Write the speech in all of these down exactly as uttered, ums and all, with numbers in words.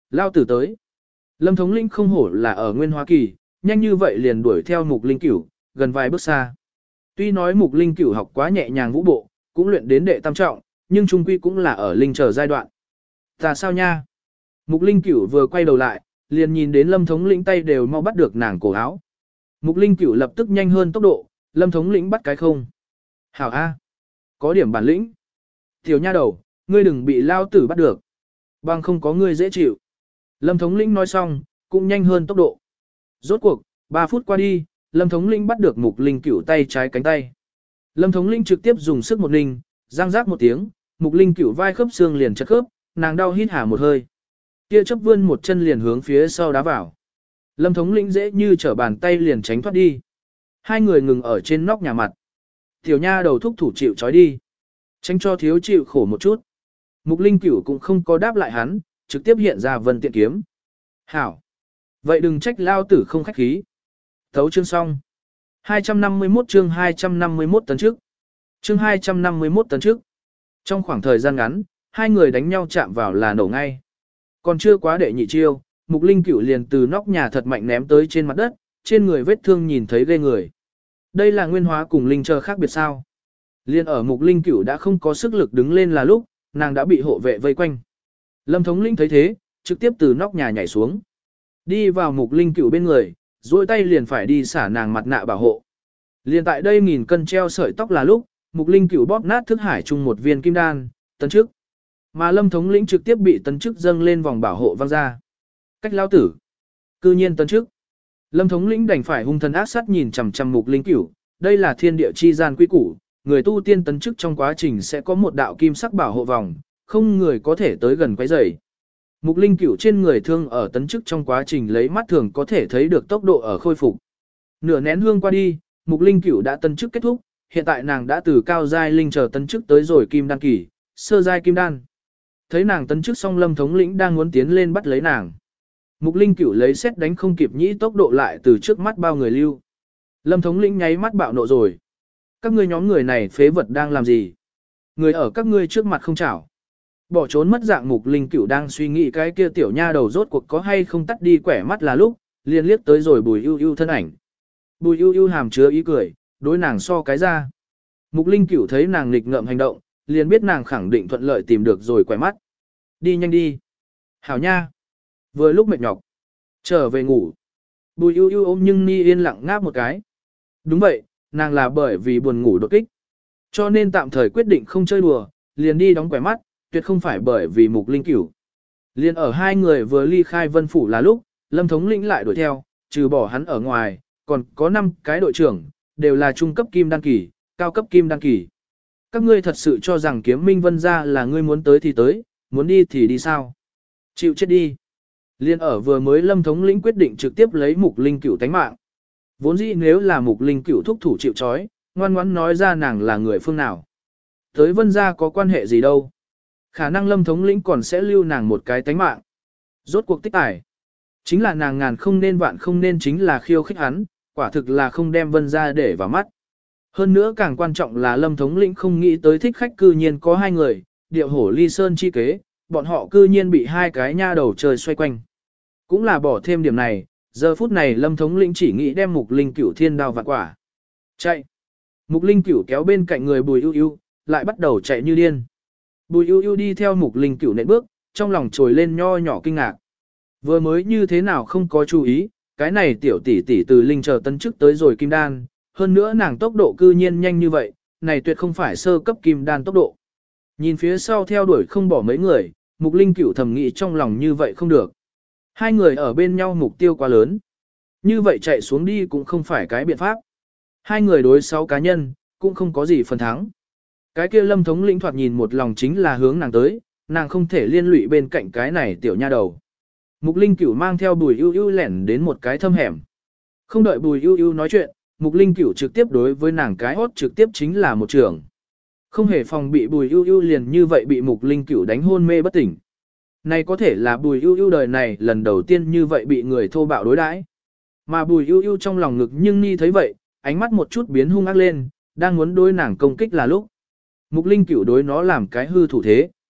lao tử tới. Lâm thống lĩnh không hổ là ở Nguyên Hoa Kỳ, nhanh như vậy liền đuổi theo Mục Linh Cửu, gần vài bước xa. Tuy nói Mục Linh Cửu học quá nhẹ nhàng vũ bộ, cũng luyện đến đệ tam trọng, nhưng trung quy cũng là ở linh trở giai đoạn. Ta sao nha? Mục Linh Cửu vừa quay đầu lại, liền nhìn đến Lâm thống lĩnh tay đều mau bắt được nàng cổ áo. Mục Linh Cửu lập tức nhanh hơn tốc độ, Lâm thống lĩnh bắt cái không. Hảo A. Có điểm bản lĩnh. Tiểu nha đầu, ngươi đừng bị lao tử bắt được. Bằng không có ngươi dễ chịu. Lâm thống lĩnh nói xong, cũng nhanh hơn tốc độ. Rốt cuộc, ba phút qua đi, Lâm thống lĩnh bắt được Mục Linh Cửu tay trái cánh tay. Lâm thống lĩnh trực tiếp dùng sức một ninh, răng rác một tiếng, Mục Linh Cửu vai khớp xương liền chật khớp, nàng đau hít hà một hơi. Kia chấp vươn một chân liền hướng phía sau đá vào. Lâm thống lĩnh dễ như trở bàn tay liền tránh thoát đi. Hai người ngừng ở trên nóc nhà mặt. Tiểu nha đầu thúc thủ chịu trói đi. Tránh cho thiếu chịu khổ một chút. Mục Linh Cửu cũng không có đáp lại hắn, trực tiếp hiện ra vân tiện kiếm. Hảo. Vậy đừng trách lao tử không khách khí. Thấu chương xong. hai trăm năm mươi mốt chương hai trăm năm mươi mốt tấn trước. Chương hai trăm năm mươi mốt tấn trước. Trong khoảng thời gian ngắn, hai người đánh nhau chạm vào là nổ ngay. Còn chưa quá đệ nhị chiêu, Mục Linh Cửu liền từ nóc nhà thật mạnh ném tới trên mặt đất, trên người vết thương nhìn thấy ghê người. Đây là nguyên hóa cùng linh chờ khác biệt sao? Liên ở Mục Linh Cửu đã không có sức lực đứng lên là lúc, nàng đã bị hộ vệ vây quanh. Lâm thống lĩnh thấy thế, trực tiếp từ nóc nhà nhảy xuống. Đi vào Mục Linh Cửu bên người, duỗi tay liền phải đi xả nàng mặt nạ bảo hộ. Liên tại đây nghìn cân treo sợi tóc là lúc, Mục Linh Cửu bóp nát thức hải chung một viên kim đan, tấn chức. Mà Lâm thống lĩnh trực tiếp bị tấn chức dâng lên vòng bảo hộ văng ra. Cách lao tử. Cư nhiên tấn chức. Lâm thống lĩnh đành phải hung thần ác sát nhìn chằm chằm Mục Linh Cửu, đây là thiên địa chi gian quy củ, người tu tiên tấn chức trong quá trình sẽ có một đạo kim sắc bảo hộ vòng, không người có thể tới gần quấy rầy. Mục Linh Cửu trên người thương ở tấn chức trong quá trình lấy mắt thường có thể thấy được tốc độ ở khôi phục. Nửa nén hương qua đi, Mục Linh Cửu đã tấn chức kết thúc, hiện tại nàng đã từ cao giai linh chờ tấn chức tới rồi kim đan kỳ, sơ giai kim đan. Thấy nàng tấn chức xong Lâm thống lĩnh đang muốn tiến lên bắt lấy nàng. Mục Linh Cửu lấy xét đánh không kịp nhĩ tốc độ lại từ trước mắt bao người lưu. Lâm thống lĩnh nháy mắt bạo nộ rồi. Các ngươi nhóm người này phế vật đang làm gì? Người ở các ngươi trước mặt không chảo. Bỏ trốn mất dạng Mục Linh Cửu đang suy nghĩ cái kia tiểu nha đầu rốt cuộc có hay không tắt đi quẻ mắt là lúc, liền liếc tới rồi Bùi Ưu Ưu thân ảnh. Bùi Ưu Ưu hàm chứa ý cười, đối nàng so cái ra. Mục Linh Cửu thấy nàng nghịch ngợm hành động, liền biết nàng khẳng định thuận lợi tìm được rồi quẻ mắt. Đi nhanh đi. Hảo nha. Vừa lúc mệt nhọc. Trở về ngủ. Bùi Ưu Ưu ôm nhưng Ni yên lặng ngáp một cái. Đúng vậy, nàng là bởi vì buồn ngủ đột kích. Cho nên tạm thời quyết định không chơi đùa, liền đi đóng quẻ mắt, tuyệt không phải bởi vì Mục Linh Cửu. Liền ở hai người vừa ly khai Vân Phủ là lúc, Lâm thống lĩnh lại đuổi theo, trừ bỏ hắn ở ngoài, còn có năm cái đội trưởng, đều là trung cấp kim đan kỳ, cao cấp kim đan kỳ. Các ngươi thật sự cho rằng Kiếm Minh Vân gia là ngươi muốn tới thì tới, muốn đi thì đi sao? Chịu chết đi. Liên ở vừa mới Lâm thống lĩnh quyết định trực tiếp lấy Mục Linh Cửu tánh mạng. Vốn dĩ nếu là Mục Linh Cửu thúc thủ chịu trói, ngoan ngoãn nói ra nàng là người phương nào. Tới Vân gia có quan hệ gì đâu. Khả năng Lâm thống lĩnh còn sẽ lưu nàng một cái tánh mạng. Rốt cuộc tích tải. Chính là nàng ngàn không nên vạn không nên chính là khiêu khích hắn, quả thực là không đem Vân gia để vào mắt. Hơn nữa càng quan trọng là Lâm thống lĩnh không nghĩ tới thích khách cư nhiên có hai người, điệu hổ ly sơn chi kế, bọn họ cư nhiên bị hai cái nha đầu trời xoay quanh. Cũng là bỏ thêm điểm này, giờ phút này Lâm thống lĩnh chỉ nghĩ đem Mục Linh Cửu thiên đao vạn quả. Chạy. Mục Linh Cửu kéo bên cạnh người Bùi Ưu Ưu, lại bắt đầu chạy như điên. Bùi Ưu Ưu đi theo Mục Linh Cửu nện bước, trong lòng trồi lên nho nhỏ kinh ngạc. Vừa mới như thế nào không có chú ý, cái này tiểu tỷ tỷ từ linh chờ tấn chức tới rồi kim đan, hơn nữa nàng tốc độ cư nhiên nhanh như vậy, này tuyệt không phải sơ cấp kim đan tốc độ. Nhìn phía sau theo đuổi không bỏ mấy người, Mục Linh Cửu thầm nghĩ trong lòng như vậy không được. Hai người ở bên nhau mục tiêu quá lớn. Như vậy chạy xuống đi cũng không phải cái biện pháp. Hai người đối sáu cá nhân, cũng không có gì phần thắng. Cái kia Lâm thống lĩnh thoạt nhìn một lòng chính là hướng nàng tới, nàng không thể liên lụy bên cạnh cái này tiểu nha đầu. Mục Linh Cửu mang theo Bùi Ưu Ưu lẻn đến một cái thâm hẻm. Không đợi Bùi Ưu Ưu nói chuyện, Mục Linh Cửu trực tiếp đối với nàng cái hốt trực tiếp chính là một trường. Không hề phòng bị Bùi Ưu Ưu liền như vậy bị Mục Linh Cửu đánh hôn mê bất tỉnh. Này có thể là Bùi Ưu Ưu đời này lần đầu tiên như vậy bị người thô bạo đối đãi. Mà Bùi Ưu Ưu trong lòng ngực nhưng Ni thấy vậy, ánh mắt một chút biến hung ác lên, đang muốn đối nàng công kích là lúc. Mục Linh Cửu đối nó làm cái hư thủ thế.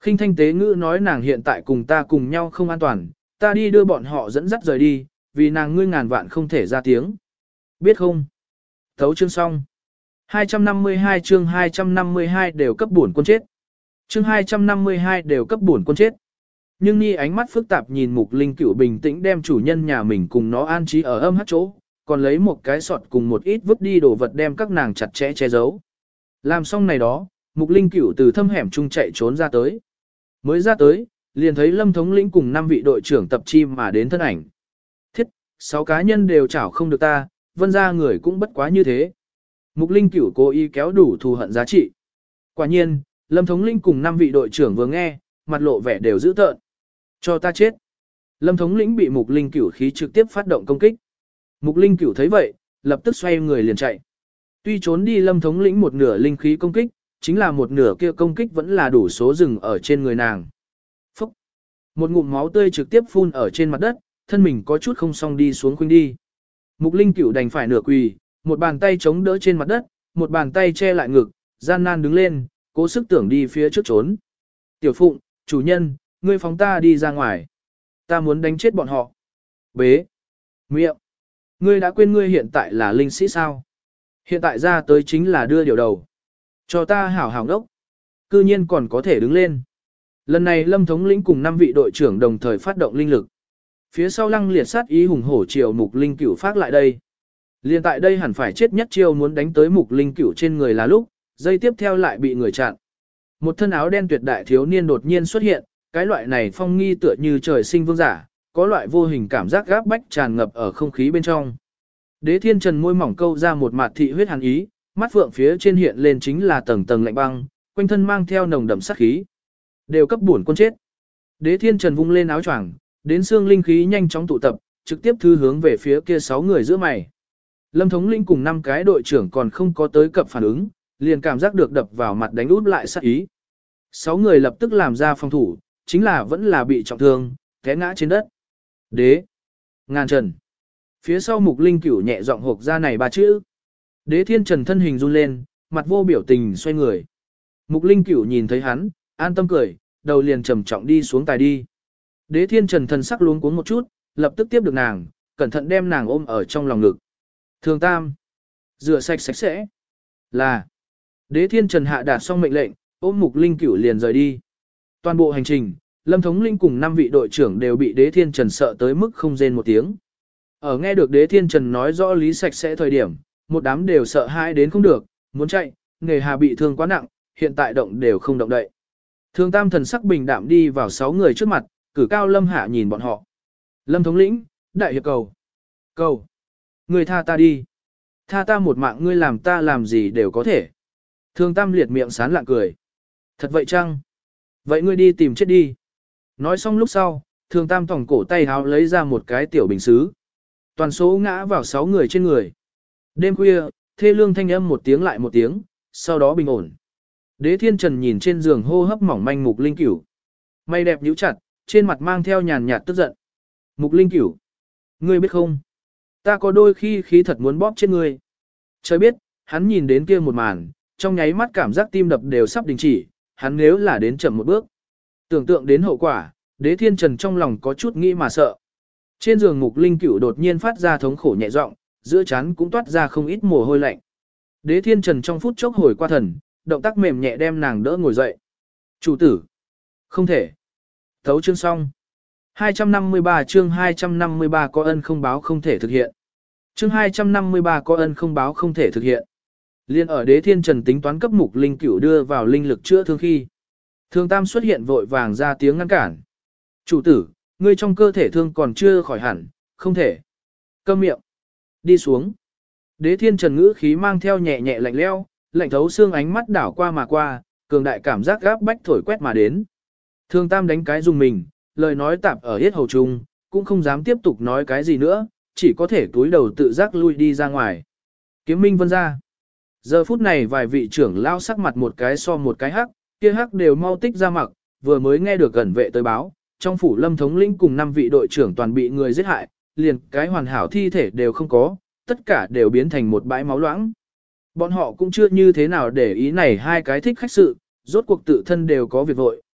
Khinh thanh tế ngữ nói nàng hiện tại cùng ta cùng nhau không an toàn, ta đi đưa bọn họ dẫn dắt rời đi, vì nàng ngươi ngàn vạn không thể ra tiếng. Biết không? Thấu chương xong. hai trăm năm mươi hai chương hai trăm năm mươi hai đều cấp bổn quân chết. Chương hai trăm năm mươi hai đều cấp bổn quân chết. Nhưng Nhi ánh mắt phức tạp nhìn Mục Linh Cửu bình tĩnh đem chủ nhân nhà mình cùng nó an trí ở âm hát chỗ, còn lấy một cái sọt cùng một ít vứt đi đồ vật đem các nàng chặt chẽ che giấu. Làm xong này đó, Mục Linh Cửu từ thâm hẻm chung chạy trốn ra tới. Mới ra tới, liền thấy Lâm thống lĩnh cùng năm vị đội trưởng tập chim mà đến thân ảnh. Thiết, sáu cá nhân đều chảo không được ta, vân ra người cũng bất quá như thế. Mục Linh Cửu cố ý kéo đủ thù hận giá trị. Quả nhiên, Lâm thống lĩnh cùng năm vị đội trưởng vừa nghe, mặt lộ vẻ đều dữ tợn. Cho ta chết. Lâm thống lĩnh bị Mục Linh Cửu khí trực tiếp phát động công kích. Mục Linh Cửu thấy vậy, lập tức xoay người liền chạy. Tuy trốn đi Lâm thống lĩnh một nửa linh khí công kích, chính là một nửa kia công kích vẫn là đủ số rừng ở trên người nàng. Phúc! Một ngụm máu tươi trực tiếp phun ở trên mặt đất, thân mình có chút không xong đi xuống khuynh đi. Mục Linh Cửu đành phải nửa quỳ, một bàn tay chống đỡ trên mặt đất, một bàn tay che lại ngực, gian nan đứng lên, cố sức tưởng đi phía trước trốn. Tiểu Phụng, chủ nhân, ngươi phóng ta đi ra ngoài. Ta muốn đánh chết bọn họ. Bế! Miệng! Ngươi đã quên ngươi hiện tại là linh sĩ sao? Hiện tại ra tới chính là đưa điều đầu. Cho ta hảo hảo đốc. Cư nhiên còn có thể đứng lên. Lần này Lâm thống lĩnh cùng năm vị đội trưởng đồng thời phát động linh lực. Phía sau lăng liệt sát ý hùng hổ chiều Mục Linh Cửu phát lại đây. Liên tại đây hẳn phải chết nhất chiêu muốn đánh tới Mục Linh Cửu trên người là lúc, dây tiếp theo lại bị người chặn. Một thân áo đen tuyệt đại thiếu niên đột nhiên xuất hiện, cái loại này phong nghi tựa như trời sinh vương giả, có loại vô hình cảm giác gáp bách tràn ngập ở không khí bên trong. Đế Thiên Trần môi mỏng câu ra một mặt thị huyết hàn ý, mắt phượng phía trên hiện lên chính là tầng tầng lạnh băng, quanh thân mang theo nồng đậm sát khí. Đều cấp bổn quân chết. Đế Thiên Trần vung lên áo choàng, đến xương linh khí nhanh chóng tụ tập, trực tiếp thư hướng về phía kia sáu người giữa mày. Lâm thống lĩnh cùng năm cái đội trưởng còn không có tới cập phản ứng, liền cảm giác được đập vào mặt đánh út lại sát ý. Sáu người lập tức làm ra phòng thủ, chính là vẫn là bị trọng thương, té ngã trên đất. Đế, ngàn trần. Phía sau Mục Linh Cửu nhẹ giọng hộp ra này ba chữ. Đế Thiên Trần thân hình run lên, mặt vô biểu tình xoay người. Mục Linh Cửu nhìn thấy hắn, an tâm cười, đầu liền trầm trọng đi xuống tài đi. Đế Thiên Trần thần sắc luống cuống một chút, lập tức tiếp được nàng, cẩn thận đem nàng ôm ở trong lòng ngực. Thường Tam, rửa sạch sạch sẽ. Là. Đế Thiên Trần hạ đạt xong mệnh lệnh, ôm Mục Linh Cửu liền rời đi. Toàn bộ hành trình, Lâm thống lĩnh cùng năm vị đội trưởng đều bị Đế Thiên Trần sợ tới mức không rên một tiếng. Ở nghe được Đế Thiên Trần nói rõ lý sạch sẽ thời điểm, một đám đều sợ hãi đến không được, muốn chạy, nghề hà bị thương quá nặng, hiện tại động đều không động đậy. Thường Tam thần sắc bình đạm đi vào sáu người trước mặt, cử cao Lâm hạ nhìn bọn họ. Lâm thống lĩnh, đại hiệp cầu. Cầu. Ngươi tha ta đi. Tha ta một mạng ngươi làm ta làm gì đều có thể. Thường Tam liệt miệng sán lạng cười. Thật vậy chăng? Vậy ngươi đi tìm chết đi. Nói xong lúc sau, Thường Tam thòng cổ tay háo lấy ra một cái tiểu bình xứ. Toàn số ngã vào sáu người trên người. Đêm khuya, thê lương thanh âm một tiếng lại một tiếng, sau đó bình ổn. Đế Thiên Trần nhìn trên giường hô hấp mỏng manh Mục Linh Cửu. Mày đẹp nhíu chặt, trên mặt mang theo nhàn nhạt tức giận. Mục Linh Cửu, ngươi biết không? Ta có đôi khi khí thật muốn bóp chết ngươi. Trời biết, hắn nhìn đến kia một màn, trong nháy mắt cảm giác tim đập đều sắp đình chỉ, hắn nếu là đến chậm một bước. Tưởng tượng đến hậu quả, Đế Thiên Trần trong lòng có chút nghĩ mà sợ. Trên giường Mục Linh Cửu đột nhiên phát ra thống khổ nhẹ giọng, giữa trán cũng toát ra không ít mồ hôi lạnh. Đế Thiên Trần trong phút chốc hồi qua thần, động tác mềm nhẹ đem nàng đỡ ngồi dậy. Chủ tử, không thể. Thấu chương xong. hai trăm năm mươi ba chương hai trăm năm mươi ba có ân không báo không thể thực hiện. Chương hai trăm năm mươi ba có ân không báo không thể thực hiện. Liên ở Đế Thiên Trần tính toán cấp Mục Linh Cửu đưa vào linh lực chữa thương khi. Thường Tam xuất hiện vội vàng ra tiếng ngăn cản. Chủ tử, ngươi trong cơ thể thương còn chưa khỏi hẳn, không thể. Câm miệng. Đi xuống. Đế Thiên Trần ngữ khí mang theo nhẹ nhẹ lạnh lẽo, lạnh thấu xương ánh mắt đảo qua mà qua, cường đại cảm giác gáp bách thổi quét mà đến. Thường Tam đánh cái dùng mình, lời nói tạp ở hết hầu trung, cũng không dám tiếp tục nói cái gì nữa, chỉ có thể túi đầu tự giác lui đi ra ngoài. Kiếm Minh Vân ra. Giờ phút này vài vị trưởng lao sắc mặt một cái so một cái hắc, kia hắc đều mau tích ra mặc, vừa mới nghe được gần vệ tới báo, trong phủ Lâm thống lĩnh cùng năm vị đội trưởng toàn bị người giết hại, liền cái hoàn hảo thi thể đều không có, tất cả đều biến thành một bãi máu loãng. Bọn họ cũng chưa như thế nào để ý này hai cái thích khách sự, rốt cuộc tự thân đều có việc vội,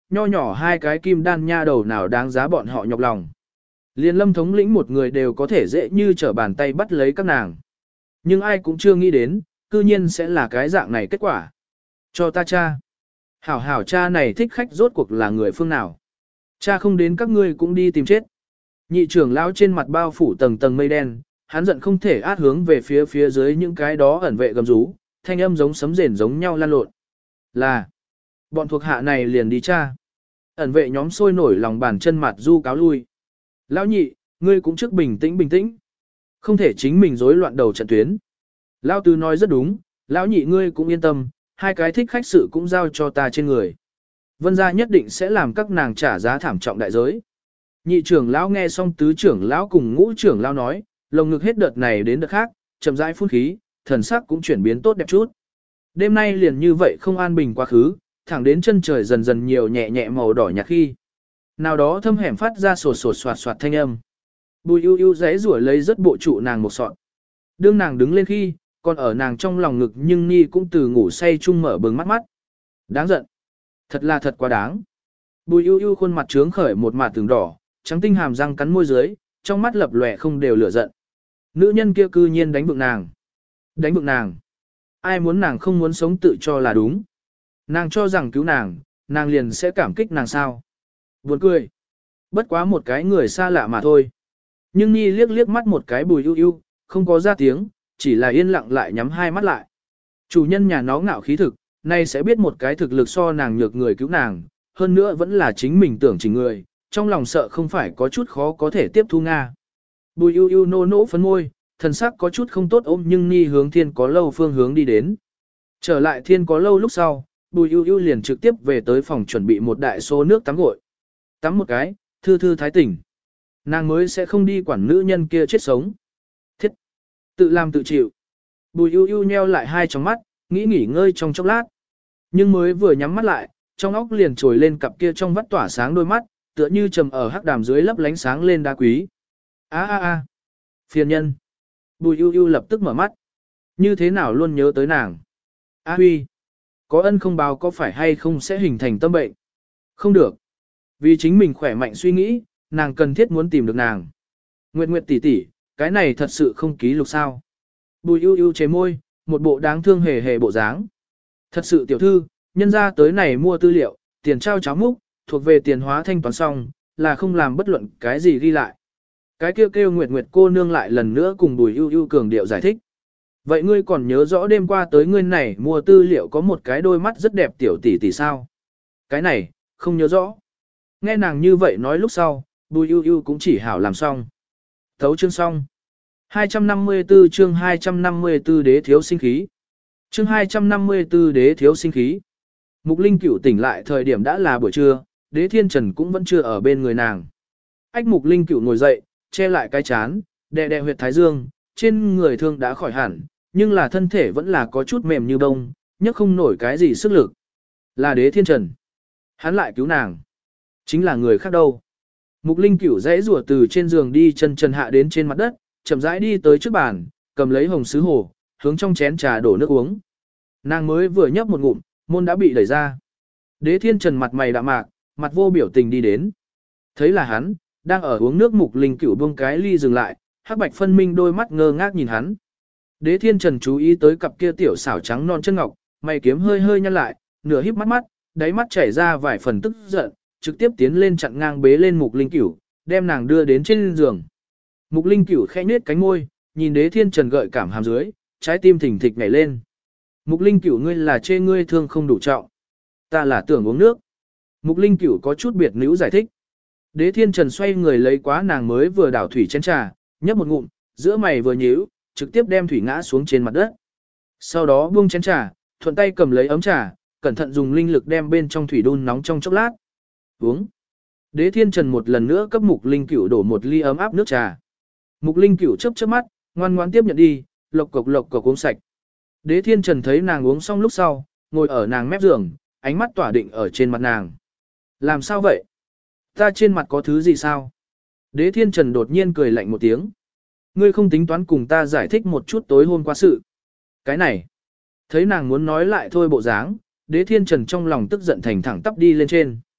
nho nhỏ hai cái kim đan nha đầu nào đáng giá bọn họ nhọc lòng. Liên Lâm thống lĩnh một người đều có thể dễ như trở bàn tay bắt lấy các nàng. Nhưng ai cũng chưa nghĩ đến, cư nhiên sẽ là cái dạng này kết quả. Cho ta cha. Hảo hảo cha này thích khách rốt cuộc là người phương nào. Cha không đến các ngươi cũng đi tìm chết. Nhị trưởng lão trên mặt bao phủ tầng tầng mây đen, hắn giận không thể át hướng về phía phía dưới những cái đó ẩn vệ gầm rú, thanh âm giống sấm rền giống nhau lan lộn. Là, bọn thuộc hạ này liền đi cha. Ẩn vệ nhóm sôi nổi lòng bàn chân mặt du cáo lui. Lão nhị, ngươi cũng trước bình tĩnh bình tĩnh. Không thể chính mình rối loạn đầu trận tuyến. Lão tứ nói rất đúng, lão nhị ngươi cũng yên tâm, hai cái thích khách sự cũng giao cho ta trên người. Vân gia nhất định sẽ làm các nàng trả giá thảm trọng đại giới. Nhị trưởng lão nghe xong tứ trưởng lão cùng ngũ trưởng lão nói, lồng ngực hết đợt này đến đợt khác, chậm rãi phun khí, thần sắc cũng chuyển biến tốt đẹp chút. Đêm nay liền như vậy không an bình quá khứ, thẳng đến chân trời dần dần nhiều nhẹ nhẹ màu đỏ nhạt khi. Nào đó thâm hẻm phát ra sột sột soạt soạt thanh âm. Bùi ưu ưu giấy rủa lấy rất bộ trụ nàng một sọn. Đương nàng đứng lên khi, còn ở nàng trong lòng ngực nhưng Nhi cũng từ ngủ say chung mở bừng mắt mắt. Đáng giận. Thật là thật quá đáng. Bùi ưu ưu khuôn mặt trướng khởi một mạt tường đỏ, trắng tinh hàm răng cắn môi dưới, trong mắt lập lòe không đều lửa giận. Nữ nhân kia cư nhiên đánh vượng nàng. Đánh vượng nàng. Ai muốn nàng không muốn sống tự cho là đúng. Nàng cho rằng cứu nàng, nàng liền sẽ cảm kích nàng sao. Buồn cười. Bất quá một cái người xa lạ mà thôi. Nhưng Nhi liếc liếc mắt một cái bùi ưu ưu, không có ra tiếng, chỉ là yên lặng lại nhắm hai mắt lại. Chủ nhân nhà nó ngạo khí thực, nay sẽ biết một cái thực lực so nàng nhược người cứu nàng, hơn nữa vẫn là chính mình tưởng chỉnh người, trong lòng sợ không phải có chút khó có thể tiếp thu Nga. Bùi ưu ưu nô nỗ phấn môi, thần sắc có chút không tốt ôm nhưng Nhi hướng thiên có lâu phương hướng đi đến. Trở lại thiên có lâu lúc sau, bùi ưu ưu liền trực tiếp về tới phòng chuẩn bị một đại số nước tắm gội. Tắm một cái, thư thư thái tỉnh. Nàng mới sẽ không đi quản nữ nhân kia chết sống. Thiết! Tự làm tự chịu. Bùi ưu ưu nheo lại hai tròng mắt, nghĩ nghỉ ngơi trong chốc lát. Nhưng mới vừa nhắm mắt lại, trong óc liền trồi lên cặp kia trong vắt tỏa sáng đôi mắt, tựa như trầm ở hắc đàm dưới lấp lánh sáng lên đá quý. A a a! Phiền nhân! Bùi ưu ưu lập tức mở mắt. Như thế nào luôn nhớ tới nàng? A huy! Có ân không báo có phải hay không sẽ hình thành tâm bệnh? Không được. Vì chính mình khỏe mạnh suy nghĩ, nàng cần thiết muốn tìm được nàng. Nguyệt Nguyệt tỷ tỷ, cái này thật sự không ký lục sao? Bùi ưu ưu chế môi, một bộ đáng thương hề hề bộ dáng. Thật sự tiểu thư, nhân ra tới này mua tư liệu, tiền trao cháo múc, thuộc về tiền hóa thanh toán xong, là không làm bất luận cái gì ghi lại. Cái kêu kêu Nguyệt Nguyệt cô nương lại lần nữa cùng Bùi ưu ưu cường điệu giải thích. Vậy ngươi còn nhớ rõ đêm qua tới ngươi này mua tư liệu có một cái đôi mắt rất đẹp tiểu tỷ tỷ sao? Cái này, không nhớ rõ. Nghe nàng như vậy nói lúc sau, Bùi ưu ưu cũng chỉ hảo làm xong. Thấu chương xong. hai trăm năm mươi tư chương hai trăm năm mươi tư đế thiếu sinh khí. Chương hai trăm năm mươi tư đế thiếu sinh khí. Mục Linh Cửu tỉnh lại thời điểm đã là buổi trưa, Đế Thiên Trần cũng vẫn chưa ở bên người nàng. Ách Mục Linh Cửu ngồi dậy, che lại cái chán, đè đè huyệt thái dương, trên người thương đã khỏi hẳn, nhưng là thân thể vẫn là có chút mềm như bông, nhấc không nổi cái gì sức lực. Là Đế Thiên Trần. Hắn lại cứu nàng. Chính là người khác đâu. Mục Linh Cửu dãy rủa từ trên giường đi chân trần hạ đến trên mặt đất, chậm rãi đi tới trước bàn, cầm lấy hồng sứ hồ, hướng trong chén trà đổ nước uống. Nàng mới vừa nhấp một ngụm, môn đã bị đẩy ra. Đế Thiên Trần mặt mày đạm mạc, mặt vô biểu tình đi đến. Thấy là hắn, đang ở uống nước. Mục Linh Cửu buông cái ly dừng lại, hắc bạch phân minh đôi mắt ngơ ngác nhìn hắn. Đế Thiên Trần chú ý tới cặp kia tiểu xảo trắng non chân ngọc, mày kiếm hơi hơi nhăn lại, nửa híp mắt mắt, đáy mắt chảy ra vài phần tức giận, trực tiếp tiến lên chặn ngang bế lên Mục Linh Cửu, đem nàng đưa đến trên giường. Mục Linh Cửu khẽ nhếch cánh môi, nhìn Đế Thiên Trần gợi cảm hàm dưới, trái tim thình thịch nhảy lên. Mục Linh Cửu ngươi là chê ngươi thương không đủ trọng. Ta là tưởng uống nước. Mục Linh Cửu có chút biệt nữ giải thích. Đế Thiên Trần xoay người lấy quá nàng mới vừa đảo thủy chén trà, nhấp một ngụm, giữa mày vừa nhíu, trực tiếp đem thủy ngã xuống trên mặt đất. Sau đó buông chén trà, thuận tay cầm lấy ấm trà, cẩn thận dùng linh lực đem bên trong thủy đun nóng trong chốc lát. Uống. Đế Thiên Trần một lần nữa cấp Mục Linh Cửu đổ một ly ấm áp nước trà. Mục Linh Cửu chớp chớp mắt, ngoan ngoãn tiếp nhận đi, lộc cộc lộc cộc uống sạch. Đế Thiên Trần thấy nàng uống xong lúc sau, ngồi ở nàng mép giường, ánh mắt tỏa định ở trên mặt nàng. Làm sao vậy? Ta trên mặt có thứ gì sao? Đế Thiên Trần đột nhiên cười lạnh một tiếng. Ngươi không tính toán cùng ta giải thích một chút tối hôm qua sự. Cái này. Thấy nàng muốn nói lại thôi bộ dáng, Đế Thiên Trần trong lòng tức giận thành thẳng tắp đi lên trên.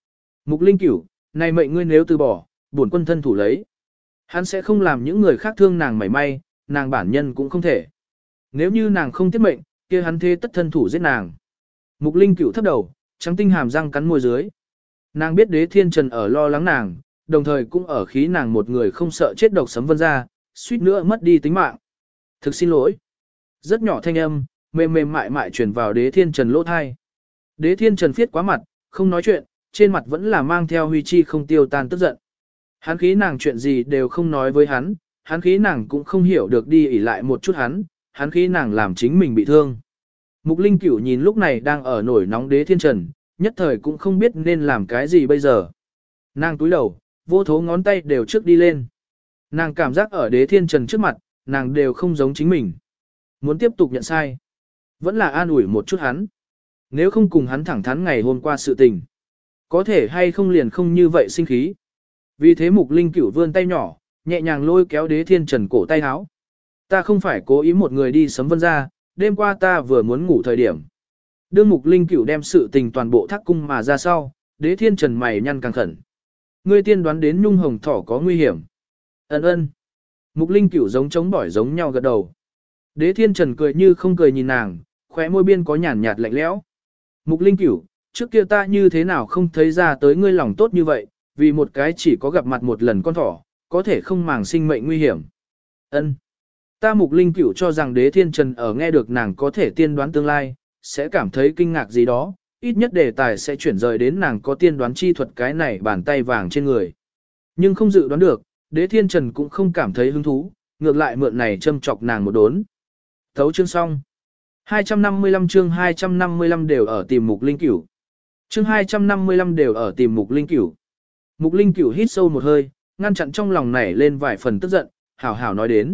Mục Linh Cửu, này mệnh ngươi nếu từ bỏ, bổn quân thân thủ lấy. Hắn sẽ không làm những người khác thương nàng mảy may, nàng bản nhân cũng không thể. Nếu như nàng không tiếp mệnh, kia hắn thế tất thân thủ giết nàng. Mục Linh Cửu thấp đầu, trắng tinh hàm răng cắn môi dưới. Nàng biết Đế Thiên Trần ở lo lắng nàng, đồng thời cũng ở khí nàng một người không sợ chết độc sấm vân ra, suýt nữa mất đi tính mạng. Thực xin lỗi. Rất nhỏ thanh âm, mềm mềm mại mại truyền vào Đế Thiên Trần lỗ thai. Đế Thiên Trần phiết quá mặt, không nói chuyện, trên mặt vẫn là mang theo huy chi không tiêu tan tức giận. Hắn khí nàng chuyện gì đều không nói với hắn, hắn khí nàng cũng không hiểu được đi ỉ lại một chút hắn, hắn khí nàng làm chính mình bị thương. Mục Linh Cửu nhìn lúc này đang ở nổi nóng Đế Thiên Trần, nhất thời cũng không biết nên làm cái gì bây giờ. Nàng túi đầu, vô thố ngón tay đều trước đi lên. Nàng cảm giác ở Đế Thiên Trần trước mặt, nàng đều không giống chính mình. Muốn tiếp tục nhận sai, vẫn là an ủi một chút hắn. Nếu không cùng hắn thẳng thắn ngày hôm qua sự tình, có thể hay không liền không như vậy sinh khí. Vì thế Mục Linh Cửu vươn tay nhỏ, nhẹ nhàng lôi kéo Đế Thiên Trần cổ tay áo. Ta không phải cố ý một người đi sấm vân ra, đêm qua ta vừa muốn ngủ thời điểm. Đương Mục Linh Cửu đem sự tình toàn bộ thác cung mà ra sau, Đế Thiên Trần mày nhăn càng khẩn. Ngươi tiên đoán đến Nhung Hồng Thỏ có nguy hiểm. Ấn ơn. Mục Linh Cửu giống chống bỏi giống nhau gật đầu. Đế Thiên Trần cười như không cười nhìn nàng, khóe môi biên có nhàn nhạt lạnh lẽo. Mục Linh Cửu, trước kia ta như thế nào không thấy ra tới ngươi lòng tốt như vậy, vì một cái chỉ có gặp mặt một lần con thỏ, có thể không màng sinh mệnh nguy hiểm. Ân. Ta Mục Linh Cửu cho rằng Đế Thiên Trần ở nghe được nàng có thể tiên đoán tương lai, sẽ cảm thấy kinh ngạc gì đó, ít nhất đề tài sẽ chuyển rời đến nàng có tiên đoán chi thuật cái này bàn tay vàng trên người. Nhưng không dự đoán được, Đế Thiên Trần cũng không cảm thấy hứng thú, ngược lại mượn này châm chọc nàng một đốn. Thấu chương xong. hai trăm năm mươi lăm chương hai trăm năm mươi lăm đều ở tìm Mục Linh Cửu. Chương hai trăm năm mươi lăm đều ở tìm Mục Linh Cửu. Mục Linh Cửu hít sâu một hơi, ngăn chặn trong lòng nảy lên vài phần tức giận, hảo hảo nói đến.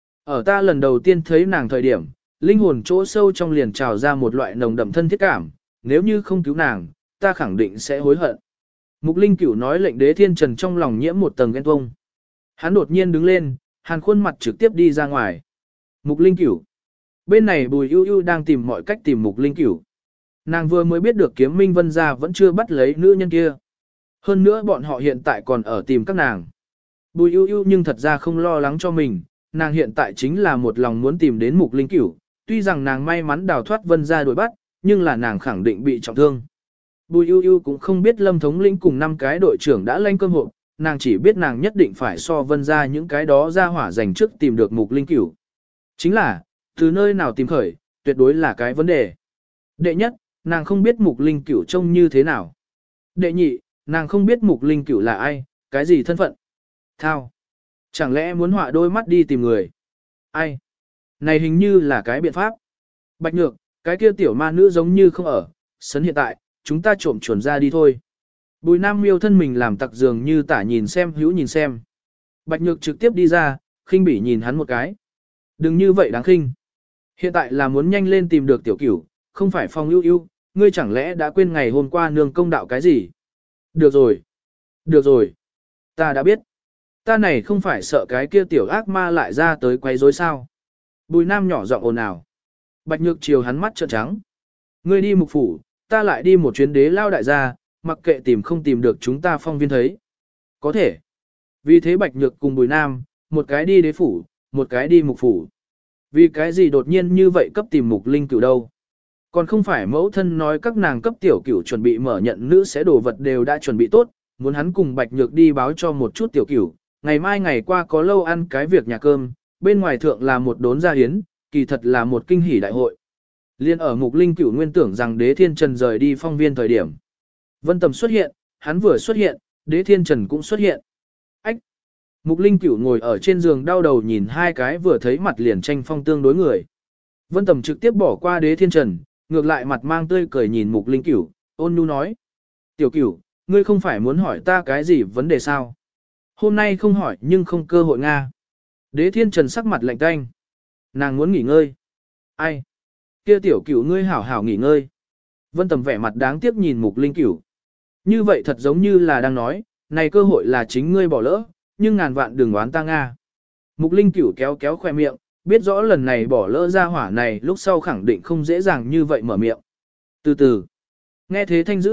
Ở ta lần đầu tiên thấy nàng thời điểm, linh hồn chỗ sâu trong liền trào ra một loại nồng đậm thân thiết cảm, nếu như không cứu nàng, ta khẳng định sẽ hối hận. Mục Linh Cửu nói lệnh Đế Thiên Trần trong lòng nhiễm một tầng ghen tuông. Hắn đột nhiên đứng lên, hàn khuôn mặt trực tiếp đi ra ngoài. Mục Linh Cửu. Bên này Bùi Ưu Ưu đang tìm mọi cách tìm Mục Linh Cửu. Nàng vừa mới biết được Kiếm Minh Vân gia vẫn chưa bắt lấy nữ nhân kia. Hơn nữa bọn họ hiện tại còn ở tìm các nàng. Bùi Ưu Ưu nhưng thật ra không lo lắng cho mình, nàng hiện tại chính là một lòng muốn tìm đến Mục Linh Cửu, tuy rằng nàng may mắn đào thoát Vân gia đuổi bắt, nhưng là nàng khẳng định bị trọng thương. Bùi Ưu Ưu cũng không biết Lâm thống lĩnh cùng năm cái đội trưởng đã lên cơm hộp, nàng chỉ biết nàng nhất định phải so Vân gia những cái đó ra hỏa dành trước tìm được Mục Linh Cửu. Chính là, từ nơi nào tìm khởi, tuyệt đối là cái vấn đề. Đệ nhất, nàng không biết Mục Linh Cửu trông như thế nào. Đệ nhị, nàng không biết Mục Linh Cửu là ai, cái gì thân phận. Thao. Chẳng lẽ muốn họa đôi mắt đi tìm người? Ai? Này hình như là cái biện pháp. Bạch Nhược, cái kia tiểu ma nữ giống như không ở, sấn hiện tại, chúng ta trộm chuồn ra đi thôi. Bùi Nam Miêu thân mình làm tặc dường như tả nhìn xem hữu nhìn xem. Bạch Nhược trực tiếp đi ra, khinh bỉ nhìn hắn một cái. Đừng như vậy đáng khinh. Hiện tại là muốn nhanh lên tìm được tiểu cửu, không phải Phong Ưu Ưu, ngươi chẳng lẽ đã quên ngày hôm qua nương công đạo cái gì? Được rồi. Được rồi. Ta đã biết. Ta này không phải sợ cái kia tiểu ác ma lại ra tới quấy rối sao? Bùi Nam nhỏ giọng ồn ào. Bạch Nhược chiều hắn mắt trợn trắng. Ngươi đi mục phủ, ta lại đi một chuyến Đế Lao đại gia, mặc kệ tìm không tìm được chúng ta Phong viên thấy. Có thể. Vì thế Bạch Nhược cùng Bùi Nam, một cái đi đế phủ, một cái đi mục phủ. Vì cái gì đột nhiên như vậy cấp tìm Mục Linh Cửu đâu? Còn không phải mẫu thân nói các nàng cấp tiểu cửu chuẩn bị mở nhận nữ sẽ đồ vật đều đã chuẩn bị tốt, muốn hắn cùng Bạch Nhược đi báo cho một chút tiểu cửu, ngày mai ngày qua có lâu ăn cái việc nhà cơm, bên ngoài thượng là một đốn gia hiến, kỳ thật là một kinh hỉ đại hội. Liên ở Mục Linh Cửu nguyên tưởng rằng Đế Thiên Trần rời đi Phong viên thời điểm. Vân Tầm xuất hiện, hắn vừa xuất hiện, Đế Thiên Trần cũng xuất hiện. Ách! Mục Linh Cửu ngồi ở trên giường đau đầu nhìn hai cái vừa thấy mặt liền tranh phong tương đối người. Vân Tầm trực tiếp bỏ qua Đế Thiên Trần, ngược lại mặt mang tươi cười nhìn Mục Linh Cửu, ôn nhu nói. Tiểu Cửu, ngươi không phải muốn hỏi ta cái gì vấn đề sao? Hôm nay không hỏi nhưng không cơ hội Nga. Đế Thiên Trần sắc mặt lạnh tanh. Nàng muốn nghỉ ngơi. Ai? Kia Tiểu Cửu ngươi hảo hảo nghỉ ngơi. Vân Tầm vẻ mặt đáng tiếc nhìn Mục Linh Cửu. Như vậy thật giống như là đang nói, này cơ hội là chính ngươi bỏ lỡ, nhưng ngàn vạn đừng oán ta Nga. Mục Linh Cửu kéo kéo khoe miệng, biết rõ lần này bỏ lỡ ra hỏa này lúc sau khẳng định không dễ dàng như vậy mở miệng. Từ từ, nghe thế thanh giữ lại,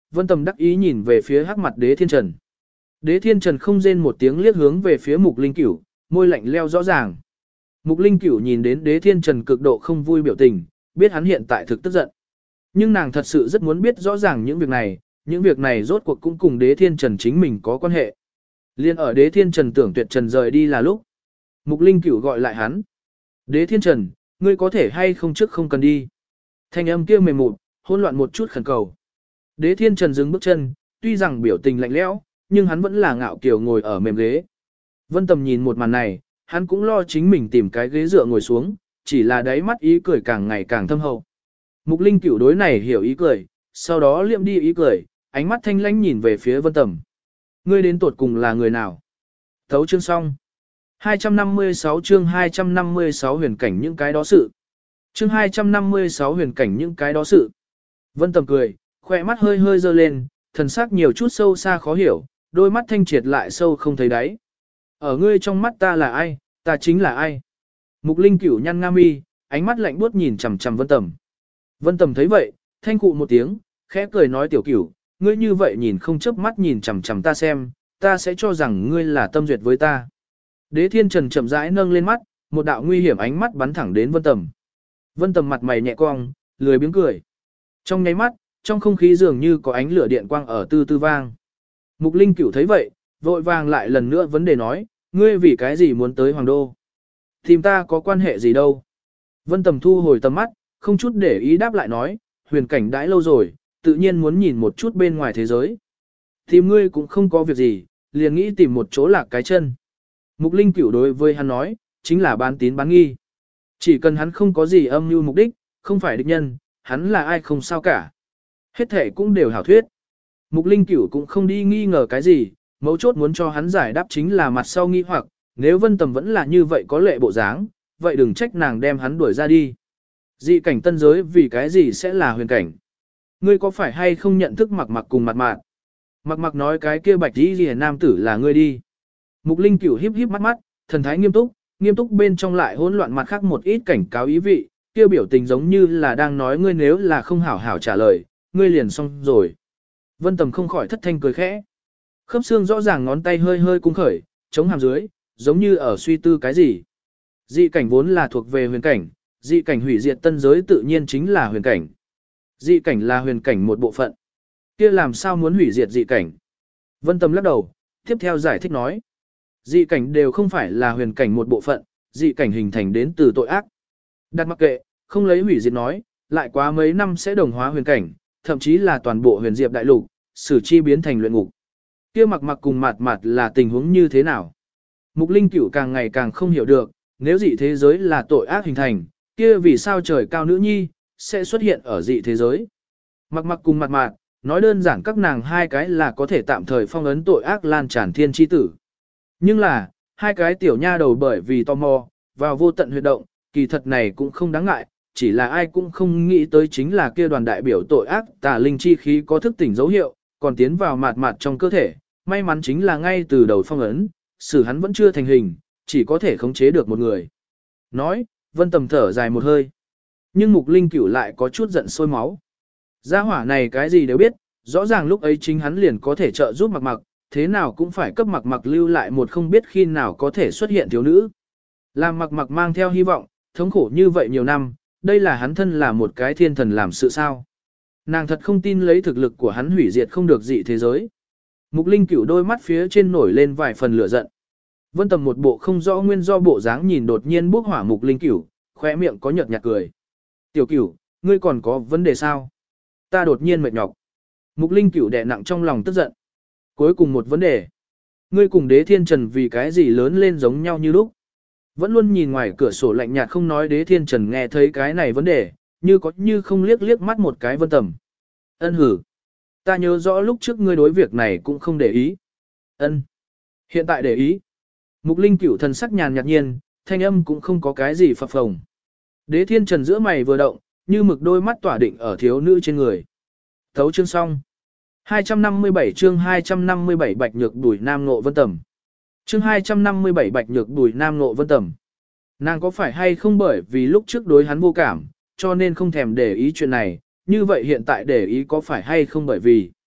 Vân Tầm đắc ý nhìn về phía hắc mặt Đế Thiên Trần. Đế Thiên Trần không rên một tiếng liếc hướng về phía Mục Linh Cửu, môi lạnh leo rõ ràng. Mục Linh Cửu nhìn đến Đế Thiên Trần cực độ không vui biểu tình, biết hắn hiện tại thực tức giận. Nhưng nàng thật sự rất muốn biết rõ ràng những việc này, những việc này rốt cuộc cũng cùng Đế Thiên Trần chính mình có quan hệ. Liên ở Đế Thiên Trần tưởng tuyệt trần rời đi là lúc. Mục Linh Cửu gọi lại hắn. Đế Thiên Trần, ngươi có thể hay không trước không cần đi. Thanh âm kia mềm mụt, hỗn loạn một chút khẩn cầu. Đế Thiên Trần dừng bước chân, tuy rằng biểu tình lạnh lẽo, nhưng hắn vẫn là ngạo kiều ngồi ở mềm ghế. Vân Tầm nhìn một màn này, hắn cũng lo chính mình tìm cái ghế dựa ngồi xuống, chỉ là đáy mắt ý cười càng ngày càng thâm hậu. Mục Linh Cửu đối này hiểu ý cười, sau đó liệm đi ý cười, ánh mắt thanh lãnh nhìn về phía Vân Tầm. Ngươi đến tuột cùng là người nào? Thấu chương xong. hai trăm năm mươi sáu chương hai trăm năm mươi sáu huyền cảnh những cái đó sự. Chương hai trăm năm mươi sáu huyền cảnh những cái đó sự. Vân Tầm cười, khỏe mắt hơi hơi dơ lên, thần sắc nhiều chút sâu xa khó hiểu, đôi mắt thanh triệt lại sâu không thấy đáy. Ở ngươi trong mắt ta là ai, ta chính là ai? Mục Linh Cửu nhăn nga mi, ánh mắt lạnh buốt nhìn chằm chằm Vân Tầm. Vân Tầm thấy vậy, thanh cụ một tiếng, khẽ cười nói tiểu Cửu, ngươi như vậy nhìn không chớp mắt nhìn chằm chằm ta xem, ta sẽ cho rằng ngươi là tâm duyệt với ta. Đế Thiên Trần chậm rãi nâng lên mắt, một đạo nguy hiểm ánh mắt bắn thẳng đến Vân Tầm. Vân Tầm mặt mày nhẹ cong, lười biếng cười. Trong nháy mắt, trong không khí dường như có ánh lửa điện quang ở tư tư vang. Mục Linh Cửu thấy vậy, vội vàng lại lần nữa vấn đề nói, ngươi vì cái gì muốn tới Hoàng Đô? Tìm ta có quan hệ gì đâu? Vân Tầm thu hồi tầm mắt, không chút để ý đáp lại nói, huyền cảnh đãi lâu rồi, tự nhiên muốn nhìn một chút bên ngoài thế giới. Tìm ngươi cũng không có việc gì, liền nghĩ tìm một chỗ lạc cái chân. Mục Linh Cửu đối với hắn nói, chính là bán tín bán nghi. Chỉ cần hắn không có gì âm mưu mục đích, không phải địch nhân, hắn là ai không sao cả. Hết thể cũng đều hảo thuyết. Mục Linh Cửu cũng không đi nghi ngờ cái gì, mấu chốt muốn cho hắn giải đáp chính là mặt sau nghi hoặc, nếu Vân Tầm vẫn là như vậy có lệ bộ dáng, vậy đừng trách nàng đem hắn đuổi ra đi. Dị cảnh tân giới vì cái gì sẽ là huyền cảnh? Ngươi có phải hay không nhận thức Mặc Mặc cùng Mạt Mạt? Mặc Mặc nói cái kia bạch y liễu nam tử là ngươi đi. Mục Linh Cửu híp híp mắt mắt, thần thái nghiêm túc, nghiêm túc bên trong lại hỗn loạn mặt khác một ít cảnh cáo ý vị, kia biểu tình giống như là đang nói ngươi nếu là không hảo hảo trả lời, ngươi liền xong rồi. Vân Tầm không khỏi thất thanh cười khẽ. Khớp xương rõ ràng ngón tay hơi hơi cung khởi, chống hàm dưới, giống như ở suy tư cái gì. Dị cảnh vốn là thuộc về huyền cảnh, dị cảnh hủy diệt tân giới tự nhiên chính là huyền cảnh. Dị cảnh là huyền cảnh một bộ phận. Kia làm sao muốn hủy diệt dị cảnh? Vân Tầm lắc đầu, tiếp theo giải thích nói. Dị cảnh đều không phải là huyền cảnh một bộ phận, dị cảnh hình thành đến từ tội ác. Đặt mặc kệ, không lấy hủy diệt nói, lại quá mấy năm sẽ đồng hóa huyền cảnh, thậm chí là toàn bộ huyền diệp đại lục, sử chi biến thành luyện ngục. Kia Mặc Mặc cùng Mạt Mạt là tình huống như thế nào? Mục Linh Cửu càng ngày càng không hiểu được, nếu dị thế giới là tội ác hình thành, kia vì sao trời cao nữ nhi sẽ xuất hiện ở dị thế giới? Mặc Mặc cùng Mạt Mạt, nói đơn giản các nàng hai cái là có thể tạm thời phong ấn tội ác lan tràn thiên chi tử. Nhưng là, hai cái tiểu nha đầu bởi vì tò mò, vào vô tận huyệt động, kỳ thật này cũng không đáng ngại, chỉ là ai cũng không nghĩ tới chính là kia đoàn đại biểu tội ác tà linh chi khí có thức tỉnh dấu hiệu, còn tiến vào mạt mạt trong cơ thể, may mắn chính là ngay từ đầu phong ấn, xử hắn vẫn chưa thành hình, chỉ có thể khống chế được một người. Nói, Vân Tầm thở dài một hơi. Nhưng Mục Linh Cửu lại có chút giận sôi máu. Gia hỏa này cái gì đều biết, rõ ràng lúc ấy chính hắn liền có thể trợ giúp Mặc Mặc, thế nào cũng phải cấp Mặc Mặc lưu lại một không biết khi nào có thể xuất hiện thiếu nữ. Làm Mặc Mặc mang theo hy vọng, thống khổ như vậy nhiều năm, đây là hắn thân là một cái thiên thần làm sự sao. Nàng thật không tin lấy thực lực của hắn hủy diệt không được dị thế giới. Mục Linh Cửu đôi mắt phía trên nổi lên vài phần lửa giận. Vân Tầm một bộ không rõ nguyên do bộ dáng nhìn đột nhiên bốc hỏa Mục Linh Cửu, khóe miệng có nhợt nhạt cười. Tiểu Cửu, ngươi còn có vấn đề sao? Ta đột nhiên mệt nhọc. Mục Linh Cửu đè nặng trong lòng tức giận. Cuối cùng một vấn đề. Ngươi cùng Đế Thiên Trần vì cái gì lớn lên giống nhau như lúc? Vẫn luôn nhìn ngoài cửa sổ lạnh nhạt không nói Đế Thiên Trần nghe thấy cái này vấn đề, như có như không liếc liếc mắt một cái Vân Tầm. Ân hử. Ta nhớ rõ lúc trước ngươi đối việc này cũng không để ý. Ân. Hiện tại để ý. Mục Linh Cửu thần sắc nhàn nhạt nhiên, thanh âm cũng không có cái gì phập phồng. Đế Thiên Trần giữa mày vừa động, như mực đôi mắt tỏa định ở thiếu nữ trên người. Thấu chương xong. hai trăm năm mươi bảy chương hai trăm năm mươi bảy Bạch Nhược Bùi Nam Ngộ Vân Tầm. Chương hai trăm năm mươi bảy Bạch Nhược Bùi Nam Ngộ Vân Tầm. Nàng có phải hay không bởi vì lúc trước đối hắn vô cảm, cho nên không thèm để ý chuyện này, như vậy hiện tại để ý có phải hay không bởi vì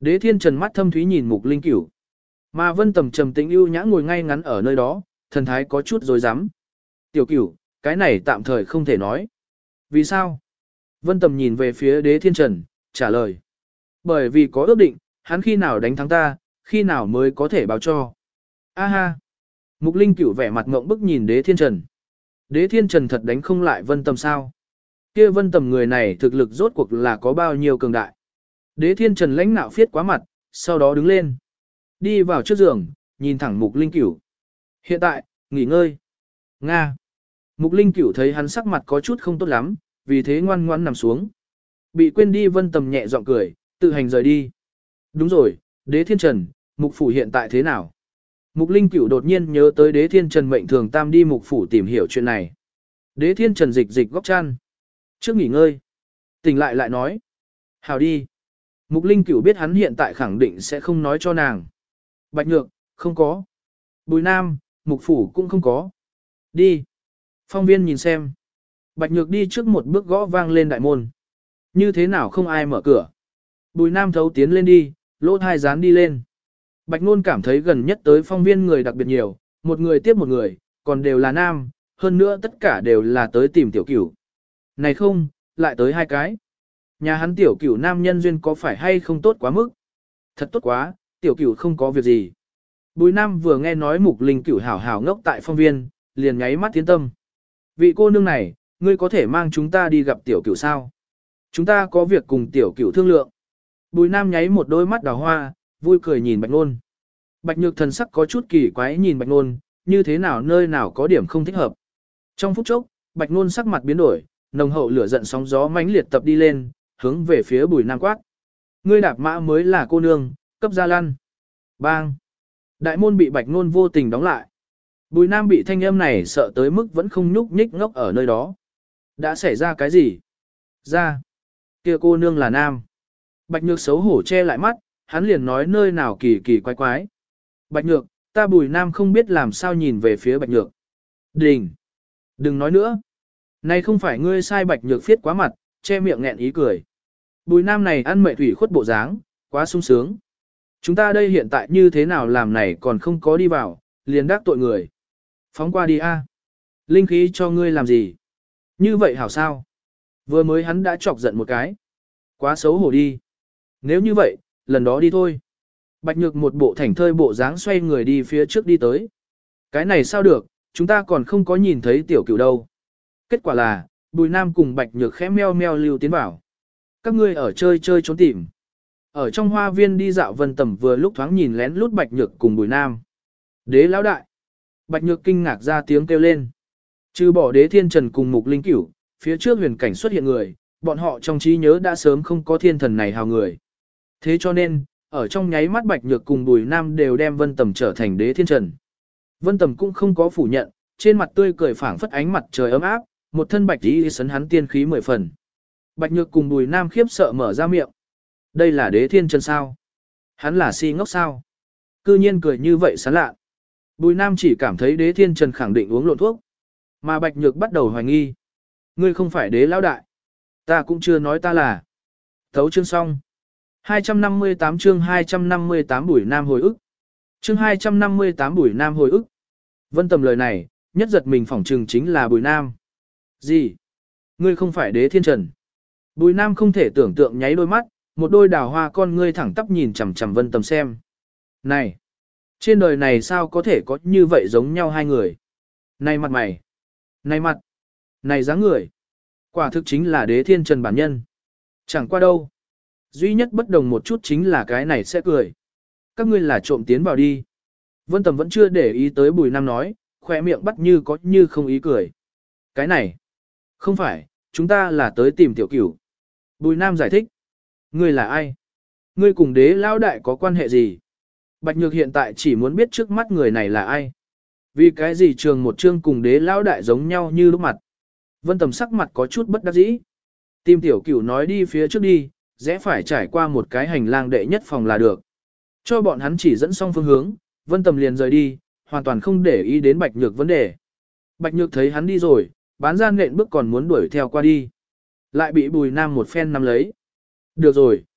Đế Thiên Trần mắt thâm thúy nhìn Mục Linh Cửu. Mà Vân Tầm trầm tĩnh ưu nhã ngồi ngay ngắn ở nơi đó, thần thái có chút rối rắm. Tiểu Cửu, cái này tạm thời không thể nói. Vì sao? Vân Tầm nhìn về phía Đế Thiên Trần, trả lời. Bởi vì có ước định, hắn khi nào đánh thắng ta, khi nào mới có thể báo cho. A ha! Mục Linh Cửu vẻ mặt ngộng bức nhìn Đế Thiên Trần. Đế Thiên Trần thật đánh không lại Vân Tầm sao? Kia Vân Tầm người này thực lực rốt cuộc là có bao nhiêu cường đại. Đế Thiên Trần lãnh nạo phiết quá mặt, sau đó đứng lên. Đi vào trước giường, nhìn thẳng Mục Linh Cửu. Hiện tại, nghỉ ngơi. Nga. Mục Linh Cửu thấy hắn sắc mặt có chút không tốt lắm, vì thế ngoan ngoãn nằm xuống. Bị quên đi Vân Tầm nhẹ giọng cười, tự hành rời đi. Đúng rồi, Đế Thiên Trần, Mục Phủ hiện tại thế nào? Mục Linh Cửu đột nhiên nhớ tới Đế Thiên Trần mệnh thường tam đi Mục Phủ tìm hiểu chuyện này. Đế Thiên Trần dịch dịch góc chăn. Trước nghỉ ngơi. Tỉnh lại lại nói. Hào đi. Mục Linh Cửu biết hắn hiện tại khẳng định sẽ không nói cho nàng. Bạch Nhược, không có. Bùi Nam, Mục Phủ cũng không có. Đi. Phong viên nhìn xem. Bạch Nhược đi trước một bước gõ vang lên đại môn. Như thế nào không ai mở cửa. Bùi Nam thấu tiến lên đi, lỗ thai dán đi lên. Bạch Nôn cảm thấy gần nhất tới phong viên người đặc biệt nhiều, một người tiếp một người, còn đều là nam, hơn nữa tất cả đều là tới tìm tiểu cửu. Này không, lại tới hai cái. Nhà hắn tiểu cửu nam nhân duyên có phải hay không tốt quá mức? Thật tốt quá, tiểu cửu không có việc gì. Bùi Nam vừa nghe nói Mục Linh Cửu hảo hảo ngốc tại phong viên, liền nháy mắt tiến tâm. Vị cô nương này, ngươi có thể mang chúng ta đi gặp tiểu cửu sao? Chúng ta có việc cùng tiểu cửu thương lượng. Bùi Nam nháy một đôi mắt đào hoa, vui cười nhìn Bạch Nôn. Bạch Nhược thần sắc có chút kỳ quái nhìn Bạch Nôn, như thế nào nơi nào có điểm không thích hợp. Trong phút chốc, Bạch Nôn sắc mặt biến đổi, nồng hậu lửa giận sóng gió mãnh liệt tập đi lên, hướng về phía Bùi Nam quát. Ngươi đạp mã mới là cô nương, cấp ra lăn. Bang! Đại môn bị Bạch Nôn vô tình đóng lại. Bùi Nam bị thanh âm này sợ tới mức vẫn không nhúc nhích ngốc ở nơi đó. Đã xảy ra cái gì? Ra! Kia cô nương là nam. Bạch Nhược xấu hổ che lại mắt, hắn liền nói nơi nào kỳ kỳ quái quái. Bạch Nhược, ta Bùi Nam không biết làm sao nhìn về phía Bạch Nhược. Đình! Đừng nói nữa. Này không phải ngươi sai Bạch Nhược phiết quá mặt, che miệng nghẹn ý cười. Bùi Nam này ăn mệt thủy khuất bộ dáng, quá sung sướng. Chúng ta đây hiện tại như thế nào làm này còn không có đi vào, liền đắc tội người. Phóng qua đi a. Linh khí cho ngươi làm gì? Như vậy hảo sao? Vừa mới hắn đã chọc giận một cái. Quá xấu hổ đi. Nếu như vậy, lần đó đi thôi. Bạch Nhược một bộ thảnh thơi bộ dáng xoay người đi phía trước đi tới. Cái này sao được, chúng ta còn không có nhìn thấy tiểu cửu đâu. Kết quả là, Bùi Nam cùng Bạch Nhược khẽ meo meo lưu tiến vào. Các ngươi ở chơi chơi trốn tìm. Ở trong hoa viên đi dạo Vân Tầm vừa lúc thoáng nhìn lén lút Bạch Nhược cùng Bùi Nam. Đế lão đại. Bạch Nhược kinh ngạc ra tiếng kêu lên. Trừ bỏ Đế Thiên Trần cùng Mục Linh Cửu, phía trước huyền cảnh xuất hiện người, bọn họ trong trí nhớ đã sớm không có thiên thần này hào người. Thế cho nên, ở trong nháy mắt Bạch Nhược cùng Bùi Nam đều đem Vân Tầm trở thành Đế Thiên Trần. Vân Tầm cũng không có phủ nhận, trên mặt tươi cười phảng phất ánh mặt trời ấm áp, một thân bạch y sấn hắn tiên khí mười phần. Bạch Nhược cùng Bùi Nam khiếp sợ mở ra miệng. Đây là Đế Thiên Trần sao? Hắn là si ngốc sao? Cư nhiên cười như vậy sán lạ. Bùi Nam chỉ cảm thấy Đế Thiên Trần khẳng định uống lộn thuốc. Mà Bạch Nhược bắt đầu hoài nghi. Ngươi không phải Đế lão đại. Ta cũng chưa nói ta là. Thấu chương xong. hai trăm năm mươi tám chương hai trăm năm mươi tám Bùi Nam hồi ức. Chương hai trăm năm mươi tám Bùi Nam hồi ức. Vân Tầm lời này, nhất giật mình phỏng trừng chính là Bùi Nam. Gì? Ngươi không phải Đế Thiên Trần. Bùi Nam không thể tưởng tượng nháy đôi mắt, một đôi đào hoa con ngươi thẳng tắp nhìn chằm chằm Vân Tầm xem. Này! Trên đời này sao có thể có như vậy giống nhau hai người? Này mặt mày! Này mặt! Này dáng người! Quả thực chính là Đế Thiên Trần bản nhân. Chẳng qua đâu. Duy nhất bất đồng một chút chính là cái này sẽ cười. Các ngươi là trộm tiến vào đi. Vân Tầm vẫn chưa để ý tới Bùi Nam nói, khỏe miệng bắt như có như không ý cười. Cái này! Không phải, chúng ta là tới tìm tiểu cửu. Bùi Nam giải thích. Ngươi là ai? Ngươi cùng Đế lão đại có quan hệ gì? Bạch Nhược hiện tại chỉ muốn biết trước mắt người này là ai. Vì cái gì trường một chương cùng Đế lão đại giống nhau như lúc mặt. Vân Tầm sắc mặt có chút bất đắc dĩ. Tìm tiểu cửu nói đi phía trước đi, rẽ phải trải qua một cái hành lang đệ nhất phòng là được. Cho bọn hắn chỉ dẫn xong phương hướng, Vân Tầm liền rời đi, hoàn toàn không để ý đến Bạch Nhược vấn đề. Bạch Nhược thấy hắn đi rồi, bán ra nện bước còn muốn đuổi theo qua đi. Lại bị Bùi Nam một phen nắm lấy. Được rồi.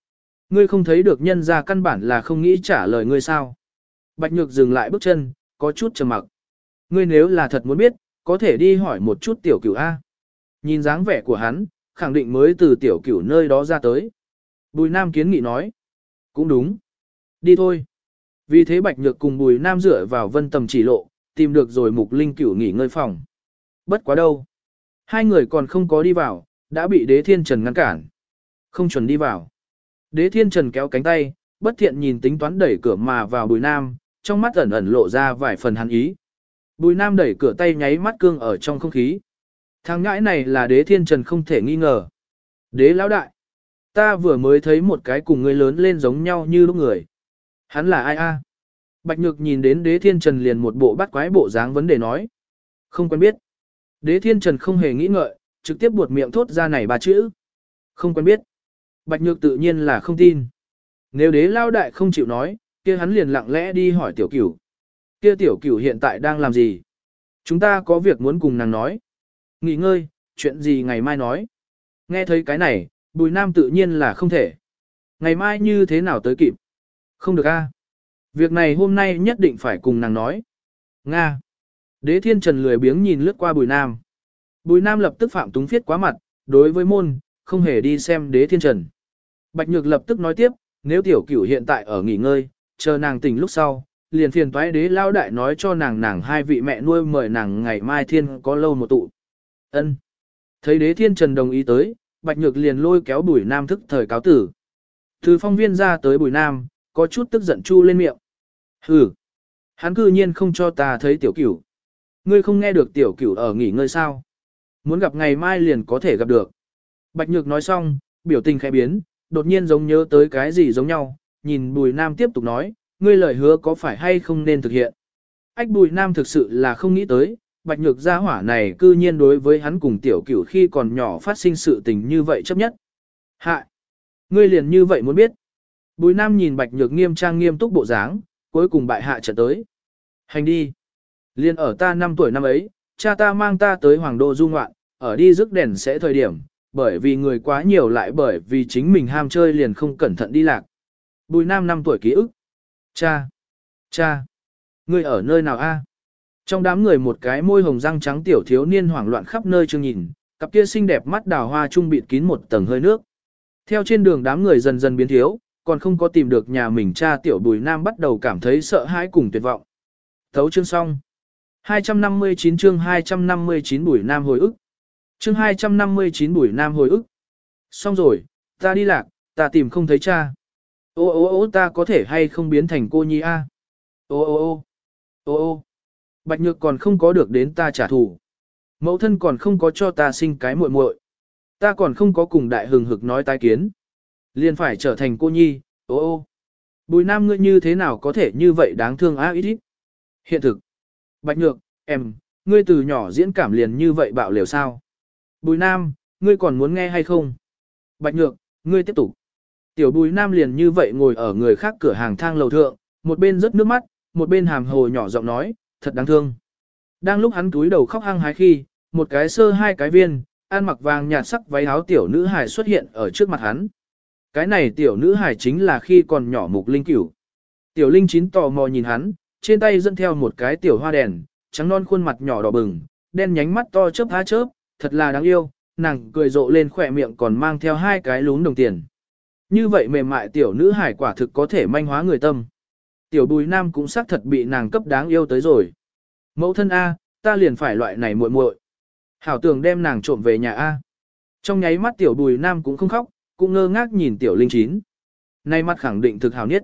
Ngươi không thấy được nhân ra căn bản là không nghĩ trả lời ngươi sao. Bạch Nhược dừng lại bước chân, có chút trầm mặc. Ngươi nếu là thật muốn biết, có thể đi hỏi một chút tiểu cửu A. Nhìn dáng vẻ của hắn, khẳng định mới từ tiểu cửu nơi đó ra tới. Bùi Nam kiến nghị nói. Cũng đúng. Đi thôi. Vì thế Bạch Nhược cùng Bùi Nam dựa vào vân tầm chỉ lộ, tìm được rồi Mục Linh Cửu nghỉ ngơi phòng. Bất quá đâu. Hai người còn không có đi vào, đã bị Đế Thiên Trần ngăn cản. Không chuẩn đi vào. Đế Thiên Trần kéo cánh tay, bất thiện nhìn tính toán đẩy cửa mà vào Bùi Nam, trong mắt ẩn ẩn lộ ra vài phần hắn ý. Bùi Nam đẩy cửa tay nháy mắt cương ở trong không khí. Thằng ngãi này là Đế Thiên Trần không thể nghi ngờ. Đế lão đại. Ta vừa mới thấy một cái cùng người lớn lên giống nhau như lúc người. Hắn là ai a? Bạch Nhược nhìn đến Đế Thiên Trần liền một bộ bắt quái bộ dáng vấn đề nói. Không quen biết. Đế Thiên Trần không hề nghĩ ngợi, trực tiếp buột miệng thốt ra này ba chữ. Không quen biết. Bạch Nhược tự nhiên là không tin. Nếu Đế lão đại không chịu nói, kia hắn liền lặng lẽ đi hỏi tiểu cửu. Kia tiểu cửu hiện tại đang làm gì? Chúng ta có việc muốn cùng nàng nói. Nghỉ ngơi, chuyện gì ngày mai nói. Nghe thấy cái này, Bùi Nam tự nhiên là không thể. Ngày mai như thế nào tới kịp? Không được a. Việc này hôm nay nhất định phải cùng nàng nói. Nga. Đế Thiên Trần lười biếng nhìn lướt qua Bùi Nam. Bùi Nam lập tức phạm túng phiết quá mặt, đối với môn, không hề đi xem Đế Thiên Trần. Bạch Nhược lập tức nói tiếp, nếu tiểu cửu hiện tại ở nghỉ ngơi, chờ nàng tỉnh lúc sau, liền phiền toái Đế lao đại nói cho nàng nàng hai vị mẹ nuôi mời nàng ngày mai thiên có lâu một tụ. Ân. Thấy Đế Thiên Trần đồng ý tới, Bạch Nhược liền lôi kéo Bùi Nam thức thời cáo tử. Từ phong viên ra tới Bùi Nam, có chút tức giận chu lên miệng. Hừ. Hắn cư nhiên không cho ta thấy tiểu cửu. Ngươi không nghe được tiểu cửu ở nghỉ ngơi sao? Muốn gặp ngày mai liền có thể gặp được. Bạch Nhược nói xong, biểu tình khẽ biến, đột nhiên giống nhớ tới cái gì giống nhau, nhìn Bùi Nam tiếp tục nói, ngươi lời hứa có phải hay không nên thực hiện. Ách Bùi Nam thực sự là không nghĩ tới, Bạch Nhược gia hỏa này cư nhiên đối với hắn cùng tiểu cửu khi còn nhỏ phát sinh sự tình như vậy chấp nhất. Hạ! Ngươi liền như vậy muốn biết. Bùi Nam nhìn Bạch Nhược nghiêm trang nghiêm túc bộ dáng, cuối cùng bại hạ trận tới. Hành đi! Liên ở ta năm tuổi năm ấy, cha ta mang ta tới Hoàng Đô du ngoạn, ở đi rước đèn sẽ thời điểm, bởi vì người quá nhiều lại bởi vì chính mình ham chơi liền không cẩn thận đi lạc. Bùi Nam năm tuổi ký ức. Cha! Cha! Ngươi ở nơi nào a? Trong đám người một cái môi hồng răng trắng tiểu thiếu niên hoảng loạn khắp nơi chương nhìn, cặp kia xinh đẹp mắt đào hoa trung bịt kín một tầng hơi nước. Theo trên đường đám người dần dần biến thiếu, còn không có tìm được nhà mình cha tiểu Bùi Nam bắt đầu cảm thấy sợ hãi cùng tuyệt vọng. Thấu chương xong. hai trăm năm mươi chín chương hai trăm năm mươi chín Bùi Nam hồi ức. Chương hai trăm năm mươi chín Bùi Nam hồi ức. Xong rồi, ta đi lạc, ta tìm không thấy cha. Ô ô ô ta có thể hay không biến thành cô nhi a? Ô ô ô. Ô ô. Bạch Nhược còn không có được đến ta trả thù. Mẫu thân còn không có cho ta sinh cái muội muội. Ta còn không có cùng đại hừng hực nói tái kiến. Liền phải trở thành cô nhi, ô ô. Bùi Nam ngươi như thế nào có thể như vậy đáng thương á ít ít. Hiện thực. Bạch Nhược, em, ngươi từ nhỏ diễn cảm liền như vậy bạo liều sao. Bùi Nam, ngươi còn muốn nghe hay không? Bạch Nhược, ngươi tiếp tục. Tiểu Bùi Nam liền như vậy ngồi ở người khác cửa hàng thang lầu thượng, một bên rớt nước mắt, một bên hàm hồ nhỏ giọng nói, thật đáng thương. Đang lúc hắn túi đầu khóc hăng hái khi, một cái sơ hai cái viên, ăn mặc vàng nhạt sắc váy áo tiểu nữ hài xuất hiện ở trước mặt hắn. Cái này tiểu nữ hài chính là khi còn nhỏ Mục Linh Cửu. Tiểu Linh Chín tò mò nhìn hắn, trên tay dẫn theo một cái tiểu hoa đèn, trắng non khuôn mặt nhỏ đỏ bừng, đen nhánh mắt to chớp há chớp, thật là đáng yêu, nàng cười rộ lên khỏe miệng còn mang theo hai cái lún đồng tiền. Như vậy mềm mại tiểu nữ hài quả thực có thể manh hóa người tâm. Tiểu Bùi Nam cũng xác thật bị nàng cấp đáng yêu tới rồi. Mẫu thân A, ta liền phải loại này muội muội. Hảo tưởng đem nàng trộm về nhà A. Trong nháy mắt tiểu Bùi Nam cũng không khóc, cũng ngơ ngác nhìn tiểu Linh Chín. Nay mắt khẳng định thực hảo nhất.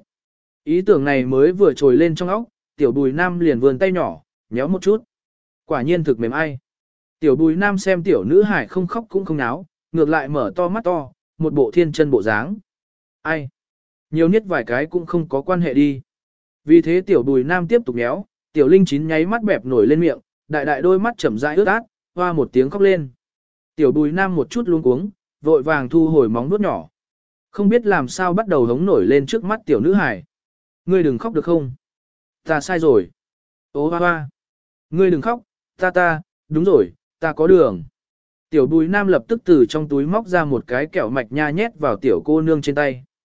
Ý tưởng này mới vừa trồi lên trong óc, tiểu Bùi Nam liền vươn tay nhỏ, nhéo một chút. Quả nhiên thực mềm ai. Tiểu Bùi Nam xem tiểu nữ hải không khóc cũng không náo, ngược lại mở to mắt to, một bộ thiên chân bộ dáng. Ai? Nhiều nhất vài cái cũng không có quan hệ đi. Vì thế tiểu Bùi Nam tiếp tục nhéo, tiểu Linh Chín nháy mắt bẹp nổi lên miệng, đại đại đôi mắt chậm rãi ướt át, hoa một tiếng khóc lên. Tiểu Bùi Nam một chút luống cuống, vội vàng thu hồi móng vuốt nhỏ. Không biết làm sao bắt đầu hống nổi lên trước mắt tiểu nữ hải. Ngươi đừng khóc được không? Ta sai rồi. Ô hoa hoa. Ngươi đừng khóc, ta ta, đúng rồi, ta có đường. Tiểu Bùi Nam lập tức từ trong túi móc ra một cái kẹo mạch nha nhét vào tiểu cô nương trên tay.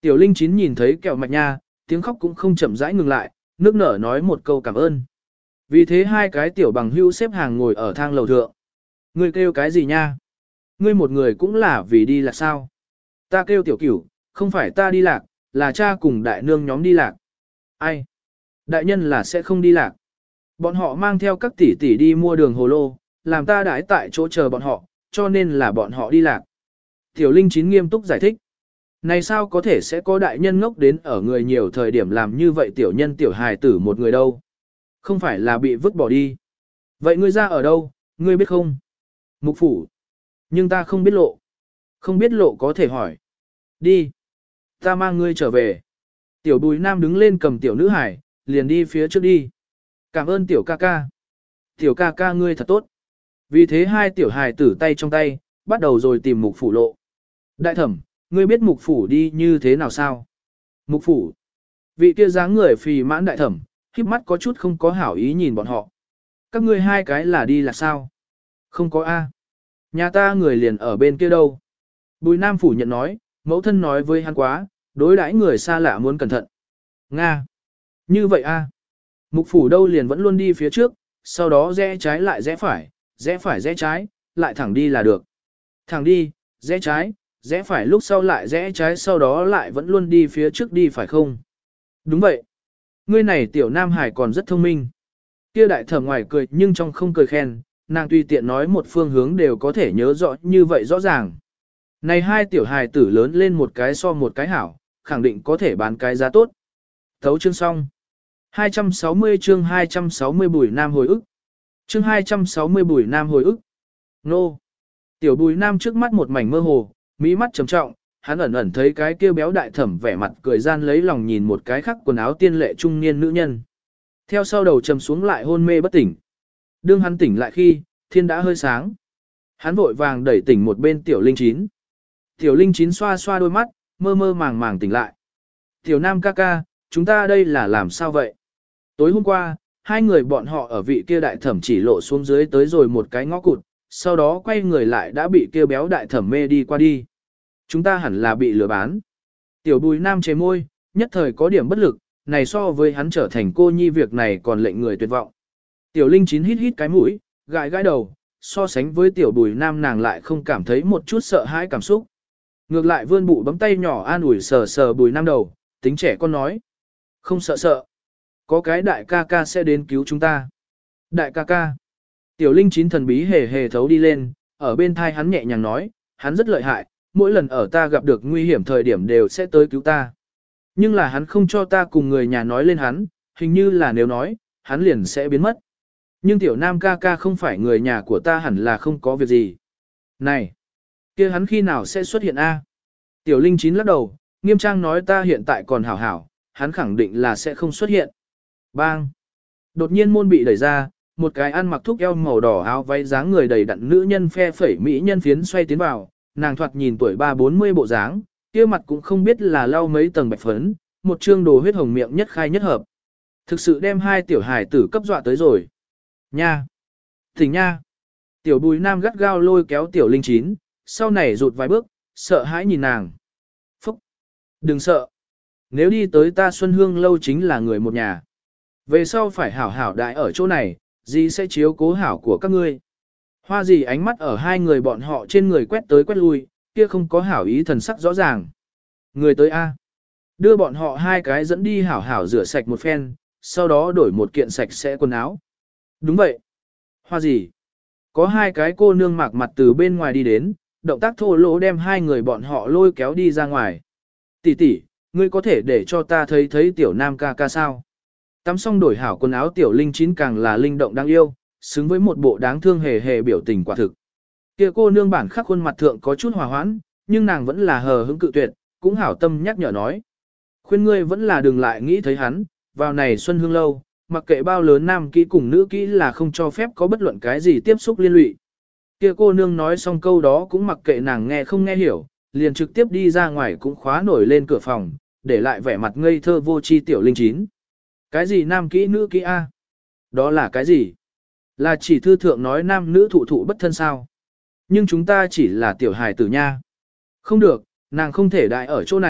Tiểu Linh Chín nhìn thấy kẹo mạch nha, tiếng khóc cũng không chậm rãi ngừng lại, nước nở nói một câu cảm ơn. Vì thế hai cái tiểu bằng hữu xếp hàng ngồi ở thang lầu thượng. Ngươi kêu cái gì nha? Ngươi một người cũng là vì đi lạc sao? Ta kêu tiểu cửu, không phải ta đi lạc, là cha cùng đại nương nhóm đi lạc. Ai? Đại nhân là sẽ không đi lạc. Bọn họ mang theo các tỷ tỷ đi mua đường hồ lô, làm ta đãi tại chỗ chờ bọn họ, cho nên là bọn họ đi lạc. Tiểu Linh Chín nghiêm túc giải thích. Này sao có thể sẽ có đại nhân ngốc đến ở người nhiều thời điểm làm như vậy tiểu nhân tiểu hài tử một người đâu? Không phải là bị vứt bỏ đi. Vậy ngươi ra ở đâu, ngươi biết không? Mục phủ. Nhưng ta không biết lộ. Không biết lộ có thể hỏi. Đi. Ta mang ngươi trở về. Tiểu Bùi Nam đứng lên cầm tiểu nữ hải, liền đi phía trước đi. Cảm ơn tiểu ca ca. Tiểu ca ca ngươi thật tốt. Vì thế hai tiểu hài tử tay trong tay, bắt đầu rồi tìm mục phủ lộ. Đại thẩm, ngươi biết mục phủ đi như thế nào sao? Mục phủ. Vị kia dáng người phì mãn đại thẩm, khiếp mắt có chút không có hảo ý nhìn bọn họ. Các ngươi hai cái là đi là sao? Không có A. Nhà ta người liền ở bên kia đâu. Bùi Nam phủ nhận nói, mẫu thân nói với hắn quá, đối đãi người xa lạ muốn cẩn thận. Nga. Như vậy A. Mục phủ đâu liền vẫn luôn đi phía trước, sau đó rẽ trái lại rẽ phải, rẽ phải rẽ trái, lại thẳng đi là được. Thẳng đi, rẽ trái, rẽ phải lúc sau lại rẽ trái sau đó lại vẫn luôn đi phía trước đi phải không? Đúng vậy. Ngươi này tiểu nam hải còn rất thông minh. Kia đại thẩm ngoài cười nhưng trong không cười khen, nàng tùy tiện nói một phương hướng đều có thể nhớ rõ như vậy rõ ràng. Này hai tiểu hài tử lớn lên một cái so một cái hảo, khẳng định có thể bán cái giá tốt. Thấu chương xong. hai trăm sáu mươi chương hai trăm sáu mươi Bùi Nam hồi ức. Chương hai trăm sáu mươi Bùi Nam hồi ức. Nô. Tiểu Bùi Nam trước mắt một mảnh mơ hồ, mỹ mắt trầm trọng, hắn ẩn ẩn thấy cái kia béo đại thẩm vẻ mặt cười gian lấy lòng nhìn một cái khắc quần áo tiên lệ trung niên nữ nhân. Theo sau đầu trầm xuống lại hôn mê bất tỉnh. Đương hắn tỉnh lại khi, thiên đã hơi sáng. Hắn vội vàng đẩy tỉnh một bên Tiểu Linh Chín. Tiểu Linh Chín xoa xoa đôi mắt, mơ mơ màng màng tỉnh lại. Tiểu Nam ca ca, chúng ta đây là làm sao vậy? Tối hôm qua, hai người bọn họ ở vị kia đại thẩm chỉ lộ xuống dưới tới rồi một cái ngõ cụt, sau đó quay người lại đã bị kia béo đại thẩm mê đi qua đi. Chúng ta hẳn là bị lừa bán. Tiểu Bùi Nam chế môi, nhất thời có điểm bất lực, này so với hắn trở thành cô nhi việc này còn lệnh người tuyệt vọng. Tiểu Linh Chín hít hít cái mũi, gãi gãi đầu, so sánh với Tiểu Bùi Nam nàng lại không cảm thấy một chút sợ hãi cảm xúc. Ngược lại vươn bụ bấm tay nhỏ an ủi sờ sờ Bùi Nam đầu, tính trẻ con nói. Không sợ sợ. Có cái đại ca ca sẽ đến cứu chúng ta. Đại ca ca. Tiểu Linh Chín thần bí hề hề thấu đi lên, ở bên thai hắn nhẹ nhàng nói, hắn rất lợi hại, mỗi lần ở ta gặp được nguy hiểm thời điểm đều sẽ tới cứu ta. Nhưng là hắn không cho ta cùng người nhà nói lên hắn, hình như là nếu nói, hắn liền sẽ biến mất. Nhưng tiểu Nam ca ca không phải người nhà của ta hẳn là không có việc gì. Này, kia hắn khi nào sẽ xuất hiện a? Tiểu Linh Chín lắc đầu, nghiêm trang nói ta hiện tại còn hảo hảo, hắn khẳng định là sẽ không xuất hiện. Bang! Đột nhiên môn bị đẩy ra, một cái ăn mặc thúc eo màu đỏ áo váy dáng người đầy đặn nữ nhân phe phẩy mỹ nhân phiến xoay tiến vào, nàng thoạt nhìn tuổi ba bốn mươi bộ dáng, kia mặt cũng không biết là lau mấy tầng bạch phấn, một trương đồ huyết hồng miệng nhất khai nhất hợp. Thực sự đem hai tiểu hài tử cấp dọa tới rồi. Nha! Thỉnh nha! Tiểu Bùi Nam gắt gao lôi kéo Tiểu Linh Chín, sau này rụt vài bước, sợ hãi nhìn nàng. Phúc! Đừng sợ! Nếu đi tới ta Xuân Hương lâu chính là người một nhà. Về sau phải hảo hảo đại ở chỗ này, dì sẽ chiếu cố hảo của các ngươi. Hoa dì ánh mắt ở hai người bọn họ trên người quét tới quét lui, kia không có hảo ý thần sắc rõ ràng. Người tới A. Đưa bọn họ hai cái dẫn đi hảo hảo rửa sạch một phen, sau đó đổi một kiện sạch sẽ quần áo. Đúng vậy. Hoa dì. Có hai cái cô nương mạc mặt từ bên ngoài đi đến, động tác thô lỗ đem hai người bọn họ lôi kéo đi ra ngoài. Tỷ tỷ, ngươi có thể để cho ta thấy thấy tiểu Nam ca ca sao? Tắm xong đổi hảo quần áo Tiểu Linh Chín càng là linh động đáng yêu, xứng với một bộ đáng thương hề hề biểu tình quả thực. Kia cô nương bản khắc khuôn mặt thượng có chút hòa hoãn, nhưng nàng vẫn là hờ hững cự tuyệt, cũng hảo tâm nhắc nhở nói. Khuyên ngươi vẫn là đừng lại nghĩ thấy hắn, vào này Xuân Hương lâu, mặc kệ bao lớn nam kỹ cùng nữ kỹ là không cho phép có bất luận cái gì tiếp xúc liên lụy. Kia cô nương nói xong câu đó cũng mặc kệ nàng nghe không nghe hiểu, liền trực tiếp đi ra ngoài cũng khóa nổi lên cửa phòng, để lại vẻ mặt ngây thơ vô tri Tiểu Linh Chín. Cái gì nam kỹ nữ kỹ A? Đó là cái gì? Là chỉ thư thượng nói nam nữ thụ thụ bất thân sao? Nhưng chúng ta chỉ là tiểu hài tử nha. Không được, nàng không thể đại ở chỗ này,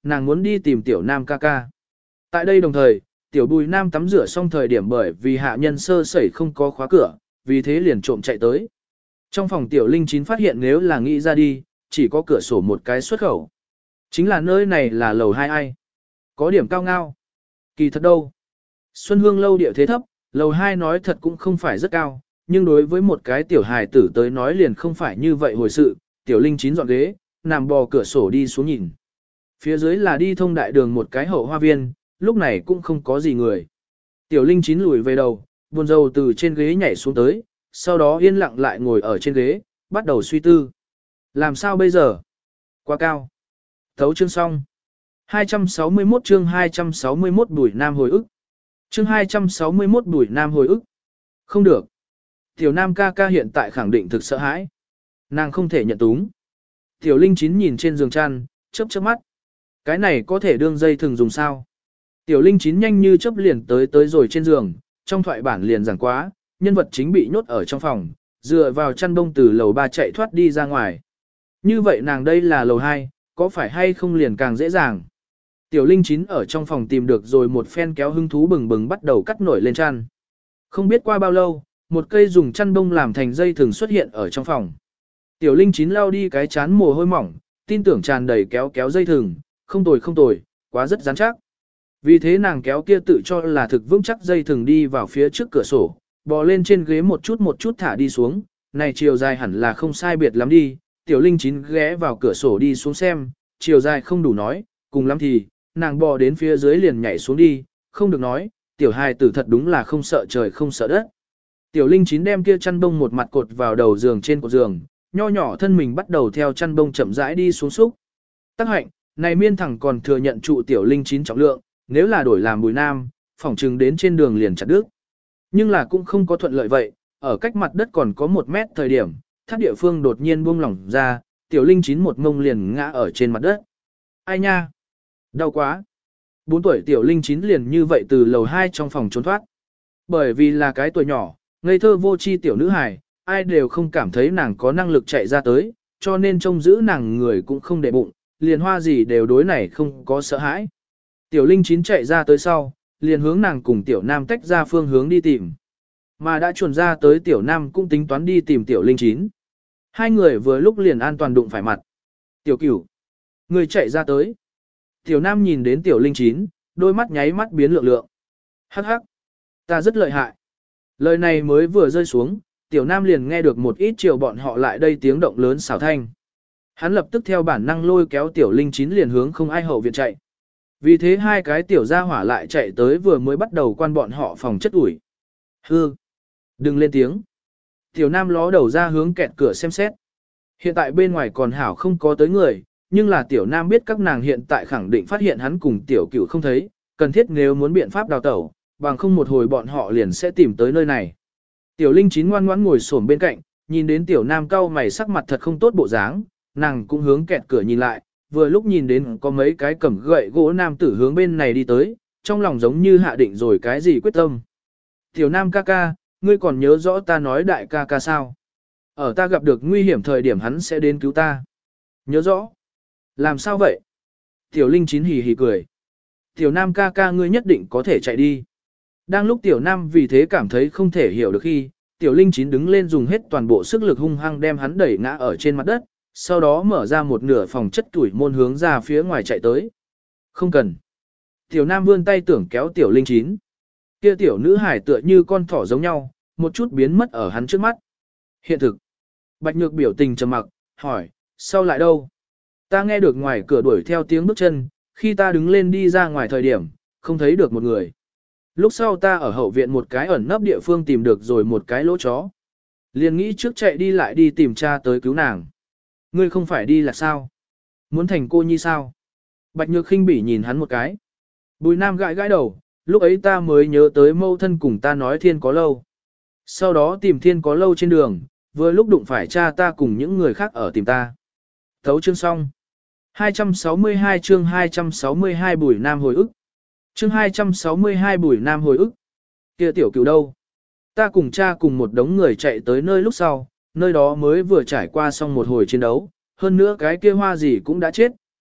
nàng muốn đi tìm tiểu nam ca ca. Tại đây đồng thời, tiểu bùi nam tắm rửa xong thời điểm bởi vì hạ nhân sơ sẩy không có khóa cửa, vì thế liền trộm chạy tới. Trong phòng tiểu linh chín phát hiện nếu là nghĩ ra đi, chỉ có cửa sổ một cái xuất khẩu. Chính là nơi này là lầu hai ai. Có điểm cao ngao. Kỳ thật đâu. Xuân Hương lâu địa thế thấp, lầu hai nói thật cũng không phải rất cao, nhưng đối với một cái tiểu hài tử tới nói liền không phải như vậy hồi sự. Tiểu linh chín dọn ghế, nằm bò cửa sổ đi xuống nhìn. Phía dưới là đi thông đại đường một cái hậu hoa viên, lúc này cũng không có gì người. Tiểu linh chín lùi về đầu, buồn rầu từ trên ghế nhảy xuống tới, sau đó yên lặng lại ngồi ở trên ghế, bắt đầu suy tư. Làm sao bây giờ? Quá cao. Thấu chương xong. hai trăm sáu mươi mốt chương hai trăm sáu mươi mốt Bùi Nam hồi ức. Chương hai trăm sáu mươi mốt Bùi Nam hồi ức. Không được. Tiểu Nam ca ca hiện tại khẳng định thực sợ hãi. Nàng không thể nhận túng. Tiểu Linh Chín nhìn trên giường chăn, chớp chớp mắt. Cái này có thể đương dây thường dùng sao? Tiểu Linh Chín nhanh như chớp liền tới tới rồi trên giường, trong thoại bản liền giảng quá, nhân vật chính bị nhốt ở trong phòng, dựa vào chăn bông từ lầu ba chạy thoát đi ra ngoài. Như vậy nàng đây là lầu hai, có phải hay không liền càng dễ dàng? Tiểu Linh Chín ở trong phòng tìm được rồi một phen kéo hứng thú bừng bừng bắt đầu cắt nổi lên chăn. Không biết qua bao lâu, một cây dùng chăn bông làm thành dây thừng xuất hiện ở trong phòng. Tiểu Linh Chín lao đi cái chán mồ hôi mỏng, tin tưởng tràn đầy kéo kéo dây thừng, không tồi không tồi, quá rất rắn chắc. Vì thế nàng kéo kia tự cho là thực vững chắc dây thừng đi vào phía trước cửa sổ, bò lên trên ghế một chút một chút thả đi xuống, này chiều dài hẳn là không sai biệt lắm đi. Tiểu Linh Chín ghé vào cửa sổ đi xuống xem, chiều dài không đủ nói, cùng lắm thì, nàng bò đến phía dưới liền nhảy xuống đi, không được nói, tiểu hài tử thật đúng là không sợ trời không sợ đất. Tiểu Linh Chín đem kia chăn bông một mặt cột vào đầu giường trên cột giường, nho nhỏ thân mình bắt đầu theo chăn bông chậm rãi đi xuống xúc. Tắc hạnh, này miên thẳng còn thừa nhận trụ Tiểu Linh Chín trọng lượng, nếu là đổi làm Bùi Nam, phỏng chừng đến trên đường liền chặt đứt. Nhưng là cũng không có thuận lợi vậy, ở cách mặt đất còn có một mét thời điểm, thắt địa phương đột nhiên buông lỏng ra, Tiểu Linh Chín một ngông liền ngã ở trên mặt đất. Ai nha? Đau quá. Bốn tuổi Tiểu Linh Chín liền như vậy từ lầu hai trong phòng trốn thoát. Bởi vì là cái tuổi nhỏ, ngây thơ vô tri tiểu nữ hài, ai đều không cảm thấy nàng có năng lực chạy ra tới, cho nên trông giữ nàng người cũng không để bụng, liền hoa gì đều đối này không có sợ hãi. Tiểu Linh Chín chạy ra tới sau, liền hướng nàng cùng Tiểu Nam tách ra phương hướng đi tìm. Mà đã chuẩn ra tới Tiểu Nam cũng tính toán đi tìm Tiểu Linh Chín. Hai người vừa lúc liền an toàn đụng phải mặt. Tiểu Cửu, người chạy ra tới. Tiểu Nam nhìn đến Tiểu Linh Chín, đôi mắt nháy mắt biến lượng lượng. Hắc hắc, ta rất lợi hại. Lời này mới vừa rơi xuống, Tiểu Nam liền nghe được một ít chiều bọn họ lại đây tiếng động lớn xảo thanh. Hắn lập tức theo bản năng lôi kéo Tiểu Linh Chín liền hướng không ai hậu viện chạy. Vì thế hai cái tiểu gia hỏa lại chạy tới vừa mới bắt đầu quan bọn họ phòng chất ủi. Hư! Đừng lên tiếng. Tiểu Nam ló đầu ra hướng kẹt cửa xem xét. Hiện tại bên ngoài còn hảo không có tới người, nhưng là Tiểu Nam biết các nàng hiện tại khẳng định phát hiện hắn cùng Tiểu Cửu không thấy, cần thiết nếu muốn biện pháp đào tẩu, bằng không một hồi bọn họ liền sẽ tìm tới nơi này. Tiểu Linh Chín ngoan ngoãn ngồi xổm bên cạnh, nhìn đến Tiểu Nam cau mày sắc mặt thật không tốt bộ dáng, nàng cũng hướng kẹt cửa nhìn lại, vừa lúc nhìn đến có mấy cái cầm gậy gỗ nam tử hướng bên này đi tới, trong lòng giống như hạ định rồi cái gì quyết tâm. Tiểu Nam ca ca, ngươi còn nhớ rõ ta nói đại ca ca sao? Ở ta gặp được nguy hiểm thời điểm hắn sẽ đến cứu ta. Nhớ rõ. Làm sao vậy? Tiểu Linh Chín hì hì cười. Tiểu Nam ca ca ngươi nhất định có thể chạy đi. Đang lúc Tiểu Nam vì thế cảm thấy không thể hiểu được khi, Tiểu Linh Chín đứng lên dùng hết toàn bộ sức lực hung hăng đem hắn đẩy ngã ở trên mặt đất, sau đó mở ra một nửa phòng chất tuổi môn hướng ra phía ngoài chạy tới. Không cần. Tiểu Nam vươn tay tưởng kéo Tiểu Linh Chín. Kia tiểu nữ hải tựa như con thỏ giống nhau, một chút biến mất ở hắn trước mắt. Hiện thực. Bạch Nhược biểu tình trầm mặc, hỏi, sao lại đâu? Ta nghe được ngoài cửa đuổi theo tiếng bước chân, khi ta đứng lên đi ra ngoài thời điểm, không thấy được một người. Lúc sau ta ở hậu viện một cái ẩn nấp địa phương tìm được rồi một cái lỗ chó. Liền nghĩ trước chạy đi lại đi tìm cha tới cứu nàng. Ngươi không phải đi là sao? Muốn thành cô nhi sao? Bạch Nhược khinh bỉ nhìn hắn một cái. Bùi Nam gãi gãi đầu, lúc ấy ta mới nhớ tới mâu thân cùng ta nói thiên có lâu. Sau đó tìm thiên có lâu trên đường, vừa lúc đụng phải cha ta cùng những người khác ở tìm ta. Thấu chương xong. hai trăm sáu mươi hai chương hai trăm sáu mươi hai Bùi Nam hồi ức. Chương hai trăm sáu mươi hai Bùi Nam hồi ức. Kia tiểu cửu đâu? Ta cùng cha cùng một đống người chạy tới nơi lúc sau, nơi đó mới vừa trải qua xong một hồi chiến đấu, hơn nữa cái kia hoa gì cũng đã chết,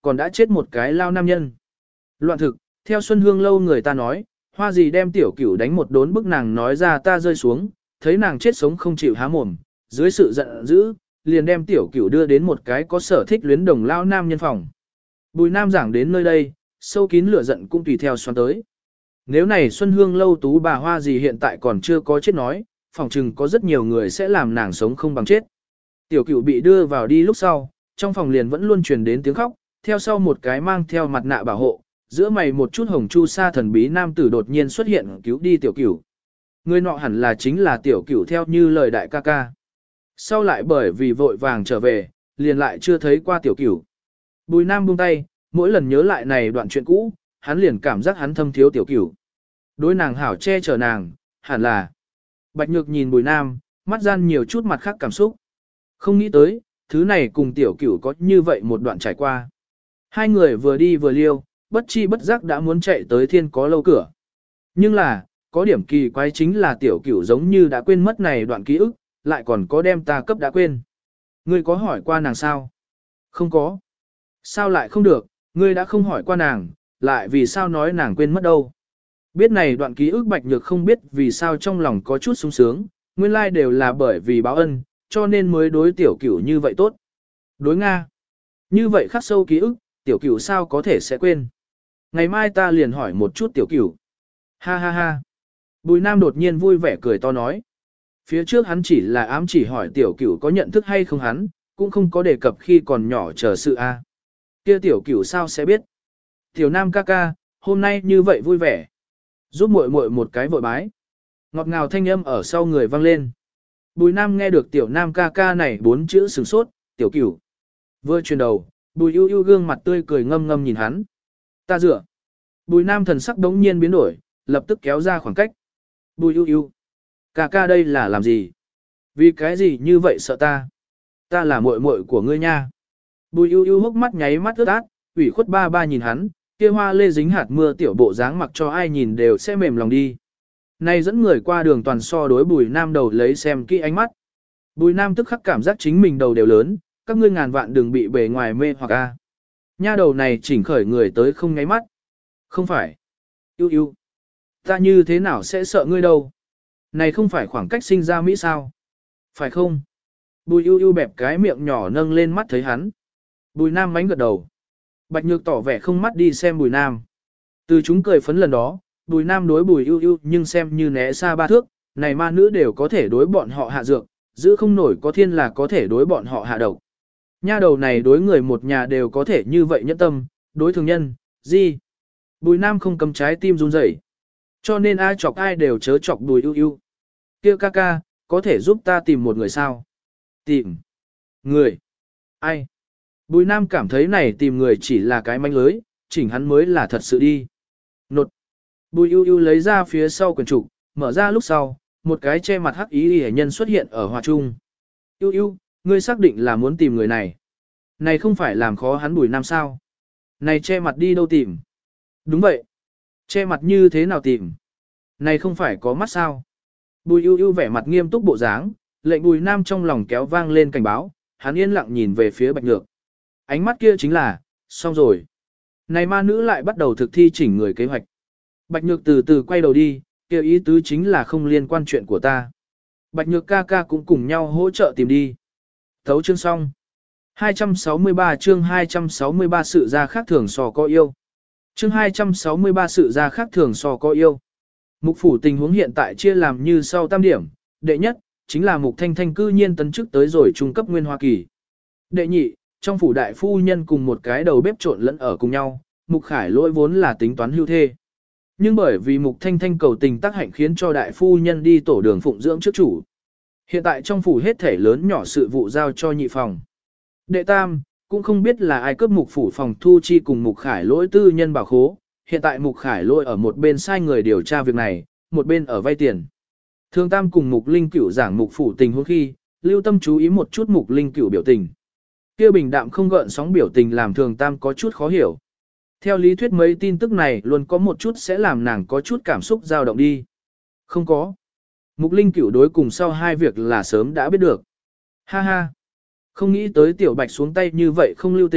còn đã chết một cái lao nam nhân. Loạn thực, theo Xuân Hương lâu người ta nói, hoa gì đem tiểu cửu đánh một đốn bức nàng nói ra ta rơi xuống, thấy nàng chết sống không chịu há mồm, dưới sự giận dữ, liền đem tiểu cửu đưa đến một cái có sở thích luyến đồng lao nam nhân phòng. Bùi Nam giảng đến nơi đây, sâu kín lửa giận cũng tùy theo xoắn tới. Nếu này Xuân Hương lâu tú bà hoa gì hiện tại còn chưa có chết nói, phòng chừng có rất nhiều người sẽ làm nàng sống không bằng chết. Tiểu cửu bị đưa vào đi lúc sau, trong phòng liền vẫn luôn truyền đến tiếng khóc, theo sau một cái mang theo mặt nạ bảo hộ, giữa mày một chút hồng chu sa thần bí nam tử đột nhiên xuất hiện cứu đi tiểu cửu. Người nọ hẳn là chính là tiểu cửu theo như lời đại ca ca. Sau lại bởi vì vội vàng trở về, liền lại chưa thấy qua tiểu cửu. Bùi Nam buông tay, mỗi lần nhớ lại này đoạn chuyện cũ, hắn liền cảm giác hắn thâm thiếu tiểu cửu. Đối nàng hảo che chở nàng, hẳn là. Bạch Nhược nhìn Bùi Nam, mắt gian nhiều chút mặt khác cảm xúc. Không nghĩ tới, thứ này cùng tiểu cửu có như vậy một đoạn trải qua. Hai người vừa đi vừa liêu, bất chi bất giác đã muốn chạy tới thiên có lâu cửa. Nhưng là, có điểm kỳ quái chính là tiểu cửu giống như đã quên mất này đoạn ký ức, lại còn có đem ta cấp đã quên. Ngươi có hỏi qua nàng sao? Không có. Sao lại không được, ngươi đã không hỏi qua nàng, lại vì sao nói nàng quên mất đâu? Biết này đoạn ký ức Bạch Nhược không biết vì sao trong lòng có chút sung sướng, nguyên lai đều là bởi vì báo ân, cho nên mới đối tiểu cửu như vậy tốt. Đối Nga. Như vậy khắc sâu ký ức, tiểu cửu sao có thể sẽ quên? Ngày mai ta liền hỏi một chút tiểu cửu. Ha ha ha. Bùi Nam đột nhiên vui vẻ cười to nói. Phía trước hắn chỉ là ám chỉ hỏi tiểu cửu có nhận thức hay không hắn, cũng không có đề cập khi còn nhỏ chờ sự a. Kia tiểu cửu sao sẽ biết? Tiểu Nam ca ca, hôm nay như vậy vui vẻ. Giúp muội muội một cái vội bái. Ngọt ngào thanh âm ở sau người vang lên. Bùi Nam nghe được tiểu Nam ca ca này bốn chữ sửng sốt, tiểu cửu. Vừa chuyển đầu, Bùi ưu ưu gương mặt tươi cười ngâm ngâm nhìn hắn. Ta dựa. Bùi Nam thần sắc đống nhiên biến đổi, lập tức kéo ra khoảng cách. Bùi ưu ưu. Ca ca đây là làm gì? Vì cái gì như vậy sợ ta? Ta là muội muội của ngươi nha. Bùi ưu ưu hốc mắt nháy mắt ướt át, ủy khuất ba ba nhìn hắn, kia hoa lê dính hạt mưa tiểu bộ dáng mặc cho ai nhìn đều sẽ mềm lòng đi. Nay dẫn người qua đường toàn so đối Bùi Nam đầu lấy xem kỹ ánh mắt. Bùi Nam tức khắc cảm giác chính mình đầu đều lớn, các ngươi ngàn vạn đừng bị bề ngoài mê hoặc a. Nha đầu này chỉnh khởi người tới không nháy mắt. Không phải. Ưu ưu. Ta như thế nào sẽ sợ ngươi đâu? Này không phải khoảng cách sinh ra Mỹ sao? Phải không? Bùi ưu ưu bẹp cái miệng nhỏ nâng lên mắt thấy hắn. Bùi Nam mánh gật đầu. Bạch Nhược tỏ vẻ không mắt đi xem Bùi Nam. Từ chúng cười phấn lần đó, Bùi Nam đối Bùi ưu ưu nhưng xem như né xa ba thước, này ma nữ đều có thể đối bọn họ hạ dược, giữ không nổi có thiên là có thể đối bọn họ hạ độc. Nha đầu này đối người một nhà đều có thể như vậy nhẫn tâm, đối thường nhân, gì? Bùi Nam không cầm trái tim run rẩy, cho nên ai chọc ai đều chớ chọc Bùi ưu ưu. Kia ca ca, có thể giúp ta tìm một người sao? Tìm. Người. Ai? Bùi Nam cảm thấy này tìm người chỉ là cái manh lưới, chỉnh hắn mới là thật sự đi. Nột. Bùi ưu ưu lấy ra phía sau quyển trục, mở ra lúc sau, một cái che mặt hắc ý hệ nhân xuất hiện ở hòa trung. Ưu ưu, ngươi xác định là muốn tìm người này. Này không phải làm khó hắn Bùi Nam sao? Này che mặt đi đâu tìm? Đúng vậy. Che mặt như thế nào tìm? Này không phải có mắt sao? Bùi ưu ưu vẻ mặt nghiêm túc bộ dáng, lệnh Bùi Nam trong lòng kéo vang lên cảnh báo, hắn yên lặng nhìn về phía Bạch Nhược. Ánh mắt kia chính là, xong rồi. Này ma nữ lại bắt đầu thực thi chỉnh người kế hoạch. Bạch Nhược từ từ quay đầu đi, kêu ý tứ chính là không liên quan chuyện của ta. Bạch Nhược ca ca cũng cùng nhau hỗ trợ tìm đi. Thấu chương xong. hai trăm sáu mươi ba chương hai trăm sáu mươi ba sự ra khác thường so có yêu. Chương hai trăm sáu mươi ba sự ra khác thường so có yêu. Mục phủ tình huống hiện tại chia làm như sau tam điểm. Đệ nhất, chính là Mục Thanh Thanh cư nhiên tấn chức tới rồi trung cấp nguyên Hoa Kỳ. Đệ nhị, trong phủ đại phu nhân cùng một cái đầu bếp trộn lẫn ở cùng nhau, Mục Khải Lỗi vốn là tính toán hưu thê. Nhưng bởi vì Mục Thanh Thanh cầu tình tác hạnh khiến cho đại phu nhân đi tổ đường phụng dưỡng trước chủ. Hiện tại trong phủ hết thể lớn nhỏ sự vụ giao cho nhị phòng. Đệ tam, cũng không biết là ai cướp Mục phủ phòng thu chi cùng Mục Khải Lỗi tư nhân bảo khố, hiện tại Mục Khải Lỗi ở một bên sai người điều tra việc này, một bên ở vay tiền. Thương Tam cùng Mục Linh Cửu giảng Mục phủ tình huống khi, lưu tâm chú ý một chút Mục Linh Cửu biểu tình. Kia bình đạm không gợn sóng biểu tình làm Thường Tam có chút khó hiểu. Theo lý thuyết mấy tin tức này luôn có một chút sẽ làm nàng có chút cảm xúc dao động đi. Không có. Mục Linh Cửu đối cùng sau hai việc là sớm đã biết được. Ha ha. Không nghĩ tới Tiểu Bạch xuống tay như vậy không lưu tình,